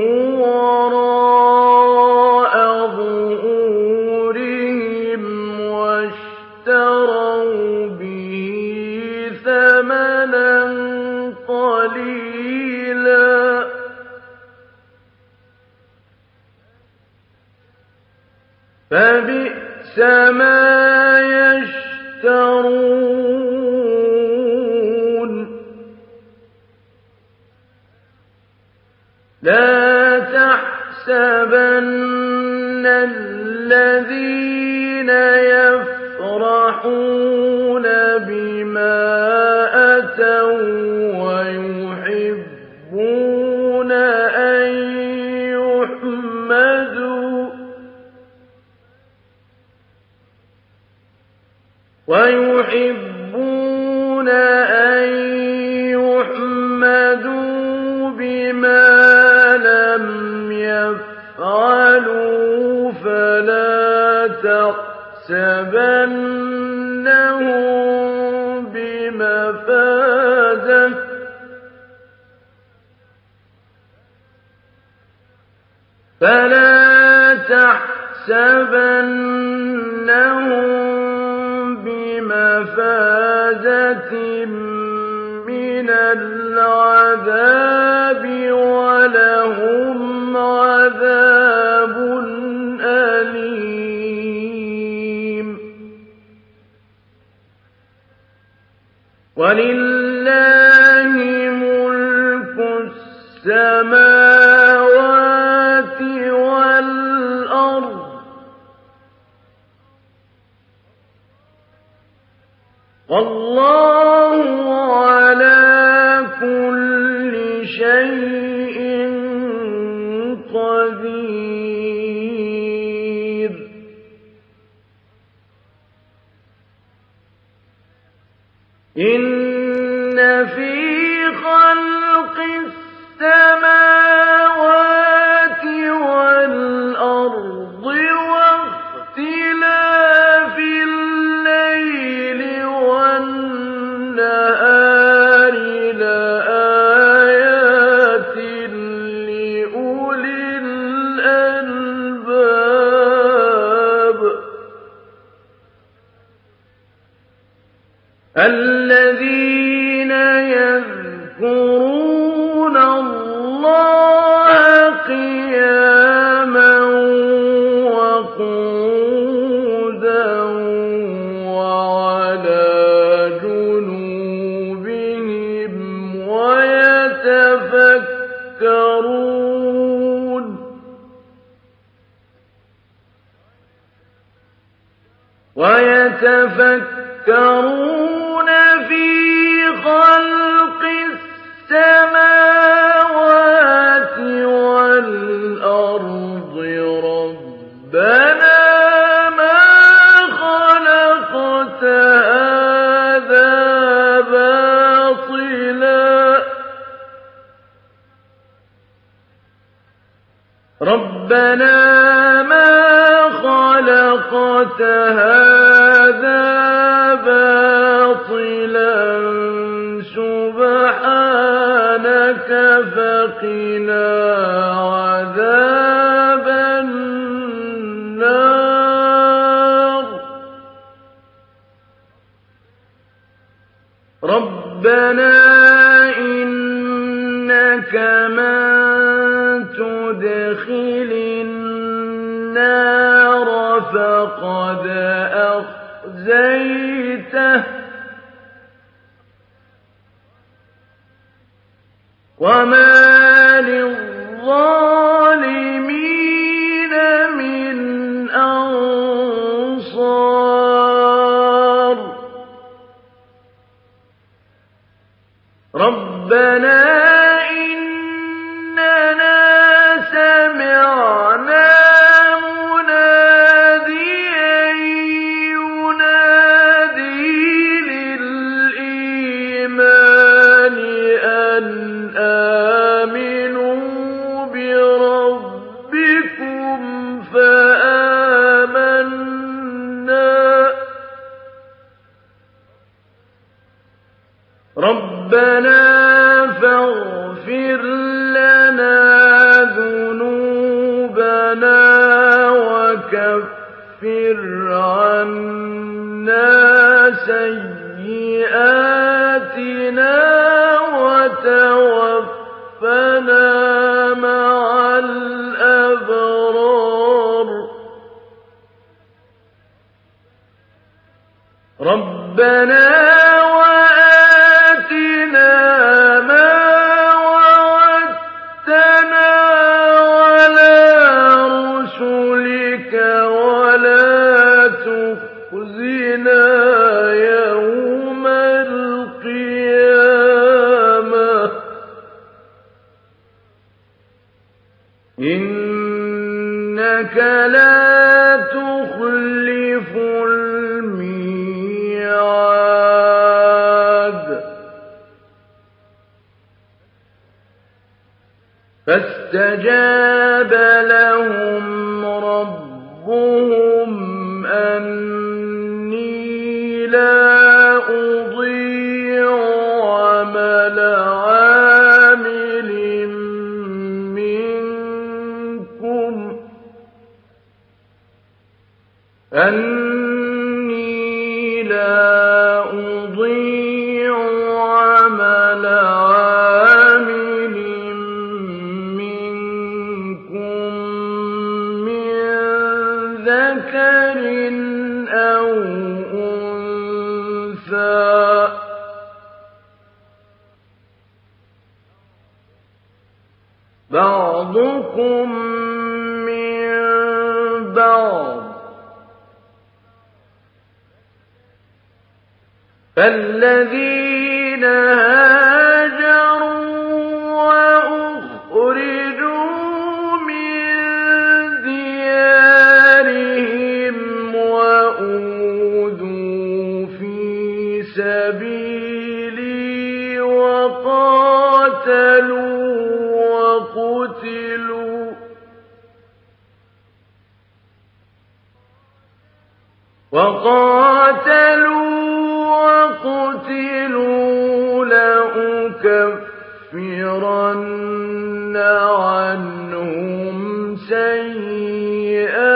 وراء ظهورهم واشتروا به ثمنا قليلا فبئس ما يشترون. لا تحسبن الذين يفرحون بما أتوا ويحبون أن يحمدوا ويحبون أن يحمدوا بما لم يفعلوا فلا تحسبنهم بمفازة فلا تحسبنهم بمفازة من العذاب ولهم عذاب أليم. ولله ملك السماوات والأرض والله على كل شيء قدير. إن في خلق السماوات والأرض واختلاف الليل والنهار لآيات لأولي الألباب. الذين يذكرون الله قياما وقعودا وعلى جنوبهم ويتفكرون ويتفكرون في خلق السماوات والأرض ربنا ما خلقت هذا باطلا ربنا ما خلقت هذا باطلا سبحانك فقنا عذاب النار ربنا إنك من تدخل النار فقد أخزيته وما للظالمين من أنصار ربنا إننا سمعنا مناديا ينادي للإيمان أن آمنوا بربكم فآمنا ربنا فاغفر لنا ذنوبنا وكفر عنا سيئاتنا وتوفنا مع الأبرار ربنا وآتنا ما وعدتنا على رسلك ولا تخزنا يوم القيامة إنك لا تخلف الميعاد فاستجاب لهم ربهم أني لا أضيع عمل عامل منكم أني لا أضيع عمل عامل منكم من ذكر أو أنثى بعضكم من بعض فالذين هاجروا وأخرجوا من ديارهم وأوذوا في سبيلي وقاتلوا وقتلوا وقاتلوا وقتلوا لأكفرن عنهم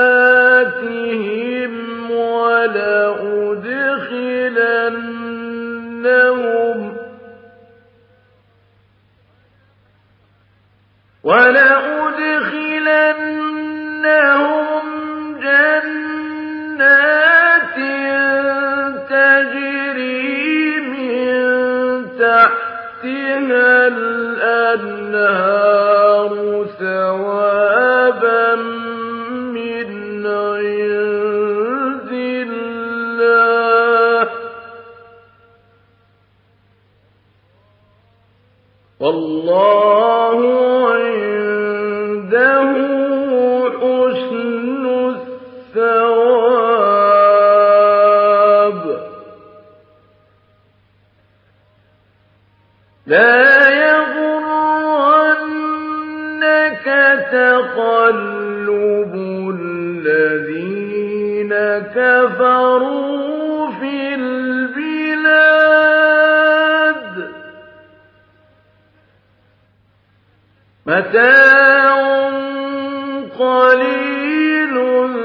سيئاتهم ولأدخلنهم وَلَأُدْخِلَنَّهُمْ جَنَّاتٍ تَجْرِي مِن تَحْتِهَا الْأَنْهَارُ ثَوَابًا مِّنْ عِندِ اللَّهِ ۗ وَاللَّهُ عِندَهُ حُسْنُ الثَّوَابِ. لَا يَغُرَّنَّكَ تَقَلُّبُ الَّذِينَ كَفَرُوا فِي الْبِلَادِ. مَتَاعٌ قَلِيلٌ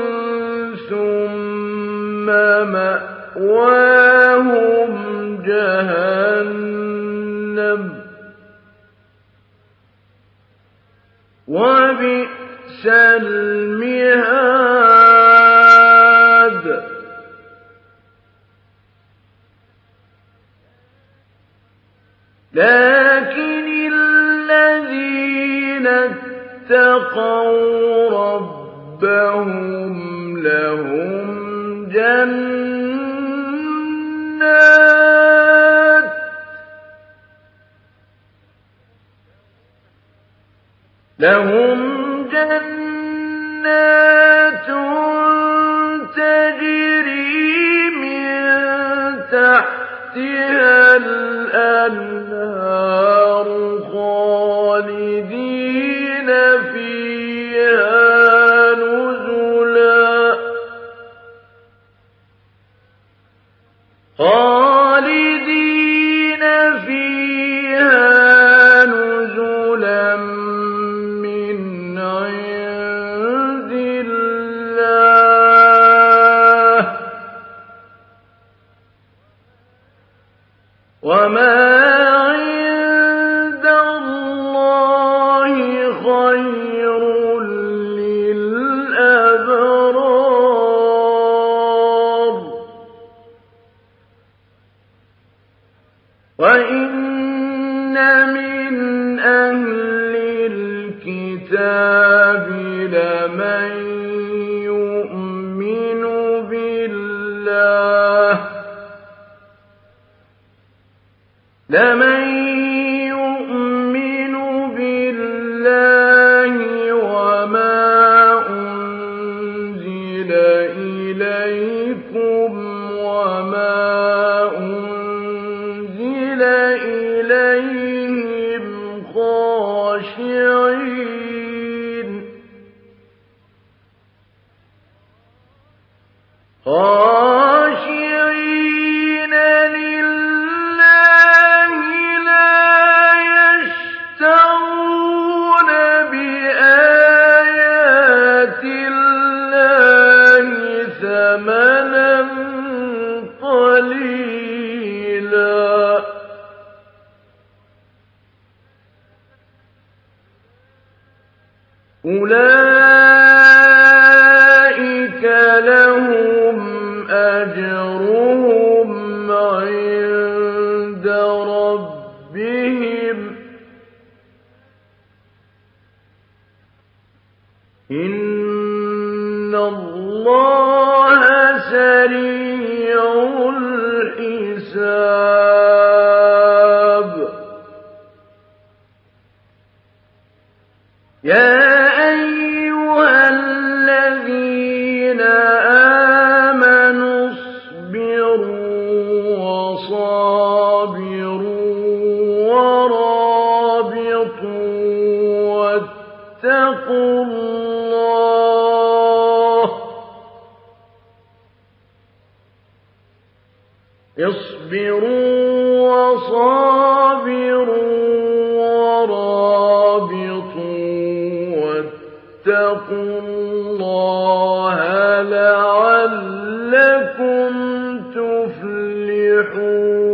ثُمَّ مَأْوَاهُمْ جَهَنَّمُ ۖ وَبِئْسَ الْمِهَادُ. لَٰكِنِ الَّذِينَ اتَّقَوْا رَبَّهُمْ لَهُمْ جَنَّاتٌ لَهُمْ جَنَّاتٌ تَجْرِي مِن تَحْتِهَا الْأَنْهَارُ خَالِدِينَ فِيهَا نُزُلًا خَالِدِينَ فِيهَا نُزُلًا مِّنْ عِندِ اللَّهِ ۗ وَمَا عِندَ اللَّهِ خَيْرٌ لِّلْأَبْرَارِ. وَإِنَّ مِنْ أَهْلِ الْكِتَابِ لَمَن يُؤْمِنُ بِاللَّهِ لَمَن يُؤْمِنُ بِاللَّهِ وَمَا أُنزِلَ إِلَيْكُمْ وَمَا أُنزِلَ إِلَيْهِمْ خَاشِعِينَ خَاشِعِينَ لِلَّهِ لَا يَشْتَرُونَ بِآيَاتِ اللَّهِ ثَمَنًا قَلِيلًا. أُولَٰئِكَ لَهُمْ أَجْرُهُمْ عِندَ رَبِّهِمْ ۗ إِنَّ اللَّهَ سَرِيعُ الْحِسَابِ. يَا أَيُّهَا الَّذِينَ آمَنُوا اصْبِرُوا وَصَابِرُوا وَرَابِطُوا وَاتَّقُوا اللَّهَ ۖ اصْبِرُوا وَصَابِرُوا وَرَابِطُوا وَاتَّقُوا اللَّهَ لَعَلَّكُمْ تُفْلِحُونَ.